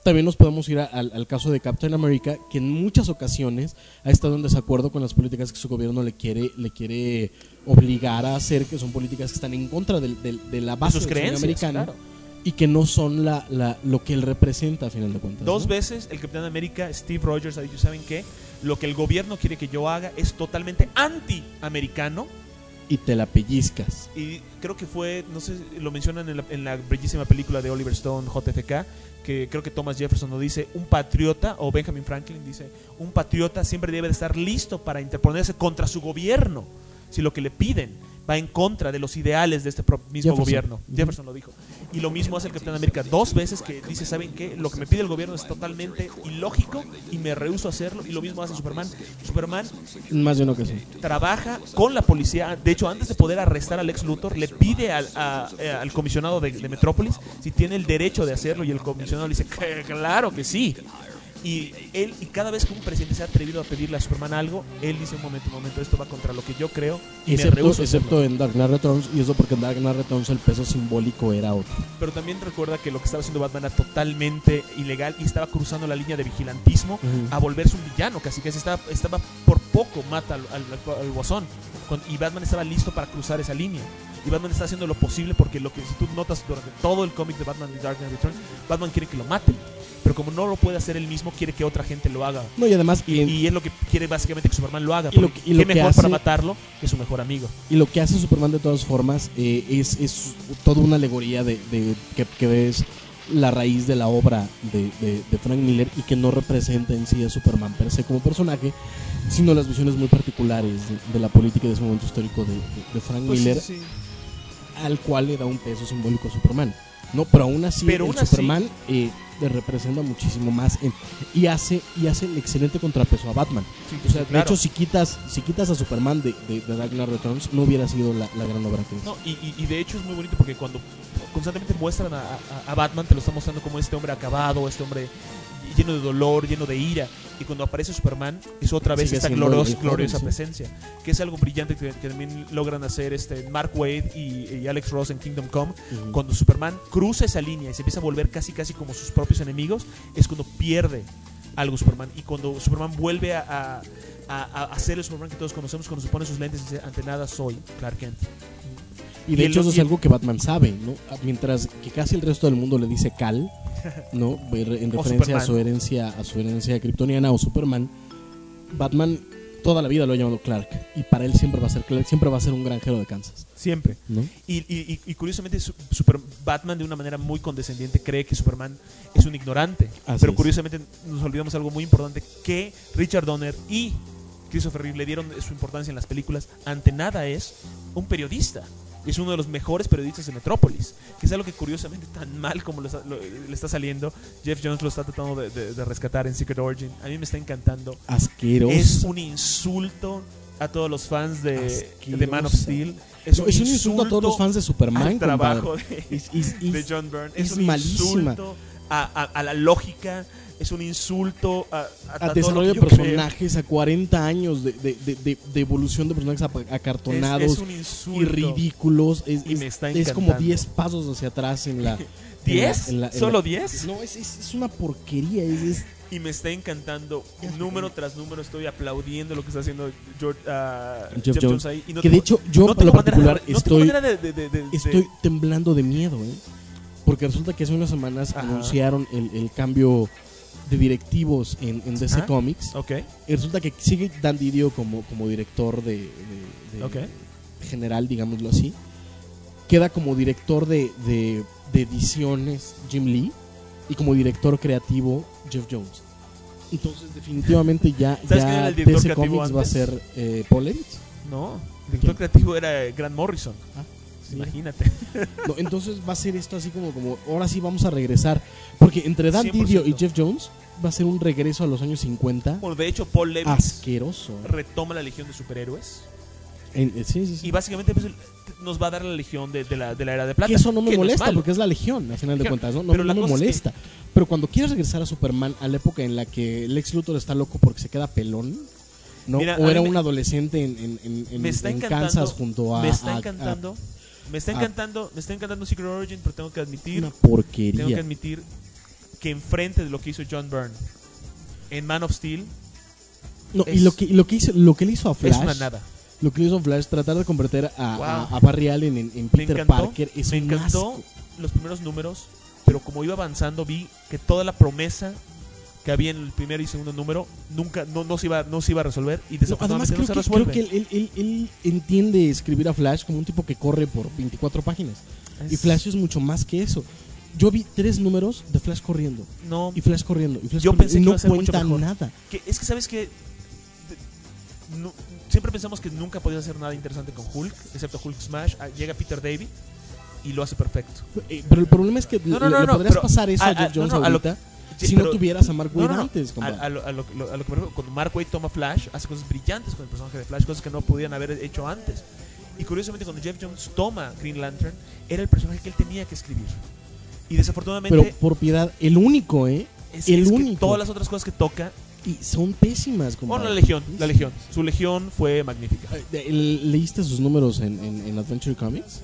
también nos podemos ir a- al, al caso de Captain America, que en muchas ocasiones ha estado en desacuerdo con las políticas que su gobierno le quiere le quiere obligar a hacer, que son políticas que están en contra del- del- de la base sus del sueño creencias, americano, claro. y que no son la, la, lo que él representa a final de cuentas. Dos ¿no? veces el Capitán América, Steve Rogers, ha dicho, ¿saben qué? Lo que el gobierno quiere que yo haga es totalmente anti-americano. Y te la pellizcas. Y creo que fue, no sé, lo mencionan en la, en la bellísima película de Oliver Stone, J F K, que creo que Thomas Jefferson lo dice, un patriota, o Benjamin Franklin dice, un patriota siempre debe de estar listo para interponerse contra su gobierno, si lo que le piden va en contra de los ideales de este pro- mismo Jefferson. gobierno. Ujú. Jefferson lo dijo. Y lo mismo hace el Capitán América dos veces, que dice, ¿saben qué? Lo que me pide el gobierno es totalmente ilógico y me rehúso a hacerlo. Y lo mismo hace Superman. Superman En más de una ocasión. trabaja con la policía. De hecho, antes de poder arrestar al ex Luthor, le pide al, a- eh, al comisionado de, de Metrópolis si tiene el derecho de hacerlo. Y el comisionado le dice, "Que- claro que sí". Y él, y cada vez que un presidente se ha atrevido a pedirle a Superman algo, él dice, un momento, un momento, esto va contra lo que yo creo y me Excepto, rehúso a excepto hacerlo". en Dark Knight Returns, y eso porque en Dark Knight Returns el peso simbólico era otro. Pero también recuerda que lo que estaba haciendo Batman era totalmente ilegal y estaba cruzando la línea de vigilantismo Ujú. a volverse un villano, casi que estaba, estaba por poco mata al, al, al Guasón. Con- y Batman estaba listo para cruzar esa línea. Y Batman está haciendo lo posible porque lo que si tú notas durante todo el cómic de Batman de Dark Knight Returns, Batman quiere que lo maten. Pero como no lo puede hacer él mismo, quiere que otra gente lo haga. No, y además Y, y es lo que quiere básicamente que Superman lo haga. Y lo porque que- y lo qué que mejor hace- para matarlo que su mejor amigo. Y lo que hace Superman de todas formas eh, es, es toda una alegoría de, de que, que es la raíz de la obra de, de- de Frank Miller, y que no representa en sí a Superman per se como personaje, sino las visiones muy particulares de, de la política de ese momento histórico de, de- de Frank Pues Miller, sí, sí. al cual le da un peso simbólico a Superman. No, pero aún así Pero el aún así- Superman eh, le representa muchísimo más en- y hace y hace el excelente contrapeso a Batman. Sí, O sea, sí, de claro. hecho, si quitas si quitas a Superman de, de, de Dark Knight Returns, no hubiera sido la, la gran obra que es. No, y, y- y de hecho es muy bonito porque cuando constantemente muestran a, a- a Batman, te lo están mostrando como este hombre acabado, este hombre lleno de dolor, lleno de ira. Y cuando aparece Superman, es otra vez Sigue esta siendo gloros- el joven, gloriosa sí. presencia. Que es algo brillante que, que también logran hacer este Mark Waid y, y Alex Ross en Kingdom Come. Ujú. Cuando Superman cruza esa línea y se empieza a volver casi casi como sus propios enemigos, es cuando pierde algo Superman. Y cuando Superman vuelve a, a, a, a ser el Superman que todos conocemos, cuando se pone sus lentes y dice, ante nada soy Clark Kent. Y de Y hecho el- eso es y el- algo que Batman sabe, ¿no? Mientras que casi el resto del mundo le dice Cal, ¿no? En O referencia a Superman. su herencia, a su herencia kryptoniana o Superman. Batman toda la vida lo ha llamado Clark, y para él siempre va a ser Clark, siempre va a ser un granjero de Kansas, Siempre. ¿no? Y, y- y- y curiosamente su- Super Batman de una manera muy condescendiente cree que Superman es un ignorante. Así pero es. curiosamente nos olvidamos algo muy importante, que Richard Donner y Christopher Reeve le dieron su importancia en las películas. Ante nada es un periodista. Es uno de los mejores periodistas de Metrópolis, que es algo que curiosamente tan mal como lo está- lo- le está saliendo, Jeff Jones lo está tratando de, de- de rescatar en Secret Origin. A mí me está encantando. Asqueroso. Es un insulto a todos los fans de, de Man of Asquerosa. Steel. Es, No, un, es un insulto a todos los fans de Superman, al trabajo compadre. de, Es- es- de es- John Byrne. es Es, un malísima. insulto a, a- a la lógica. Es un insulto a, a- a A todo desarrollo lo de que yo creo. personajes, a cuarenta años de, de, de, de- de evolución de personajes ap- acartonados Es- es un insulto. y ridículos. Es, Y es- me está es como encantando. diez pasos hacia atrás en la. en la- ¿Diez? en la- en ¿Solo la- diez? No, es, es, es una porquería. Es, es- Y me está encantando. Número tras número estoy aplaudiendo lo que está haciendo George, ah, Jeff Jeff Jones. Jones ahí. Y no que de tengo- hecho, yo no por lo tengo manera de- particular no tengo estoy, manera de- de- de- de- de- estoy temblando de miedo, ¿eh? Porque resulta que hace unas semanas Ajá. anunciaron el, el cambio de directivos en, en D C Ajá. Comics. Ok. Y resulta que sigue Dan Didio como, como director de, de- de- Ok. general, digámoslo así. Queda como director de, de, de ediciones Jim Lee, y como director creativo Jeff Jones. Entonces definitivamente ya, ¿Sabes quién era ya el director D C creativo Comics va a antes? ser eh, Paul Levitz. No, el director creativo era Grant Morrison. Ah, sí. Imagínate. No, entonces va a ser esto así como, como ahora sí vamos a regresar. Porque entre Dan cien por Didio y ciento. Jeff Jones va a ser un regreso a los años cincuenta. Bueno, de hecho, Paul Levitz Asqueroso. retoma la Legión de Superhéroes. En- eh, sí, sí, sí. Y básicamente pues, nos va a dar la Legión de, de la, de la Era de Plata. Que eso no me que molesta es malo. porque es la Legión, al final de Legión. cuentas, ¿no? No, Pero no la me cosa es molesta. Pero cuando quieres regresar a Superman a la época en la que Lex Luthor está loco porque se queda pelón, ¿no? Mira, o a era mí me- un adolescente en, en, en- en- me está en encantando, Kansas junto a. me está a- a- encantando, me está a- encantando, me está encantando Secret Origin, pero tengo que admitir, Una porquería. tengo que admitir que enfrente de lo que hizo John Byrne en Man of Steel. No, es, y lo que, lo, que hizo, lo que le hizo a Flash. es una nada. Lo que le hizo a Flash, tratar de convertir a, Wow. a, a Barry Allen en, en Peter me encantó, Parker. Es me un encantó asco. los primeros números, pero como iba avanzando vi que toda la promesa que había en el primer y segundo número nunca no, no se iba no se iba a resolver y No, además desafortunadamente no, creo, se que, resuelve. creo que él, él- él- él entiende escribir a Flash como un tipo que corre por veinticuatro páginas. Es- Y Flash es mucho más que eso. Yo vi tres números de Flash corriendo. No. Y Flash corriendo. Y Flash Yo corriendo, pensé y que no iba a ser mucho cuenta mejor. nada. Que, es que sabes que de- no- siempre pensamos que nunca podías hacer nada interesante con Hulk, excepto Hulk Smash. Ah, llega Peter David y lo hace perfecto. Eh, pero el problema es que No, no, le, no, le no, podrías pero pasar eso a, a- Jeff a- Jones no, no, a lo- ahorita sí, si pero- no tuvieras a Mark no, Waid no, no. antes, A, compadre. a lo, a lo- lo- a lo que me refiero, cuando Mark Waid toma Flash, hace cosas brillantes con el personaje de Flash, cosas que no podían haber hecho antes. Y curiosamente, cuando Jeff Jones toma Green Lantern, era el personaje que él tenía que escribir. Y desafortunadamente, Pero por piedad, el único, ¿eh? es, el es que único. todas las otras cosas que toca. Y son pésimas, compadre. Bueno, la Legión, la Legión. Su Legión fue magnífica. Eh, ¿Leíste sus números en, en, en Adventure Comics?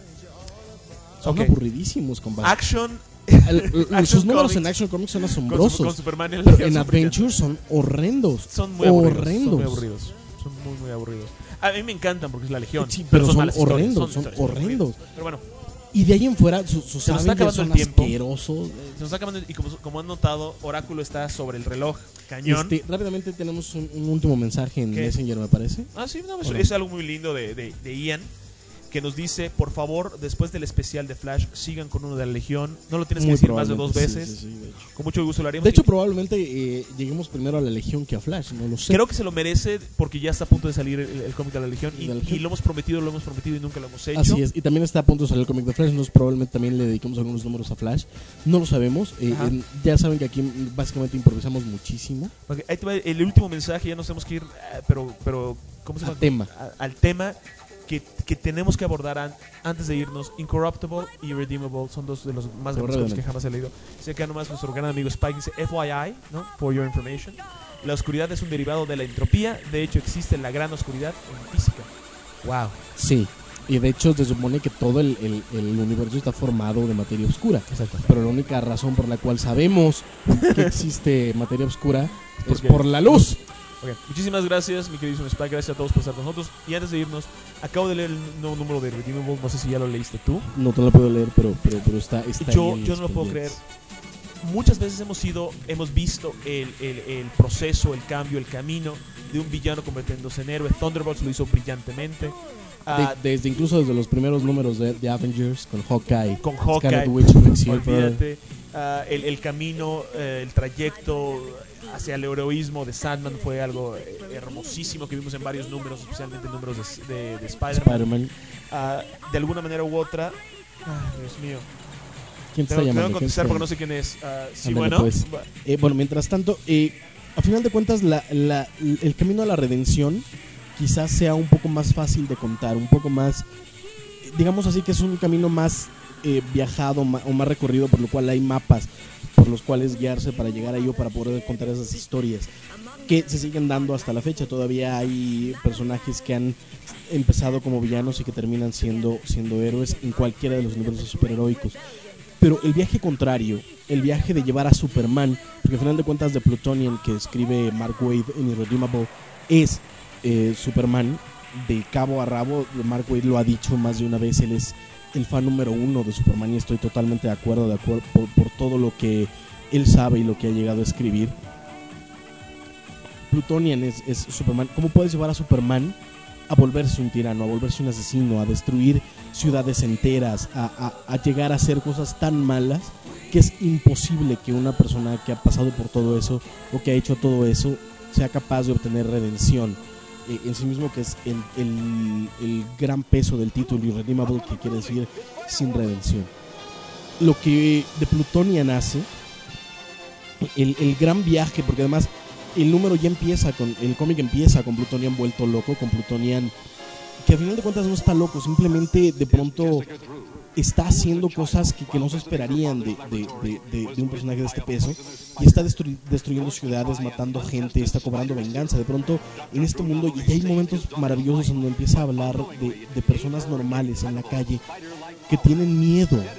Son Ok. aburridísimos, compadre. Action. El- el- Action sus números Comics. en Action Comics son Con su- asombrosos. con Superman y la pero Legión en son Adventure son horrendos. Son muy aburridos. horrendos. Son muy aburridos. Son muy, muy aburridos. A mí me encantan porque es la Legión. Sí, pero son malas historias, horrendos, son historias muy horrendos. aburridas. Pero bueno, Y de ahí en fuera, sus, sus se nos está Avengers acabando son el tiempo. asquerosos. Se nos está acabando y como, como han notado, Oráculo está sobre el reloj cañón. Este, rápidamente tenemos un, un último mensaje en ¿Qué? Messenger, me parece. Ah, sí, no, es, ¿O no? es algo muy lindo de, de, de Ian, que nos dice, por favor, después del especial de Flash, sigan con uno de la Legión. No lo tienes que Muy decir más de dos probablemente, veces. sí, sí, sí, de hecho. Con mucho gusto lo haremos. De hecho, Y probablemente eh, lleguemos primero a la Legión que a Flash, no lo sé. creo que se lo merece porque ya está a punto de salir el, el cómic de la Legión. Y, De la Legión. y lo hemos prometido, lo hemos prometido y nunca lo hemos hecho. Así es, y también está a punto de salir el cómic de Flash, nosotros probablemente también le dedicamos algunos números a Flash, no lo sabemos, eh, Ajá. en- ya saben que aquí básicamente improvisamos muchísimo. Ok, ahí te va el último mensaje, ya nos tenemos que ir, eh, pero, pero ¿cómo se llama? Al tema. A- al tema que, que tenemos que abordar an- antes de irnos. Incorruptible y Irredeemable son dos de los más grandes cómics que jamás he leído. Se queda nomás nuestro gran amigo Spike dice F Y I, ¿no? For your information. La oscuridad es un derivado de la entropía, de hecho existe la gran oscuridad en física. Wow. Sí, y de hecho se supone que todo el, el- el universo está formado de materia oscura. Exacto. Pero la única razón por la cual sabemos que existe materia oscura es Porque- por la luz. Ok, muchísimas gracias, mi queridísimo Spike. Gracias a todos por estar con nosotros. Y antes de irnos, acabo de leer el nuevo número de Irredeemable. No sé si ya lo leíste tú. No te lo puedo leer, pero, pero, pero está, está Yo, ahí en yo no lo los puedo creer. pendientes. Muchas veces hemos ido, hemos visto el, el, el proceso, el cambio, el camino de un villano convirtiéndose en héroe. Thunderbolts lo hizo brillantemente. Ah, De- desde incluso desde los primeros números de, de Avengers con Hawkeye, con Hawkeye, Scarlet Witch, Quicksilver. olvídate, ah, el, el camino, eh, el trayecto hacia el heroísmo de Sandman fue algo eh, hermosísimo que vimos en varios números, especialmente en números de, de, de Spider-Man. Spider-Man. Ah, de alguna manera u otra, ah, Dios mío. ¿Quién te Tengo, está tengo llamando? que ¿Quién contestar te porque no está sé quién es. Ah, sí, Ándale, bueno. pues. Eh, bueno, mientras tanto, eh, a final de cuentas, la, la- el camino a la redención quizás sea un poco más fácil de contar, un poco más, digamos así, que es un camino más eh, viajado ma- o más recorrido, por lo cual hay mapas por los cuales guiarse para llegar ahí o para poder contar esas historias que se siguen dando hasta la fecha. Todavía hay personajes que han empezado como villanos y que terminan siendo, siendo héroes en cualquiera de los universos superheroicos. Pero el viaje contrario, el viaje de llevar a Superman, porque al final de cuentas de Plutonian que escribe Mark Waid en Irredeemable es eh, Superman de cabo a rabo. Mark Waid lo ha dicho más de una vez, él es el fan número uno de Superman y estoy totalmente de acuerdo, de acuerdo por, por todo lo que él sabe y lo que ha llegado a escribir. Plutonian es, es Superman. ¿Cómo puedes llevar a Superman a volverse un tirano, a volverse un asesino, a destruir ciudades enteras, a, a, a llegar a hacer cosas tan malas que es imposible que una persona que ha pasado por todo eso o que ha hecho todo eso sea capaz de obtener redención eh, en sí mismo, que es el, el, el gran peso del título Irredeemable, que quiere decir sin redención. Lo que de Plutonian hace, el, el gran viaje, porque además el número ya empieza con, el cómic empieza con Plutonian vuelto loco, con Plutonian que al final de cuentas no está loco, simplemente de pronto está haciendo cosas que, que no se esperarían de, de, de, de, de un personaje de este peso, y está destru- destruyendo ciudades, matando gente, está cobrando venganza. De pronto en este mundo, y hay momentos maravillosos donde empieza a hablar de, de personas normales en la calle que tienen miedo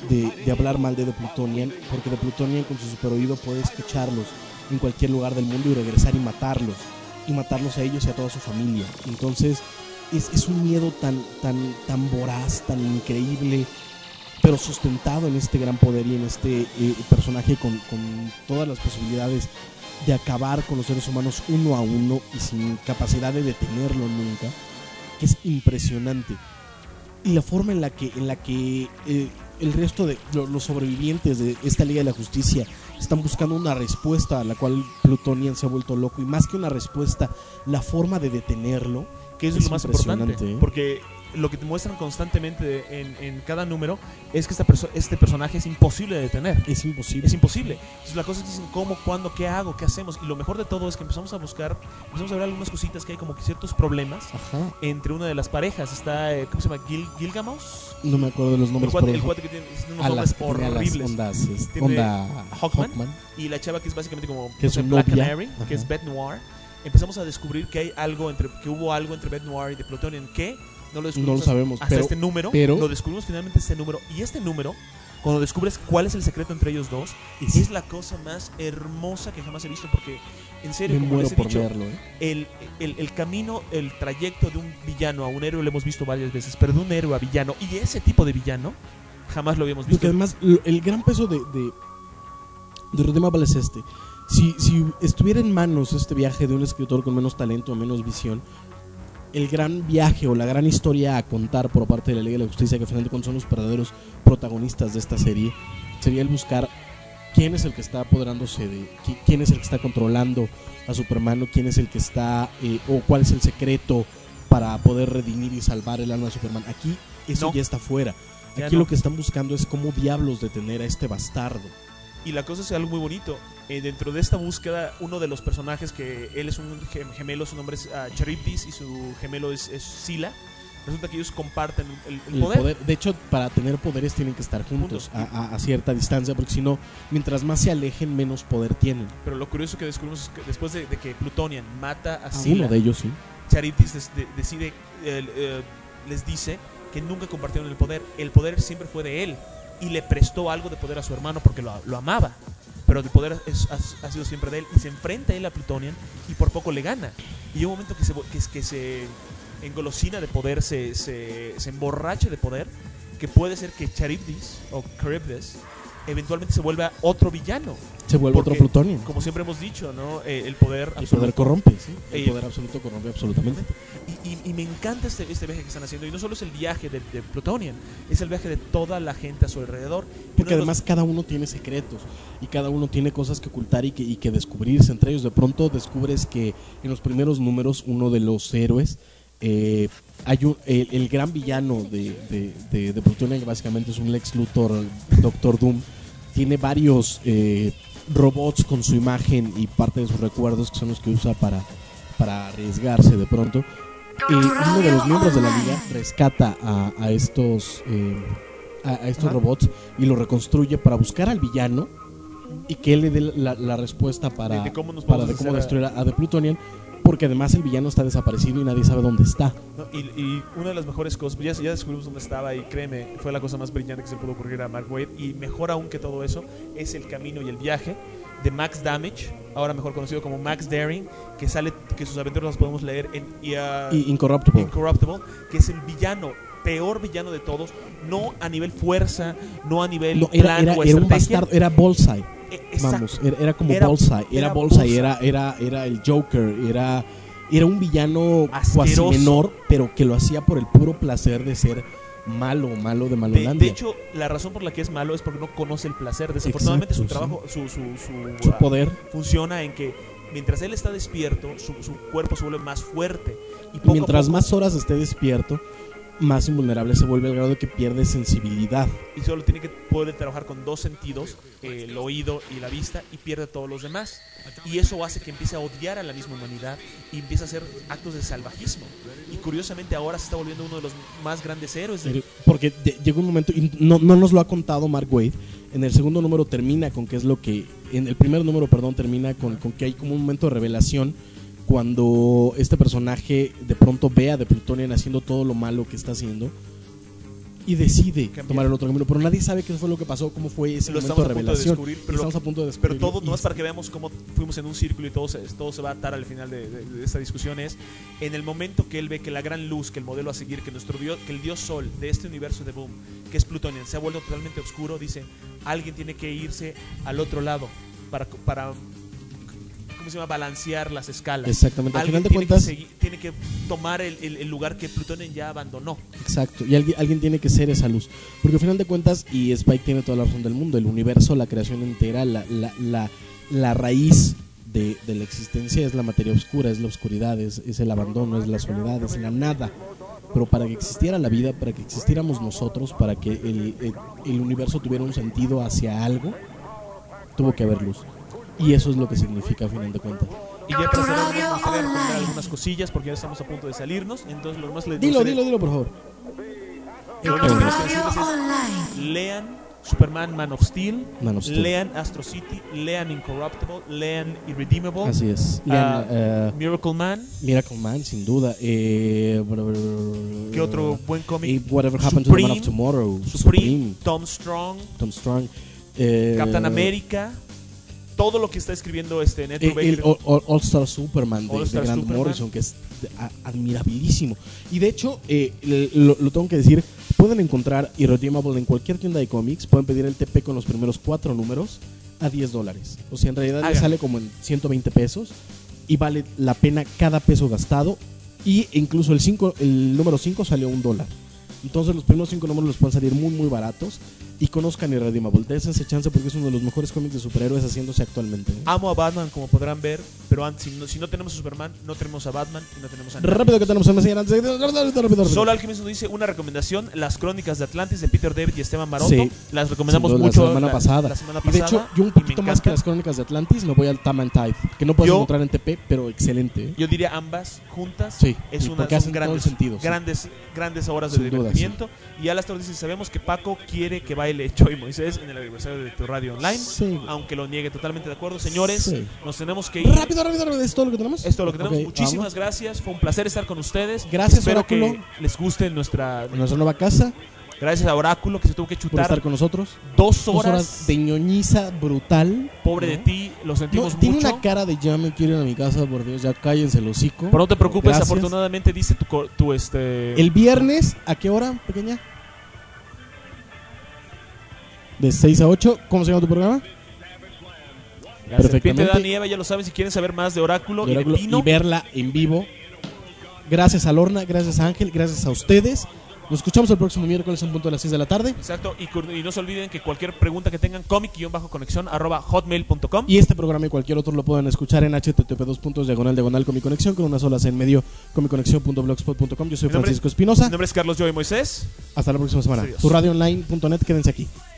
de, de hablar mal de The Plutonian, porque The Plutonian con su super oído puede escucharlos en cualquier lugar del mundo y regresar y matarlos, y matarlos a ellos y a toda su familia. Entonces es, es un miedo tan, tan, tan voraz, tan increíble, pero sustentado en este gran poder y en este eh, personaje con, con todas las posibilidades de acabar con los seres humanos uno a uno y sin capacidad de detenerlo nunca, que es impresionante. Y la forma en la que, en la que eh, el resto de lo, los sobrevivientes de esta Liga de la Justicia están buscando una respuesta a la cual Plutonian se ha vuelto loco, y más que una respuesta, la forma de detenerlo, que eso es, es lo más importante, ¿eh? Porque lo que te muestran constantemente en, en cada número es que esta perso- este personaje es imposible de detener. Es imposible. Es imposible. Entonces, la cosa es que dicen cómo, cuándo, qué hago, qué hacemos. Y lo mejor de todo es que empezamos a buscar, empezamos a ver algunas cositas que hay como que ciertos problemas. Ajá. Entre una de las parejas. Está, eh, ¿cómo se llama? Gil, Gilgamos. No me acuerdo de los nombres. El cuate, el cuate que tiene unos nombres horribles. Ondas, es, tiene onda Hawkman, Hawkman. Y la chava que es básicamente como que es no sé, un Black novia. Canary, Ajá. que es Beth Noir. Empezamos a descubrir que hay algo entre, que hubo algo entre Beth Noir y The Plutonian que no lo descubrimos no lo sabemos, hasta pero, este número. Pero lo descubrimos finalmente este número. Y este número, cuando descubres cuál es el secreto entre ellos dos, sí. es la cosa más hermosa que jamás he visto. Porque, en serio, me como muero les he por dicho, verlo, ¿eh? el, el, el camino, el trayecto de un villano a un héroe lo hemos visto varias veces, pero de un héroe a villano, y ese tipo de villano, jamás lo habíamos visto. Porque además, el gran peso de, de, de Redeemable es este. Si, si estuviera en manos este viaje de un escritor con menos talento o menos visión, el gran viaje o la gran historia a contar por parte de la Liga de la Justicia, que al final de cuentas son los verdaderos protagonistas de esta serie, sería el buscar quién es el que está apoderándose de, quién es el que está controlando a Superman, o quién es el que está, eh, o cuál es el secreto para poder redimir y salvar el alma de Superman. Aquí eso no. ya está fuera. Aquí Ya no. lo que están buscando es cómo diablos detener a este bastardo. Y la cosa es algo muy bonito. Eh, dentro de esta búsqueda, uno de los personajes que él es un gemelo, su nombre es uh, Charybdis y su gemelo es, es Scylla. Resulta que ellos comparten el, el, el poder. poder. De hecho, para tener poderes tienen que estar juntos, juntos. A, a, a cierta distancia, porque si no, mientras más se alejen, menos poder tienen. Pero lo curioso que descubrimos es que después de, de que Plutonian mata a, a Scylla, uno de ellos, sí. Charybdis des, de, decide, eh, eh, les dice que nunca compartieron el poder. El poder siempre fue de él. Y le prestó algo de poder a su hermano porque lo, lo amaba. Pero el poder es, ha, ha sido siempre de él. Y se enfrenta a él a Plutonian y por poco le gana. Y hay un momento que se, que, que se engolosina de poder, se, se, se emborracha de poder, que puede ser que Charybdis o Charybdis eventualmente se vuelva otro villano. Se vuelve Porque, otro Plutonian. Como siempre hemos dicho, ¿no? Eh, el poder el absoluto. poder corrompe, sí. El Eh, poder absoluto corrompe absolutamente. Y, y, y me encanta este, este viaje que están haciendo. Y no solo es el viaje de, de Plutonian, es el viaje de toda la gente a su alrededor. Porque además los... cada uno tiene secretos y cada uno tiene cosas que ocultar y que, y que descubrirse entre ellos. De pronto descubres que en los primeros números uno de los héroes, eh, hay un, el, el gran villano de, de, de, de Plutonian, que básicamente es un Lex Luthor, Doctor Doom, tiene varios eh, robots con su imagen y parte de sus recuerdos, que son los que usa para, para arriesgarse de pronto. Y uno de los miembros de la liga rescata a, a estos eh, a, a estos Ajá. robots y lo reconstruye para buscar al villano y que él le dé la, la respuesta para, de, de cómo, nos para de cómo destruir a, a The Plutonian, porque además el villano está desaparecido y nadie sabe dónde está. No, y, y una de las mejores cosas, ya, ya descubrimos dónde estaba y créeme, fue la cosa más brillante que se pudo ocurrir a Mark Waid. Y mejor aún que todo eso es el camino y el viaje de Max Damage, ahora mejor conocido como Max Daring, que sale, que sus aventuras las podemos leer en uh, Incorruptible. Incorruptible, que es el villano, peor villano de todos, no a nivel fuerza, no a nivel no, era, plan era, o era estrategia. un bastardo, era Bullseye. Exacto. Vamos, era, era como era, Bullseye, era, era Bullseye, Bullseye. Era, era, era el Joker, era, era un villano asqueroso, cuasi menor, pero que lo hacía por el puro placer de ser malo, malo de Malolandia. De, de hecho, la razón por la que es malo es porque no conoce el placer. Desafortunadamente Exacto, su trabajo, sí. su, su, su, su uh, poder funciona en que mientras él está despierto, su, su cuerpo se vuelve más fuerte. Y poco mientras a poco, más horas esté despierto, más invulnerable se vuelve al grado de que pierde sensibilidad. Y solo tiene que poder trabajar con dos sentidos, eh, el oído y la vista, y pierde todos los demás. Y eso hace que empiece a odiar a la misma humanidad y empiece a hacer actos de salvajismo. Y curiosamente ahora se está volviendo uno de los más grandes héroes. De... Porque llegó un momento, y no, no nos lo ha contado Mark Waid, en el segundo número termina con que es lo que, en el primer número, perdón, termina con, con que hay como un momento de revelación cuando este personaje de pronto ve a The Plutonian haciendo todo lo malo que está haciendo y decide Cambiar. tomar el otro camino, pero nadie sabe qué fue lo que pasó, cómo fue ese Lo momento estamos de a punto de revelación. descubrir, pero, estamos lo- a punto de descubrir. pero todo, nomás para que veamos cómo fuimos en un círculo y todo se, todo se va a atar al final de, de- de esta discusión es en el momento que él ve que la gran luz, que el modelo a seguir, que nuestro dios, que el dios sol de este universo de Boom, que es Plutonian, se ha vuelto totalmente oscuro, dice, alguien tiene que irse al otro lado para, para ¿cómo se llama? Balancear las escalas. Exactamente, al Alguien final de tiene, cuentas- que segui- tiene que tomar el, el- el lugar que Plutonian ya abandonó. Exacto, y alguien, alguien tiene que ser esa luz. Porque al final de cuentas, y Spike tiene toda la razón del mundo, el universo, la creación entera, la, la, la, la raíz de, de la existencia es la materia oscura, es la oscuridad, es, es el abandono, es la soledad, es la nada. Pero para que existiera la vida, para que existiéramos nosotros, para que el, el, el universo tuviera un sentido hacia algo, tuvo que haber luz. Y eso es lo que significa a final de cuentas. Y ya para cerrar, me gustaría recomendar algunas cosillas porque ya estamos a punto de salirnos. Entonces, lo más le Dilo, gustaría- dilo, dilo, por favor. Lo único que tenemos que decirles es, lean Superman Man of Steel, Man of Steel. lean Astro City, lean Incorruptible, lean Irredeemable, Así es. ah, Lean, eh, Miracle Man. Miracle Man, sin duda. Eh, ¿Qué otro buen cómic? Eh, Whatever Happened to the Man of Supreme, Tomorrow. Supreme, Tom Strong, Tom Strong. Eh, Captain America. Todo lo que está escribiendo este Ned El, el Brubaker. All, All- All Star Superman de, All de Star Grant Superman. Morrison, que es de- a- admirabilísimo. Y de hecho, eh, le- lo, lo tengo que decir, pueden encontrar Irredeemable en cualquier tienda de cómics, pueden pedir el T P con los primeros cuatro números a diez dólares. O sea, en realidad le Hagan. sale como en ciento veinte pesos y vale la pena cada peso gastado. Y incluso el, cinco, el número cinco salió a un dólar. Entonces los primeros cinco números les pueden salir muy muy baratos. Y conozcan Irredeemable, désense chance porque es uno de los mejores cómics de superhéroes haciéndose actualmente. Amo a Batman, como podrán ver, pero antes, si, no, si no tenemos a Superman, no tenemos a Batman y no tenemos a nadie. Rápido que tenemos a Messi antes de- rápido, rápido, rápido. Solo Alchemist nos dice una recomendación: Las Crónicas de Atlantis de Peter David y Esteban Maroto. Sí. Las recomendamos Sin duda, mucho la semana pasada. la semana Y de pasada, hecho, yo un y me poquito más que encanta. las Crónicas de Atlantis me voy al Time and Tide, que no puedes Yo- encontrar en T P, pero excelente. ¿eh? Yo diría ambas juntas. Sí, es y una, porque son hacen todo el grandes, sentido, sí. grandes, grandes horas de Sin duda, divertimiento. Y Alastor dice: sabemos que Paco quiere que baile Joy Moisés en el aniversario de tu radio online, Sí. aunque lo niegue totalmente de acuerdo. Señores, Sí. nos tenemos que ir. Rápido, rápido, rápido, ¿es todo lo que tenemos? Es todo lo que tenemos. Ok, Muchísimas vamos. gracias. Fue un placer estar con ustedes. Gracias, Espero Oráculo. que les guste nuestra, Nuestra nueva casa, Gracias a Oráculo, que se tuvo que por chutar estar con nosotros. dos horas. de ñoñiza brutal. Pobre ¿no? de ti, lo sentimos No, tiene mucho. una cara de ya me quiero ir a mi casa, por Dios, ya cállense el hocico. Pero no te preocupes, Gracias. afortunadamente dice tu, co- tu este. El viernes, ¿a qué hora, pequeña? De seis a ocho. ¿Cómo se llama tu programa? La serpiente perfectamente. de Adán y Eva, ya lo saben, si quieren saber más de Oráculo, De Oráculo, y de Pino. y verla en vivo. Gracias a Lorna, gracias a Ángel, gracias a ustedes. Nos escuchamos el próximo miércoles en punto de las seis de la tarde. Exacto, y, cur- y no se olviden que cualquier pregunta que tengan, comic-conexión arroba hotmail punto com. Y este programa y cualquier otro lo pueden escuchar en h t t p dos puntos diagonal diagonal con mi conexión con una sola C en medio, comiconexión punto blogspot punto com. Yo soy Mi nombre- Francisco Espinosa. Mi nombre es Carlos Joey Moisés. Hasta la próxima semana. Adiós. Tu radio online punto net, quédense aquí.